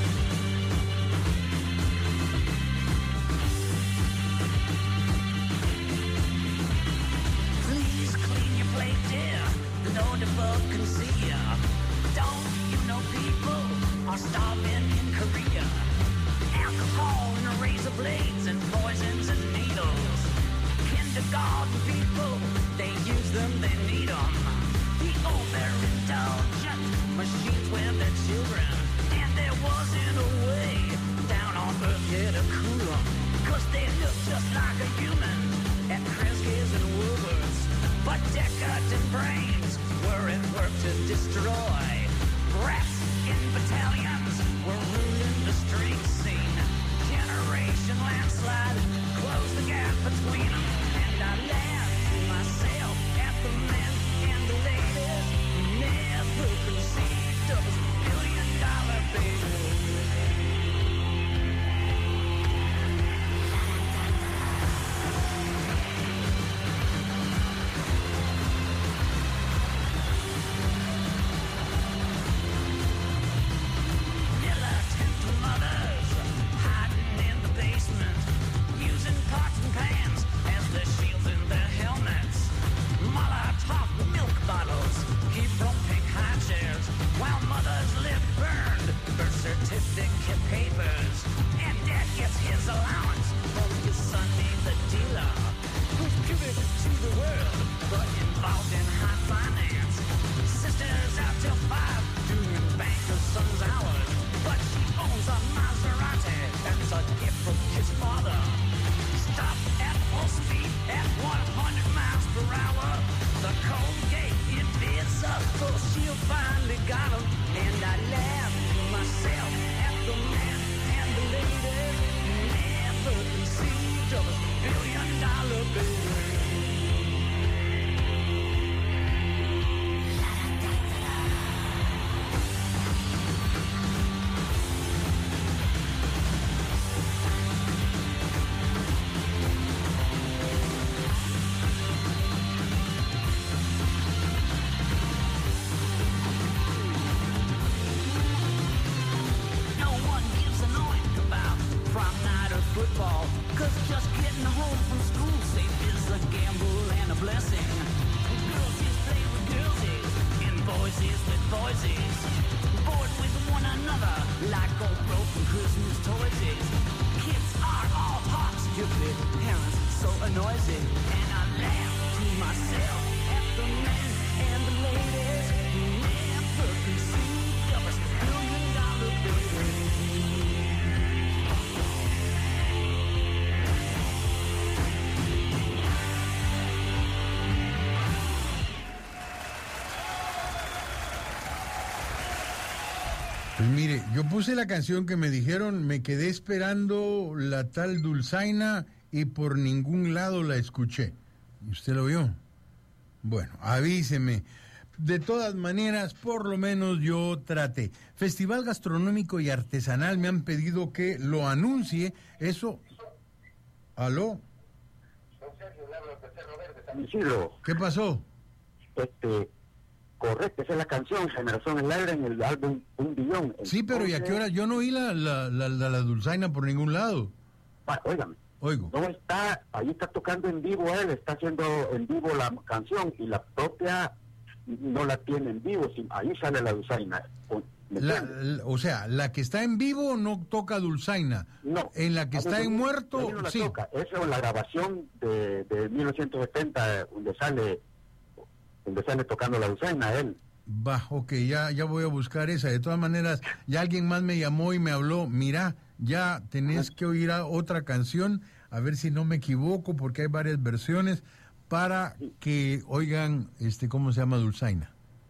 Please clean your plate, dear. No debug can see ya. Don't you know people are starving in Korea? Alcohol and razor blades and poisons and needles. Kindergarten people, they use them, they need them. The overindulgent machines with their children. And there wasn't a way down on earth here to cool them. Cause they look just like a human at Kresge's and Woolworths. But decadent brains were at work to destroy. Rats in battalions were ruling the street scene. Generation landslide closed the gap between them. And I laughed to myself at the men and the ladies who never conceived of a billion-dollar baby. Certificate papers, and Dad gets his allowance. For his son named the dealer, who's pivoted to the world, but involved in high finance. Sister's out till 5, doing banker's son's hours, but she owns a Maserati, and it's a gift from his father. Stop at full speed at 100 miles per hour. The cold gate it bids up, so she'll finally got him, and I laughed myself at the men and the ladies who never conceived of a billion-dollar baby. Football, cause just getting home from school safe is a gamble and a blessing. Girlsies play with girlsies, and boysies with boysies. Bored with one another, like old broken Christmas toysies. Kids are all hot, stupid, parents so noisy. And I laugh to myself at the men and the ladies who never conceived of a billion-dollar baby. Pues mire, yo puse la canción que me dijeron, me quedé esperando la tal dulzaina y por ningún lado la escuché. ¿Y usted lo vio? Bueno, avíseme. De todas maneras, por lo menos yo traté. Festival Gastronómico y Artesanal, me han pedido que lo anuncie. Eso... ¿Aló? ¿Qué pasó? Correcto, esa es la canción, Generación El Aire, en el álbum Un Billón. Sí, pero ¿y a qué hora? Yo no oí la dulzaina por ningún lado. Óigame. Oigo. No está, ahí está tocando en vivo él, está haciendo en vivo la canción y la propia no la tiene en vivo, ahí sale la dulzaina. O sea, la que está en vivo no toca dulzaina. No. En la que está en muerto, no la sí. Toca. Esa es la grabación de 1970, donde sale tocando la dulzaina él. Va, ok, ya voy a buscar esa. De todas maneras, ya alguien más me llamó y me habló, mira, ya tenés que oír otra canción, a ver si no me equivoco, porque hay varias versiones, para que oigan, ¿cómo se llama? Dulzaina.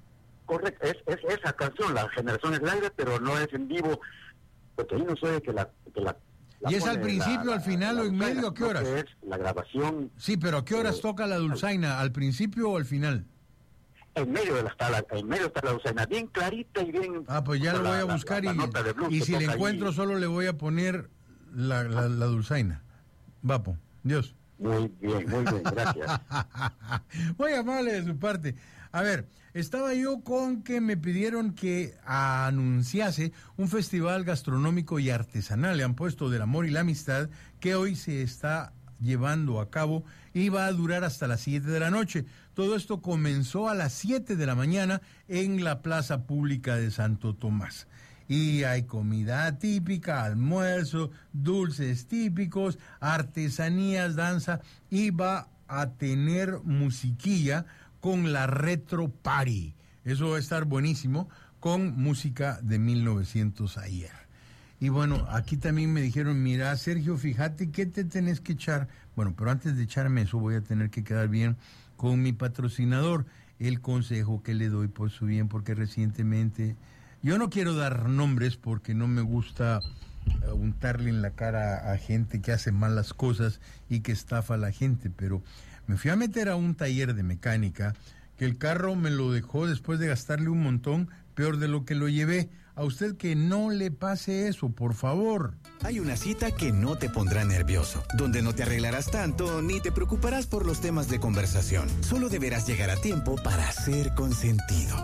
Correcto, es esa canción, La Generación del Aire, pero no es en vivo, porque ahí no soy que la ¿Y es al principio, al final o en medio? ¿A qué horas? Es la grabación. Sí, pero ¿a qué horas toca la dulzaina? ¿Al principio o al final? En medio está la dulzaina, bien clarita y bien... Pues ya lo voy a buscar y si le encuentro ahí, solo le voy a poner la dulzaina. Vapo, Dios. Muy bien, gracias. Muy amable de su parte. A ver, estaba yo con que me pidieron que anunciase un festival gastronómico y artesanal, le han puesto del amor y la amistad, que hoy se está llevando a cabo y va a durar hasta las 7 de la noche. Todo esto comenzó a las 7 de la mañana en la Plaza Pública de Santo Tomás. Y hay comida típica, almuerzo, dulces típicos, artesanías, danza, y va a tener musiquilla con la Retro Party. Eso va a estar buenísimo, con música de 1900 ayer. Y bueno, aquí también me dijeron, mira, Sergio, fíjate que te tenés que echar. Bueno, pero antes de echarme eso voy a tener que quedar bien con mi patrocinador. El consejo que le doy por su bien, porque recientemente... Yo no quiero dar nombres porque no me gusta untarle en la cara a gente que hace malas cosas y que estafa a la gente, pero me fui a meter a un taller de mecánica que el carro me lo dejó después de gastarle un montón, peor de lo que lo llevé. A usted que no le pase eso, por favor. Hay una cita que no te pondrá nervioso, donde no te arreglarás tanto ni te preocuparás por los temas de conversación. Solo deberás llegar a tiempo para ser consentido.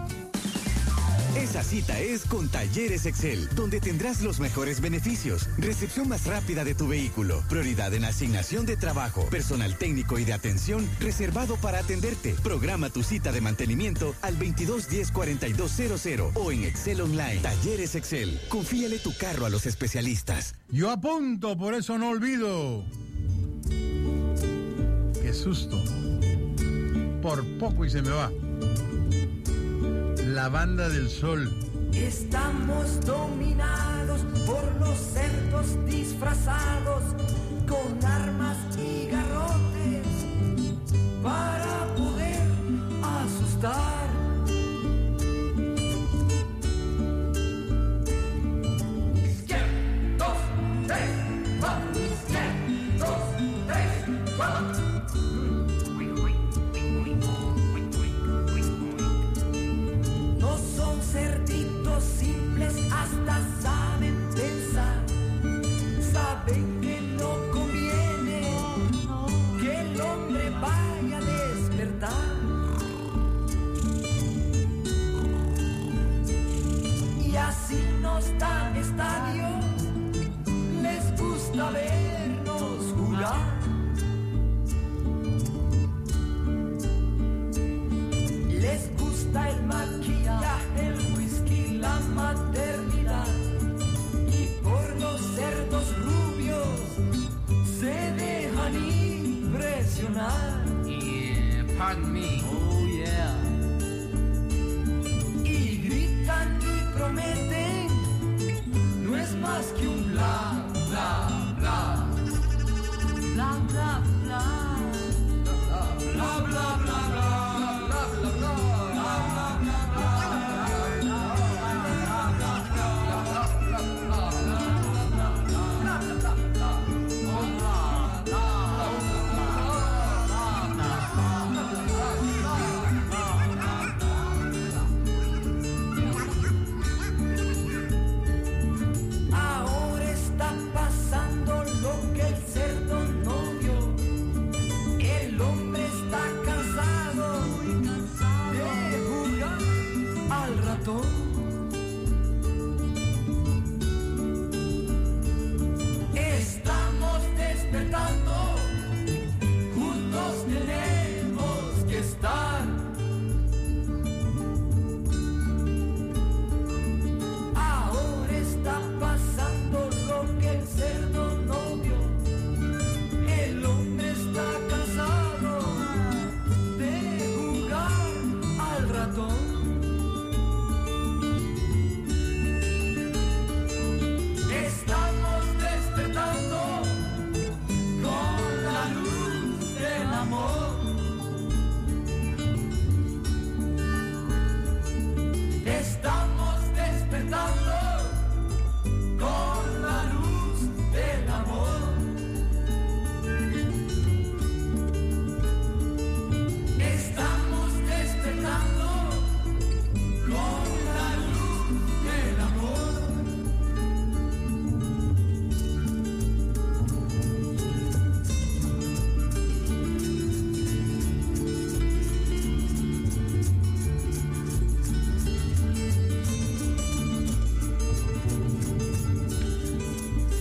Esa cita es con Talleres Excel, donde tendrás los mejores beneficios, recepción más rápida de tu vehículo, prioridad en asignación de trabajo, personal técnico y de atención reservado para atenderte. Programa tu cita de mantenimiento al 2210-4200 o en Excel Online. Talleres Excel, confíale tu carro a los especialistas. Yo apunto, por eso no olvido. Qué susto. Por poco y se me va. La Banda del Sol. Estamos dominados por los cerdos disfrazados con armas y garrotes para poder asustar. Izquierda, 2, 3, 4. Izquierda, 2, 3, 4. Cerditos simples hasta saben pensar, saben que no conviene que el hombre vaya a despertar. Y así nos dan estadio, les gusta vernos jugar. Les gusta el maquillaje, el whisky, la maternidad. Y por los cerdos rubios se dejan impresionar. Yeah, pardon me. Oh, yeah. Y gritan y prometen, no es más que un bla, bla, bla. Bla, bla, bla. Bla, bla, bla, bla.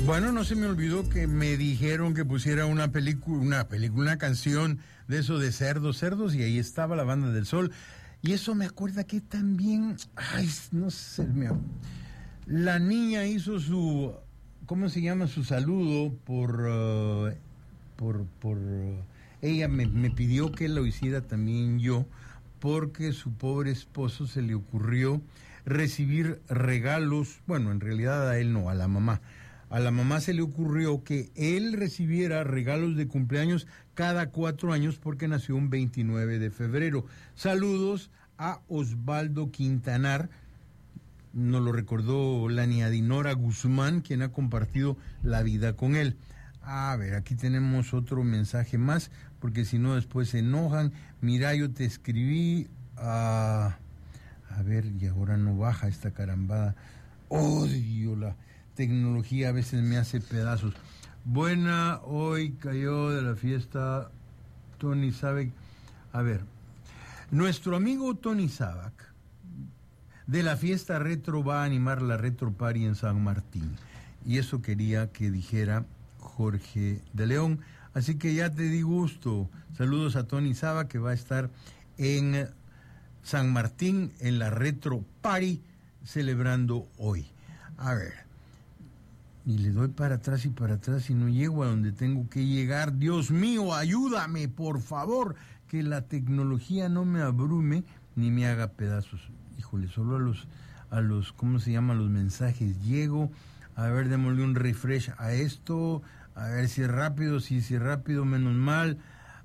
Bueno, no se me olvidó que me dijeron que pusiera una canción de eso de cerdos, y ahí estaba la Banda del Sol. Y eso me acuerda que también, no sé, la niña hizo su, ¿cómo se llama? Su saludo ella me pidió que lo hiciera también yo, porque su pobre esposo se le ocurrió recibir regalos, bueno, en realidad a él no, a la mamá. A la mamá se le ocurrió que él recibiera regalos de cumpleaños cada 4 años porque nació un 29 de febrero. Saludos a Osvaldo Quintanar, nos lo recordó la niña Dinora Guzmán, quien ha compartido la vida con él. A ver, aquí tenemos otro mensaje más, porque si no después se enojan. Mira, yo te escribí, a ver, y ahora no baja esta carambada. Odio la tecnología, a veces me hace pedazos. Buena, hoy cayó de la fiesta Tony Sabac. A ver, nuestro amigo Tony Sabac de la fiesta retro va a animar la Retro Party en San Martín. Y eso quería que dijera Jorge de León. Así que ya te di gusto. Saludos a Tony Sabac, que va a estar en San Martín en la Retro Party celebrando hoy. A ver. Y le doy para atrás y no llego a donde tengo que llegar. Dios mío, ayúdame, por favor, que la tecnología no me abrume ni me haga pedazos. Híjole, solo a los ¿cómo se llama? Los mensajes llego. A ver, démosle un refresh a esto. A ver si es rápido, si es rápido, menos mal.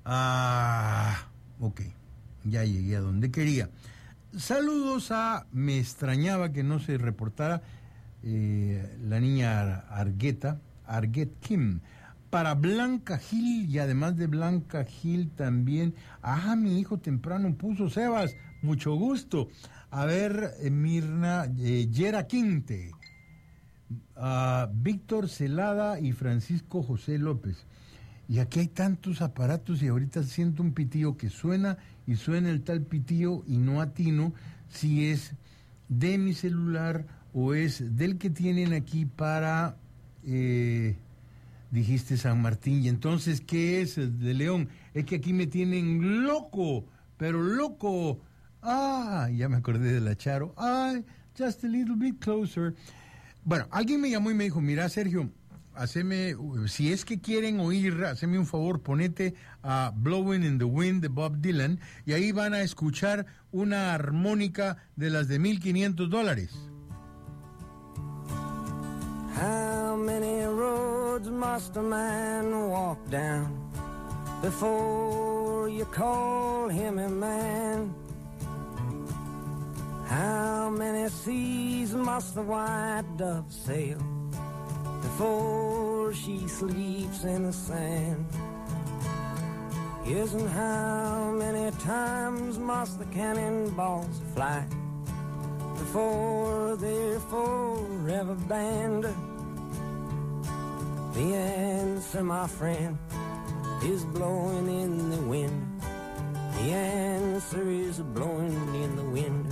Ok, ya llegué a donde quería. Saludos me extrañaba que no se reportara la niña Arget Kim, para Blanca Gil, y además de Blanca Gil también, mi hijo temprano puso Sebas, mucho gusto. A ver, Mirna, Yera Quinte, Víctor Celada y Francisco José López. Y aquí hay tantos aparatos y ahorita siento un pitillo que suena y suena el tal pitillo y no atino si es de mi celular o es del que tienen aquí para, dijiste San Martín, y entonces, ¿qué es el de León? Es que aquí me tienen loco, pero loco. Ya me acordé de la Charo. Just a little bit closer. Bueno, alguien me llamó y me dijo, mira, Sergio, si es que quieren oír, haceme un favor, ponete a Blowing in the Wind de Bob Dylan, y ahí van a escuchar una armónica de las de $1,500. How many roads must a man walk down before you call him a man? How many seas must the white dove sail before she sleeps in the sand? Yes, and how many times must the cannonballs fly before they're forever banned? The answer, my friend, is blowing in the wind. The answer is blowing in the wind.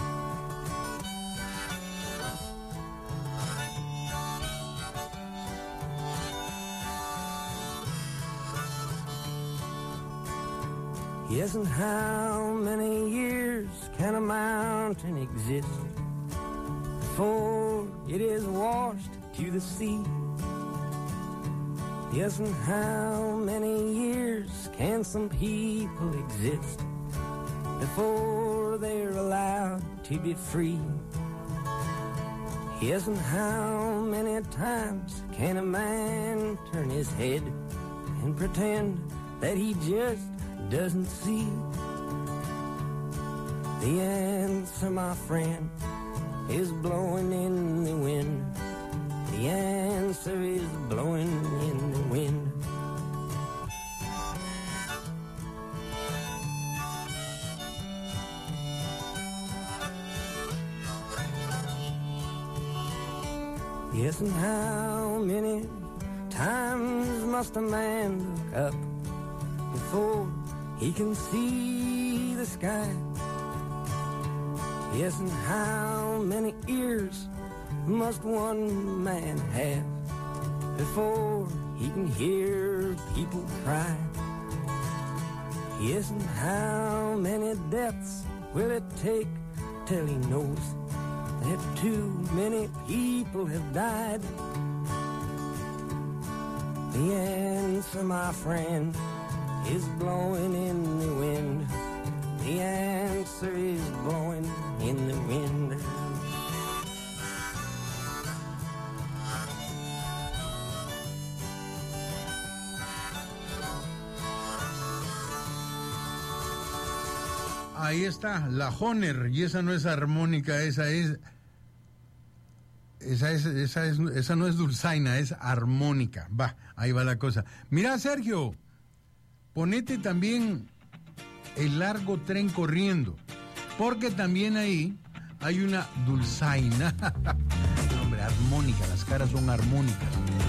Yes, and how many years can a mountain exist before it is washed to the sea? Yes, and how many years can some people exist before they're allowed to be free? Yes, and how many times can a man turn his head and pretend that he just doesn't see? The answer, my friend, is blowing in the wind. The answer is blowing in the wind. Yes, and how many times must a man look up before he can see the sky? Yes, and how many ears must one man have before he can hear people cry. Yes, and how many deaths will it take till he knows that too many people have died? The answer, my friend, is blowing in the wind. The answer is blowing in the wind. Ahí está, la Honer, y esa no es armónica, esa no es dulzaina, es armónica. Va, ahí va la cosa. Mira, Sergio, ponete también El largo tren corriendo, porque también ahí hay una dulzaina. Hombre, armónica, las caras son armónicas.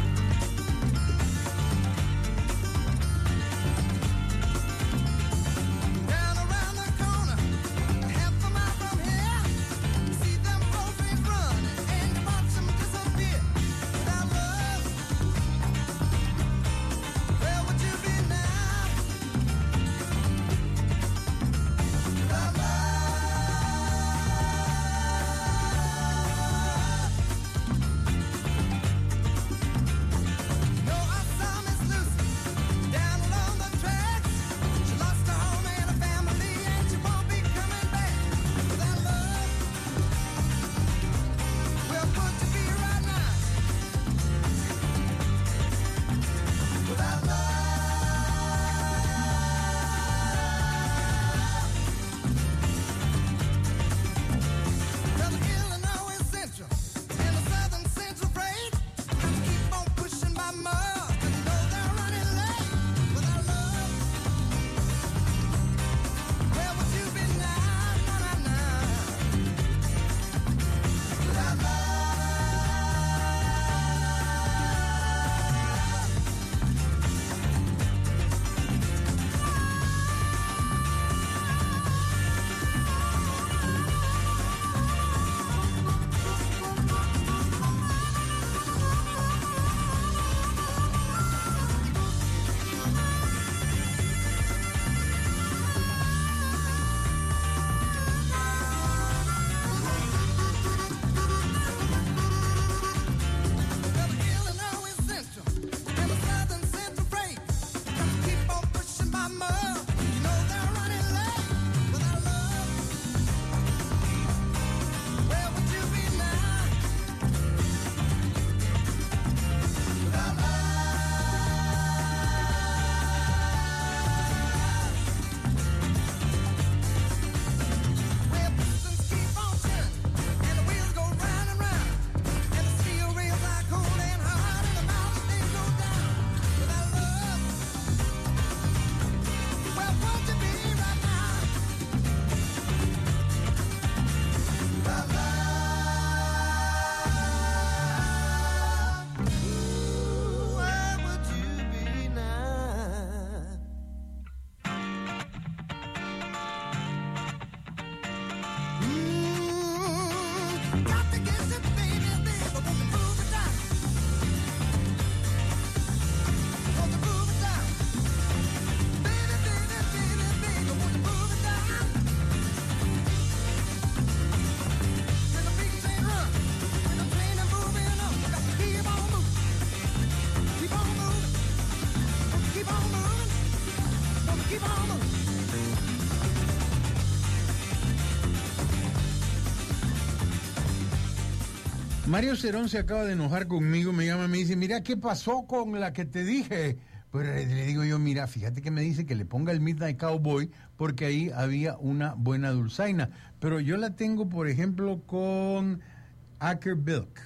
Mario Cerón se acaba de enojar conmigo, me llama, me dice, mira, ¿qué pasó con la que te dije? Pero le digo yo, mira, fíjate que me dice que le ponga el Midnight Cowboy porque ahí había una buena dulzaina. Pero yo la tengo, por ejemplo, con Ackerbilk.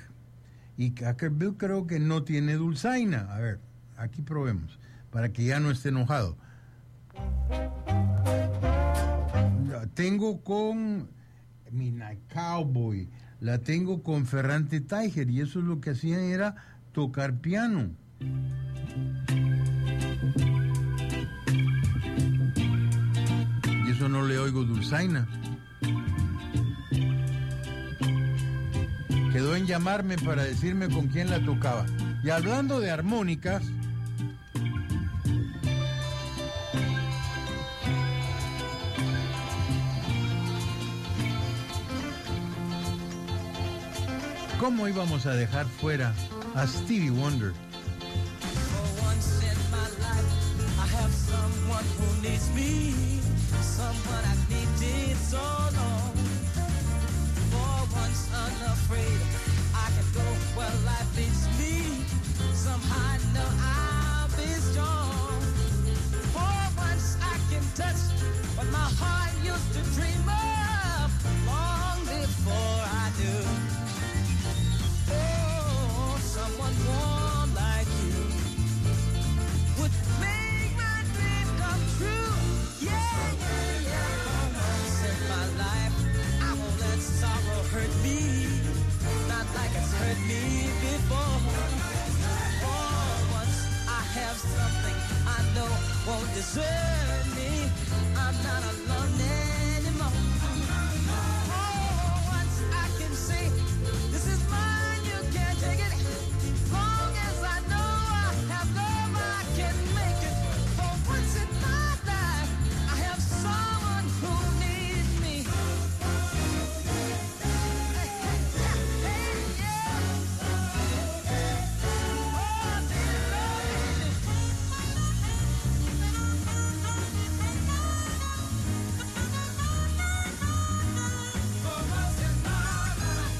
Y Ackerbilk creo que no tiene dulzaina. A ver, aquí probemos, para que ya no esté enojado. La tengo con Midnight Cowboy. La tengo con Ferrante Tiger y eso es lo que hacían, era tocar piano. Y eso no le oigo dulzaina. Quedó en llamarme para decirme con quién la tocaba. Y hablando de armónicas, ¿cómo íbamos a dejar fuera a Stevie Wonder? Someone who needs me, someone I needed so long. For once unafraid, I can go where life leads me. Somehow I know I'll be strong. For once I can touch what my heart used to dream of long before I knew. Oh, someone warm like you would make my dream come true. Yeah, yeah, yeah. Once in my life, I won't let sorrow hurt me, not like it's hurt me before. For once I have something I know won't desert me. I'm not alone anymore. For once I can say, this is mine, you can't take it. Long as I know I have love, I can make it. For once in my life, I have someone who needs me. Hey, yeah. Oh, dear for once in my life.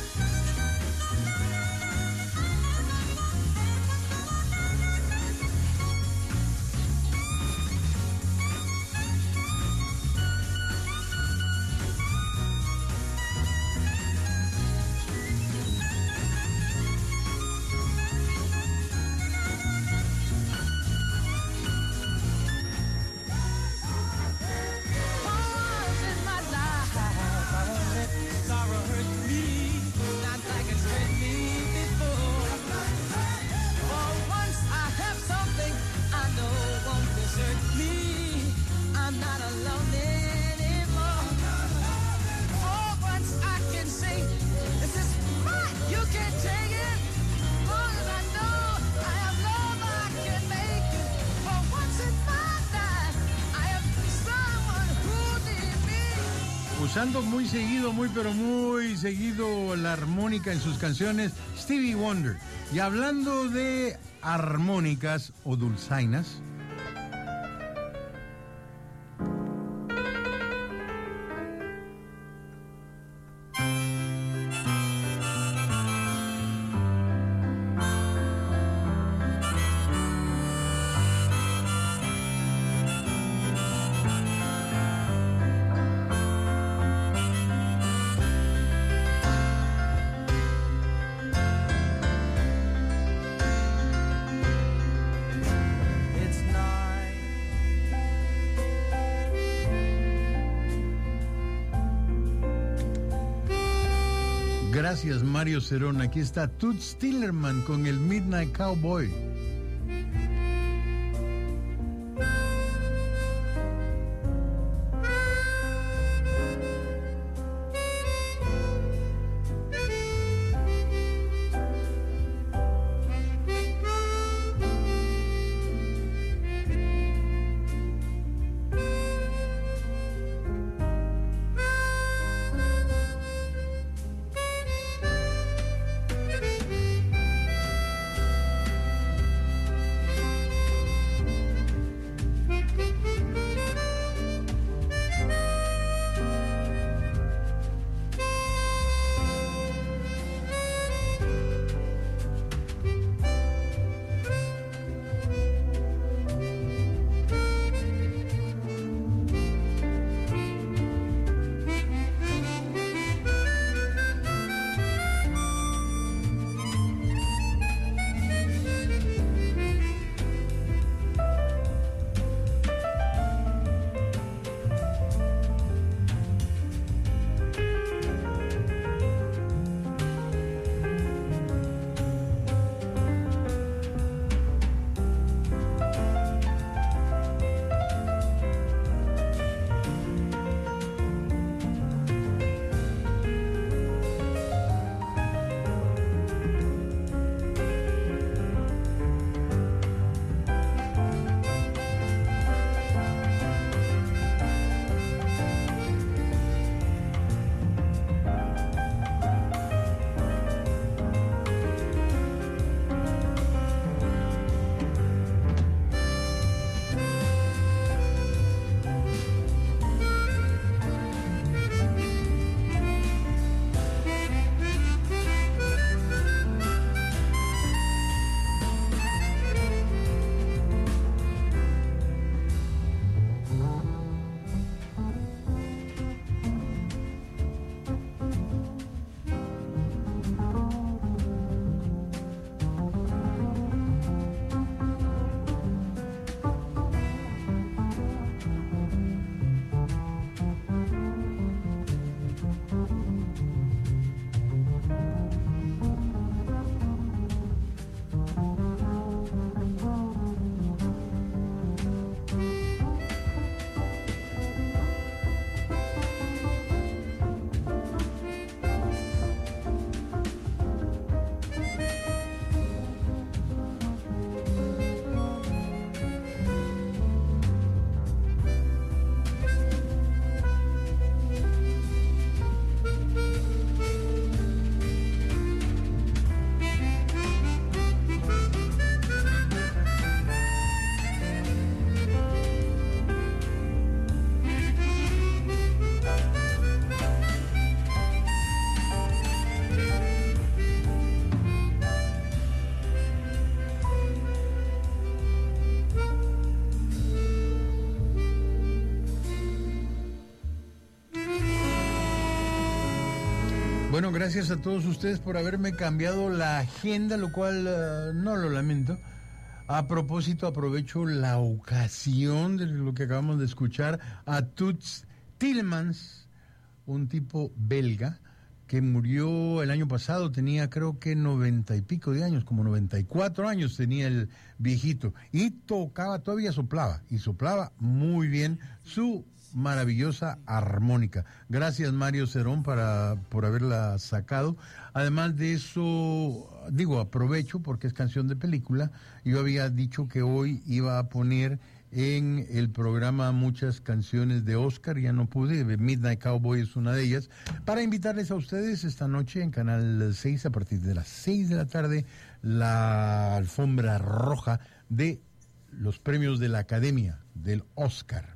Once in my life, I won't let sorrow hurt me, not like it's hurt me before. For once I have something I know won't desert me. I'm not alone anymore. For once I can say, this is mine, you can't take it. Long as I know I have love, I can make it. For once in my life, I have someone who needs me. Usando muy seguido, muy pero muy seguido la armónica en sus canciones, Stevie Wonder. Y hablando de armónicas o dulzainas, It's night. gracias Mario Cerón. Aquí está Toots Tillerman con el Midnight Cowboy. Bueno, gracias a todos ustedes por haberme cambiado la agenda, lo cual no lo lamento. A propósito, aprovecho la ocasión de lo que acabamos de escuchar a Toots Thielemans, un tipo belga que murió el año pasado, tenía creo que 90 y pico de años, como 94 años tenía el viejito, y tocaba, todavía soplaba, y soplaba muy bien su maravillosa armónica. Gracias, Mario Cerón, por haberla sacado. Además de eso, aprovecho porque es canción de película. Yo había dicho que hoy iba a poner en el programa muchas canciones de Oscar, ya no pude. Midnight Cowboy es una de ellas, para invitarles a ustedes esta noche en Canal 6 a partir de las 6 de la tarde, la alfombra roja de los premios de la Academia del Oscar.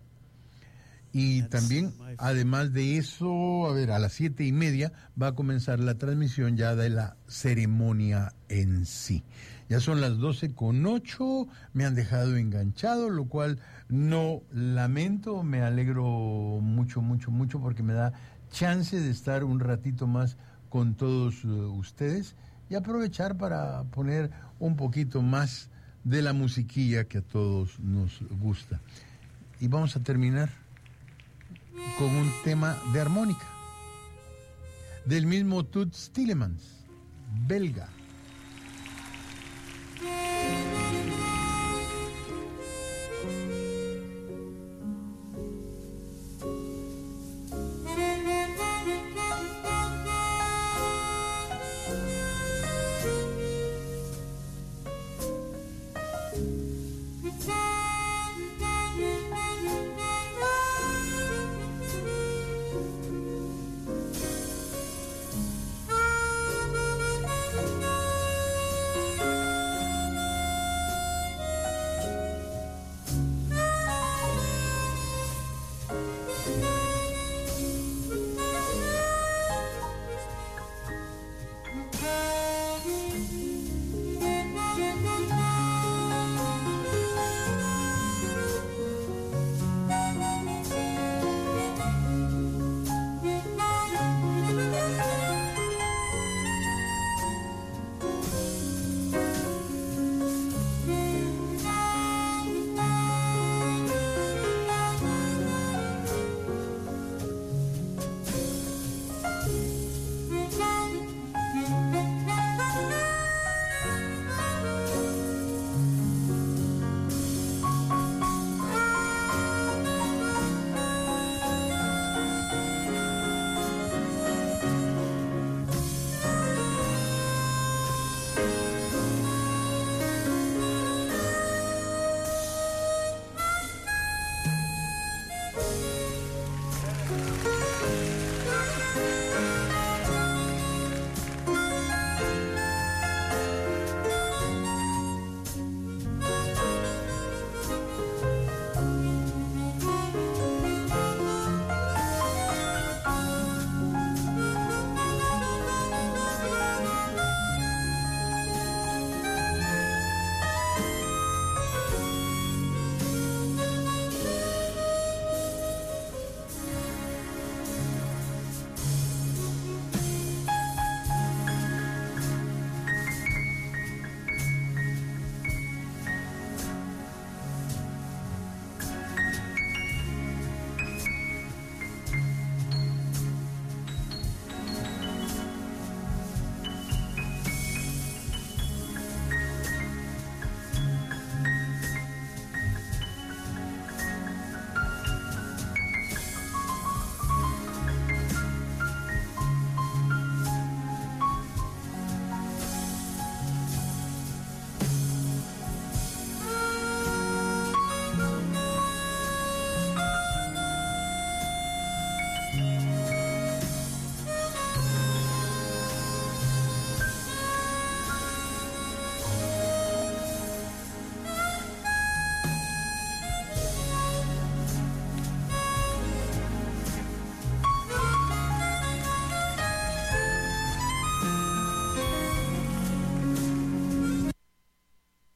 Y también, además de eso, a las 7:30 va a comenzar la transmisión ya de la ceremonia en sí. Ya son las 12:08, me han dejado enganchado, lo cual no lamento, me alegro mucho, mucho, mucho, porque me da chance de estar un ratito más con todos ustedes y aprovechar para poner un poquito más de la musiquilla que a todos nos gusta. Y vamos a terminar con un tema de armónica del mismo Toots Thielemans, belga.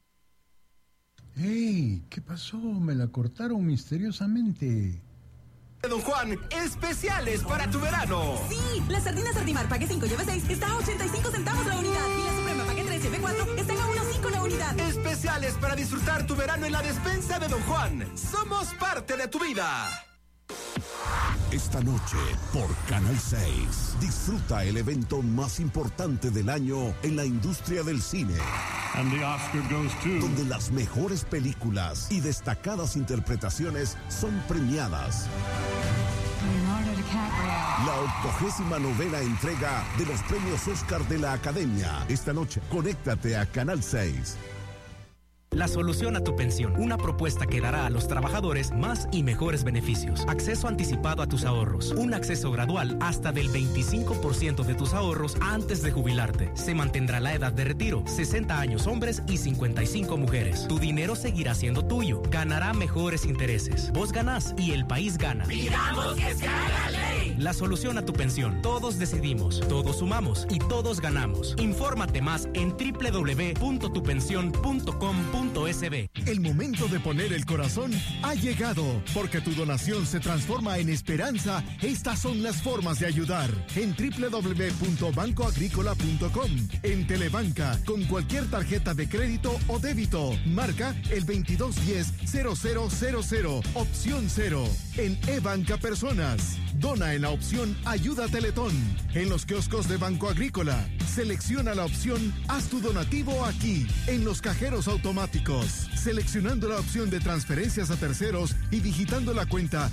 ¿Qué pasó? Me la cortaron misteriosamente. Don Juan, especiales para tu verano. Sí, la sardina Sardimar pague 5 lleve 6 está a 85 centavos la unidad y la Suprema pague 3 lleve 4 están a 1.5 la unidad. Especiales para disfrutar tu verano en la despensa de Don Juan. Somos parte de tu vida. Esta noche, por Canal 6, disfruta el evento más importante del año en la industria del cine. And the Oscar goes to... donde las mejores películas y destacadas interpretaciones son premiadas. Leonardo DiCaprio. La 89ª entrega de los premios Oscar de la Academia. Esta noche, conéctate a Canal 6. La solución a tu pensión, una propuesta que dará a los trabajadores más y mejores beneficios. Acceso anticipado a tus ahorros, un acceso gradual hasta del 25% de tus ahorros antes de jubilarte. Se mantendrá la edad de retiro, 60 años hombres y 55 mujeres. Tu dinero seguirá siendo tuyo, ganará mejores intereses. Vos ganás y el país gana. ¡Pidamos que se haga ley! La solución a tu pensión, todos decidimos, todos sumamos y todos ganamos. Infórmate más en www.tupension.com.sb. El momento de poner el corazón ha llegado, porque tu donación se transforma en esperanza. Estas son las formas de ayudar. En www.bancoagricola.com, en Telebanca, con cualquier tarjeta de crédito o débito. Marca el 2210-0000, opción 0. En eBanca Personas, dona en la opción Ayuda Teletón. En los kioscos de Banco Agrícola, selecciona la opción Haz tu donativo aquí. En los cajeros automáticos, seleccionando la opción de transferencias a terceros y digitando la cuenta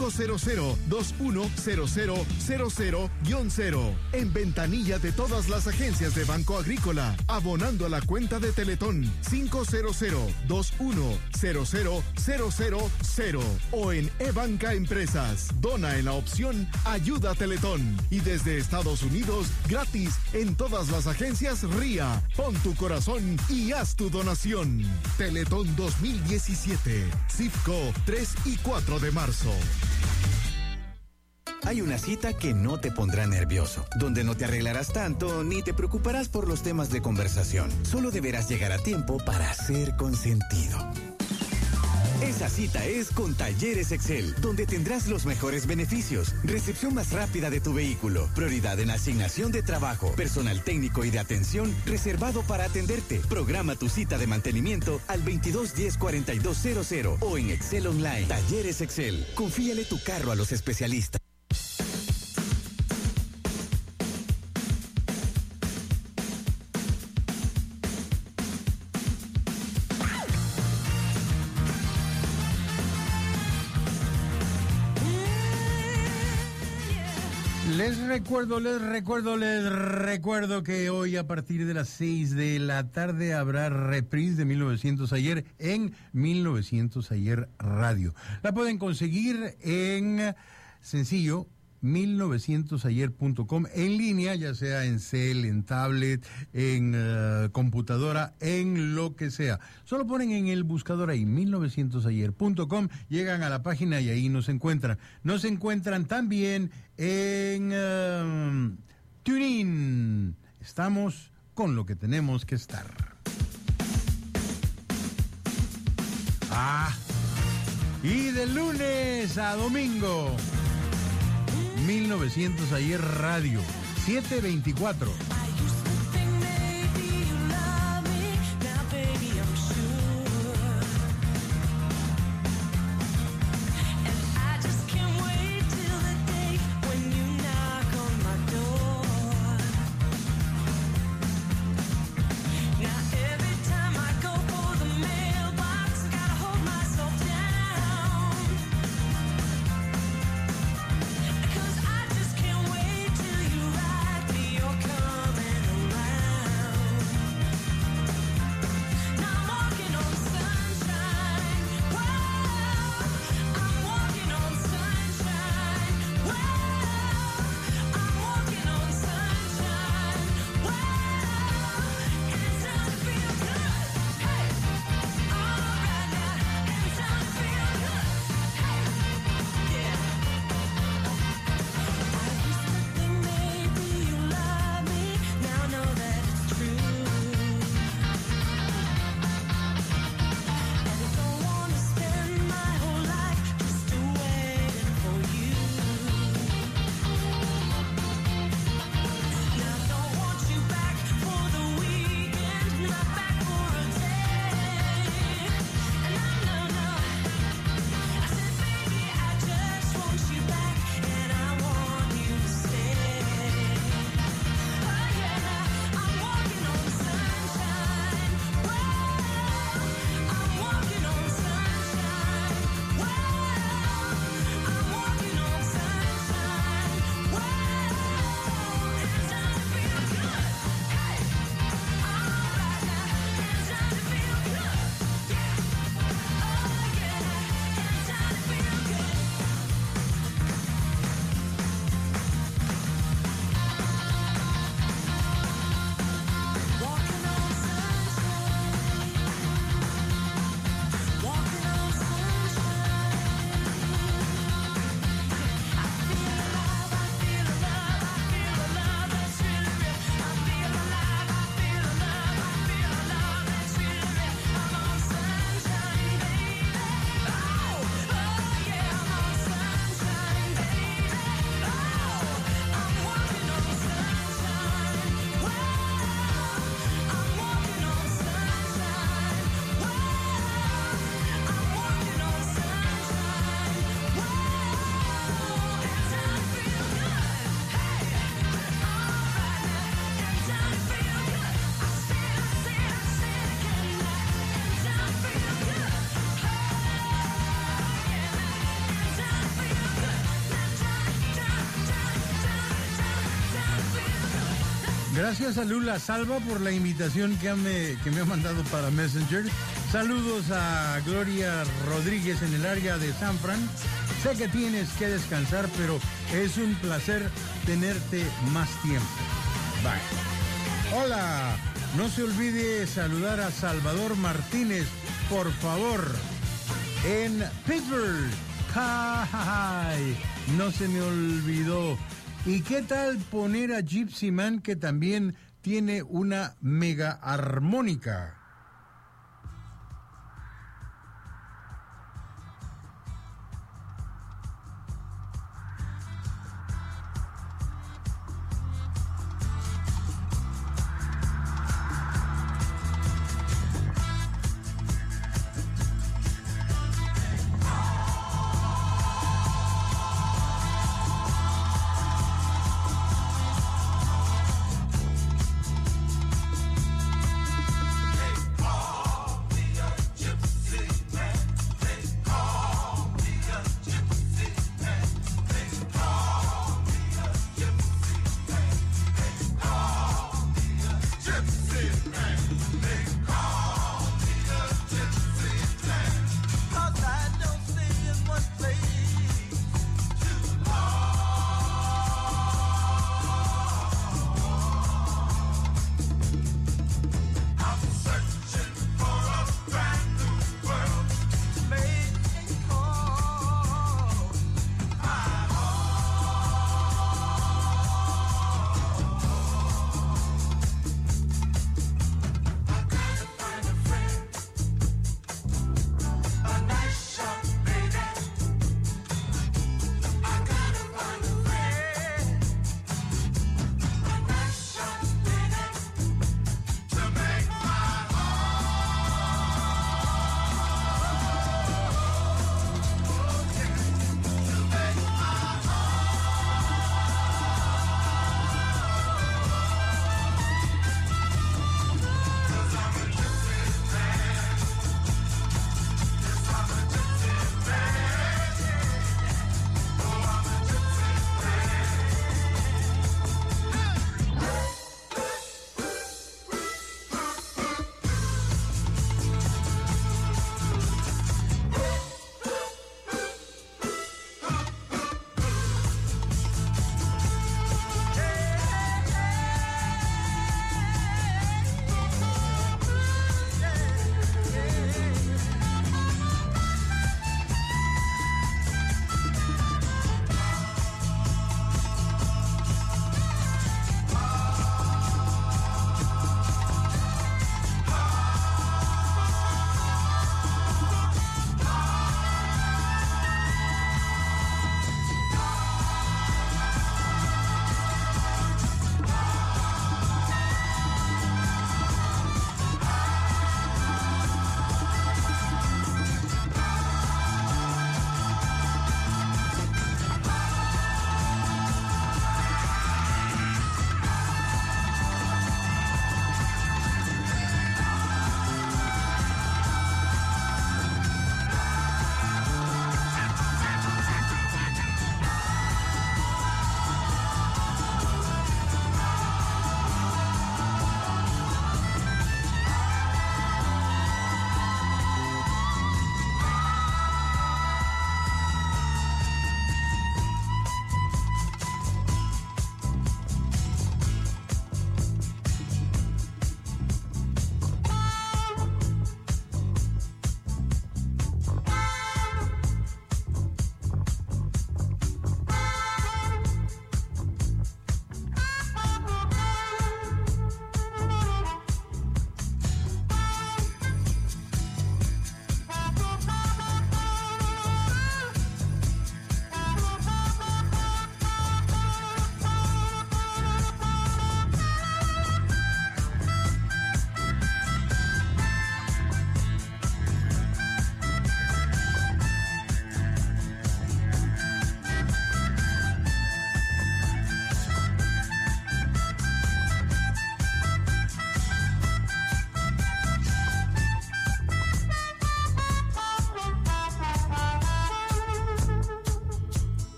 500-210000-0. En ventanilla de todas las agencias de Banco Agrícola, abonando a la cuenta de Teletón 500-21000000 o en eBanca Empresas. Dona en la opción Ayuda Teletón y desde Estados Unidos gratis en todas las agencias RIA. Pon tu corazón y haz tu donación. Teletón 2017, CIFCO 3 y 4 de marzo. Hay una cita que no te pondrá nervioso, donde no te arreglarás tanto ni te preocuparás por los temas de conversación. Solo deberás llegar a tiempo para ser consentido. Esa cita es con Talleres Excel, donde tendrás los mejores beneficios, recepción más rápida de tu vehículo, prioridad en asignación de trabajo, personal técnico y de atención reservado para atenderte. Programa tu cita de mantenimiento al 2210-4200 o en Excel Online. Talleres Excel, confíale tu carro a los especialistas. Les recuerdo que hoy a partir de las 6 de la tarde habrá reprise de 1900 ayer en 1900 ayer radio. La pueden conseguir en sencillo 1900ayer.com en línea, ya sea en cel, en tablet, en computadora, en lo que sea. Solo ponen en el buscador ahí 1900ayer.com, llegan a la página y ahí nos encuentran. Nos encuentran también en TuneIn. Estamos con lo que tenemos que estar. Y de lunes a domingo 1900 ayer radio 724. Gracias a Lula Salva por la invitación que me ha mandado para Messenger. Saludos a Gloria Rodríguez en el área de San Fran. Sé que tienes que descansar, pero es un placer tenerte más tiempo. Bye. Hola, no se olvide saludar a Salvador Martínez, por favor, en Pittsburgh. ¡Ay! No se me olvidó. ¿Y qué tal poner a Gypsy Man, que también tiene una mega armónica?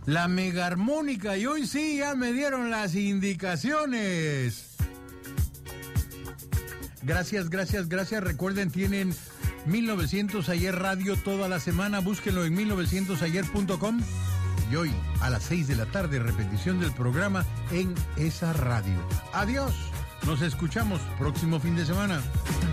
la megarmónica, y hoy sí ya me dieron las indicaciones. Gracias. Recuerden, tienen 1900 Ayer Radio toda la semana. Búsquenlo en 1900ayer.com. Y hoy a las 6 de la tarde, repetición del programa en esa radio. Adiós. Nos escuchamos próximo fin de semana.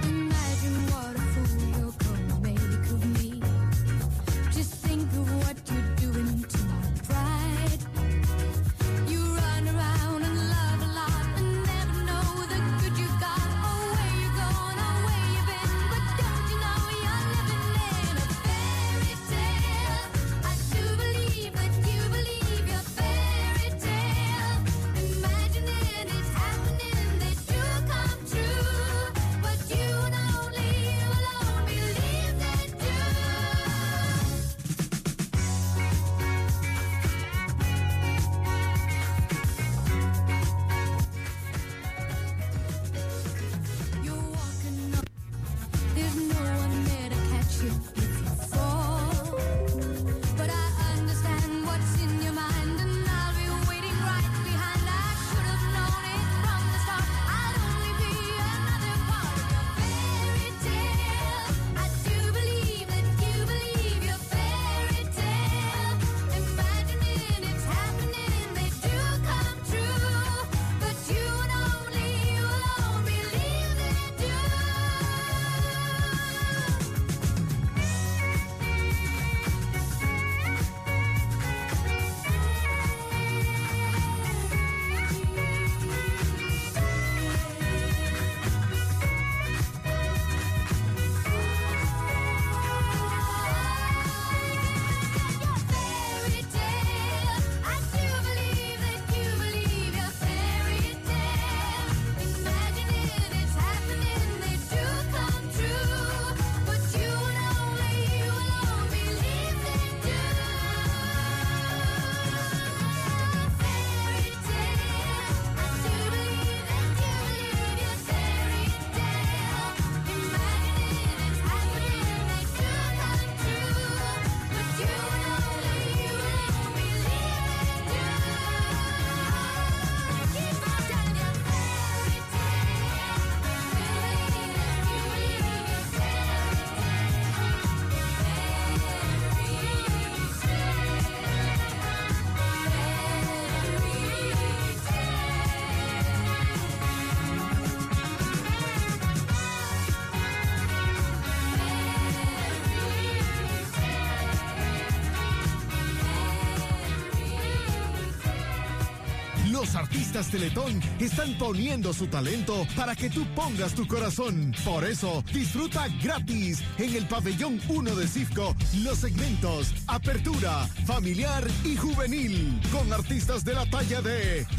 Los artistas Teletón están poniendo su talento para que tú pongas tu corazón. Por eso, disfruta gratis en el pabellón 1 de CIFCO los segmentos Apertura, Familiar y Juvenil, con artistas de la talla de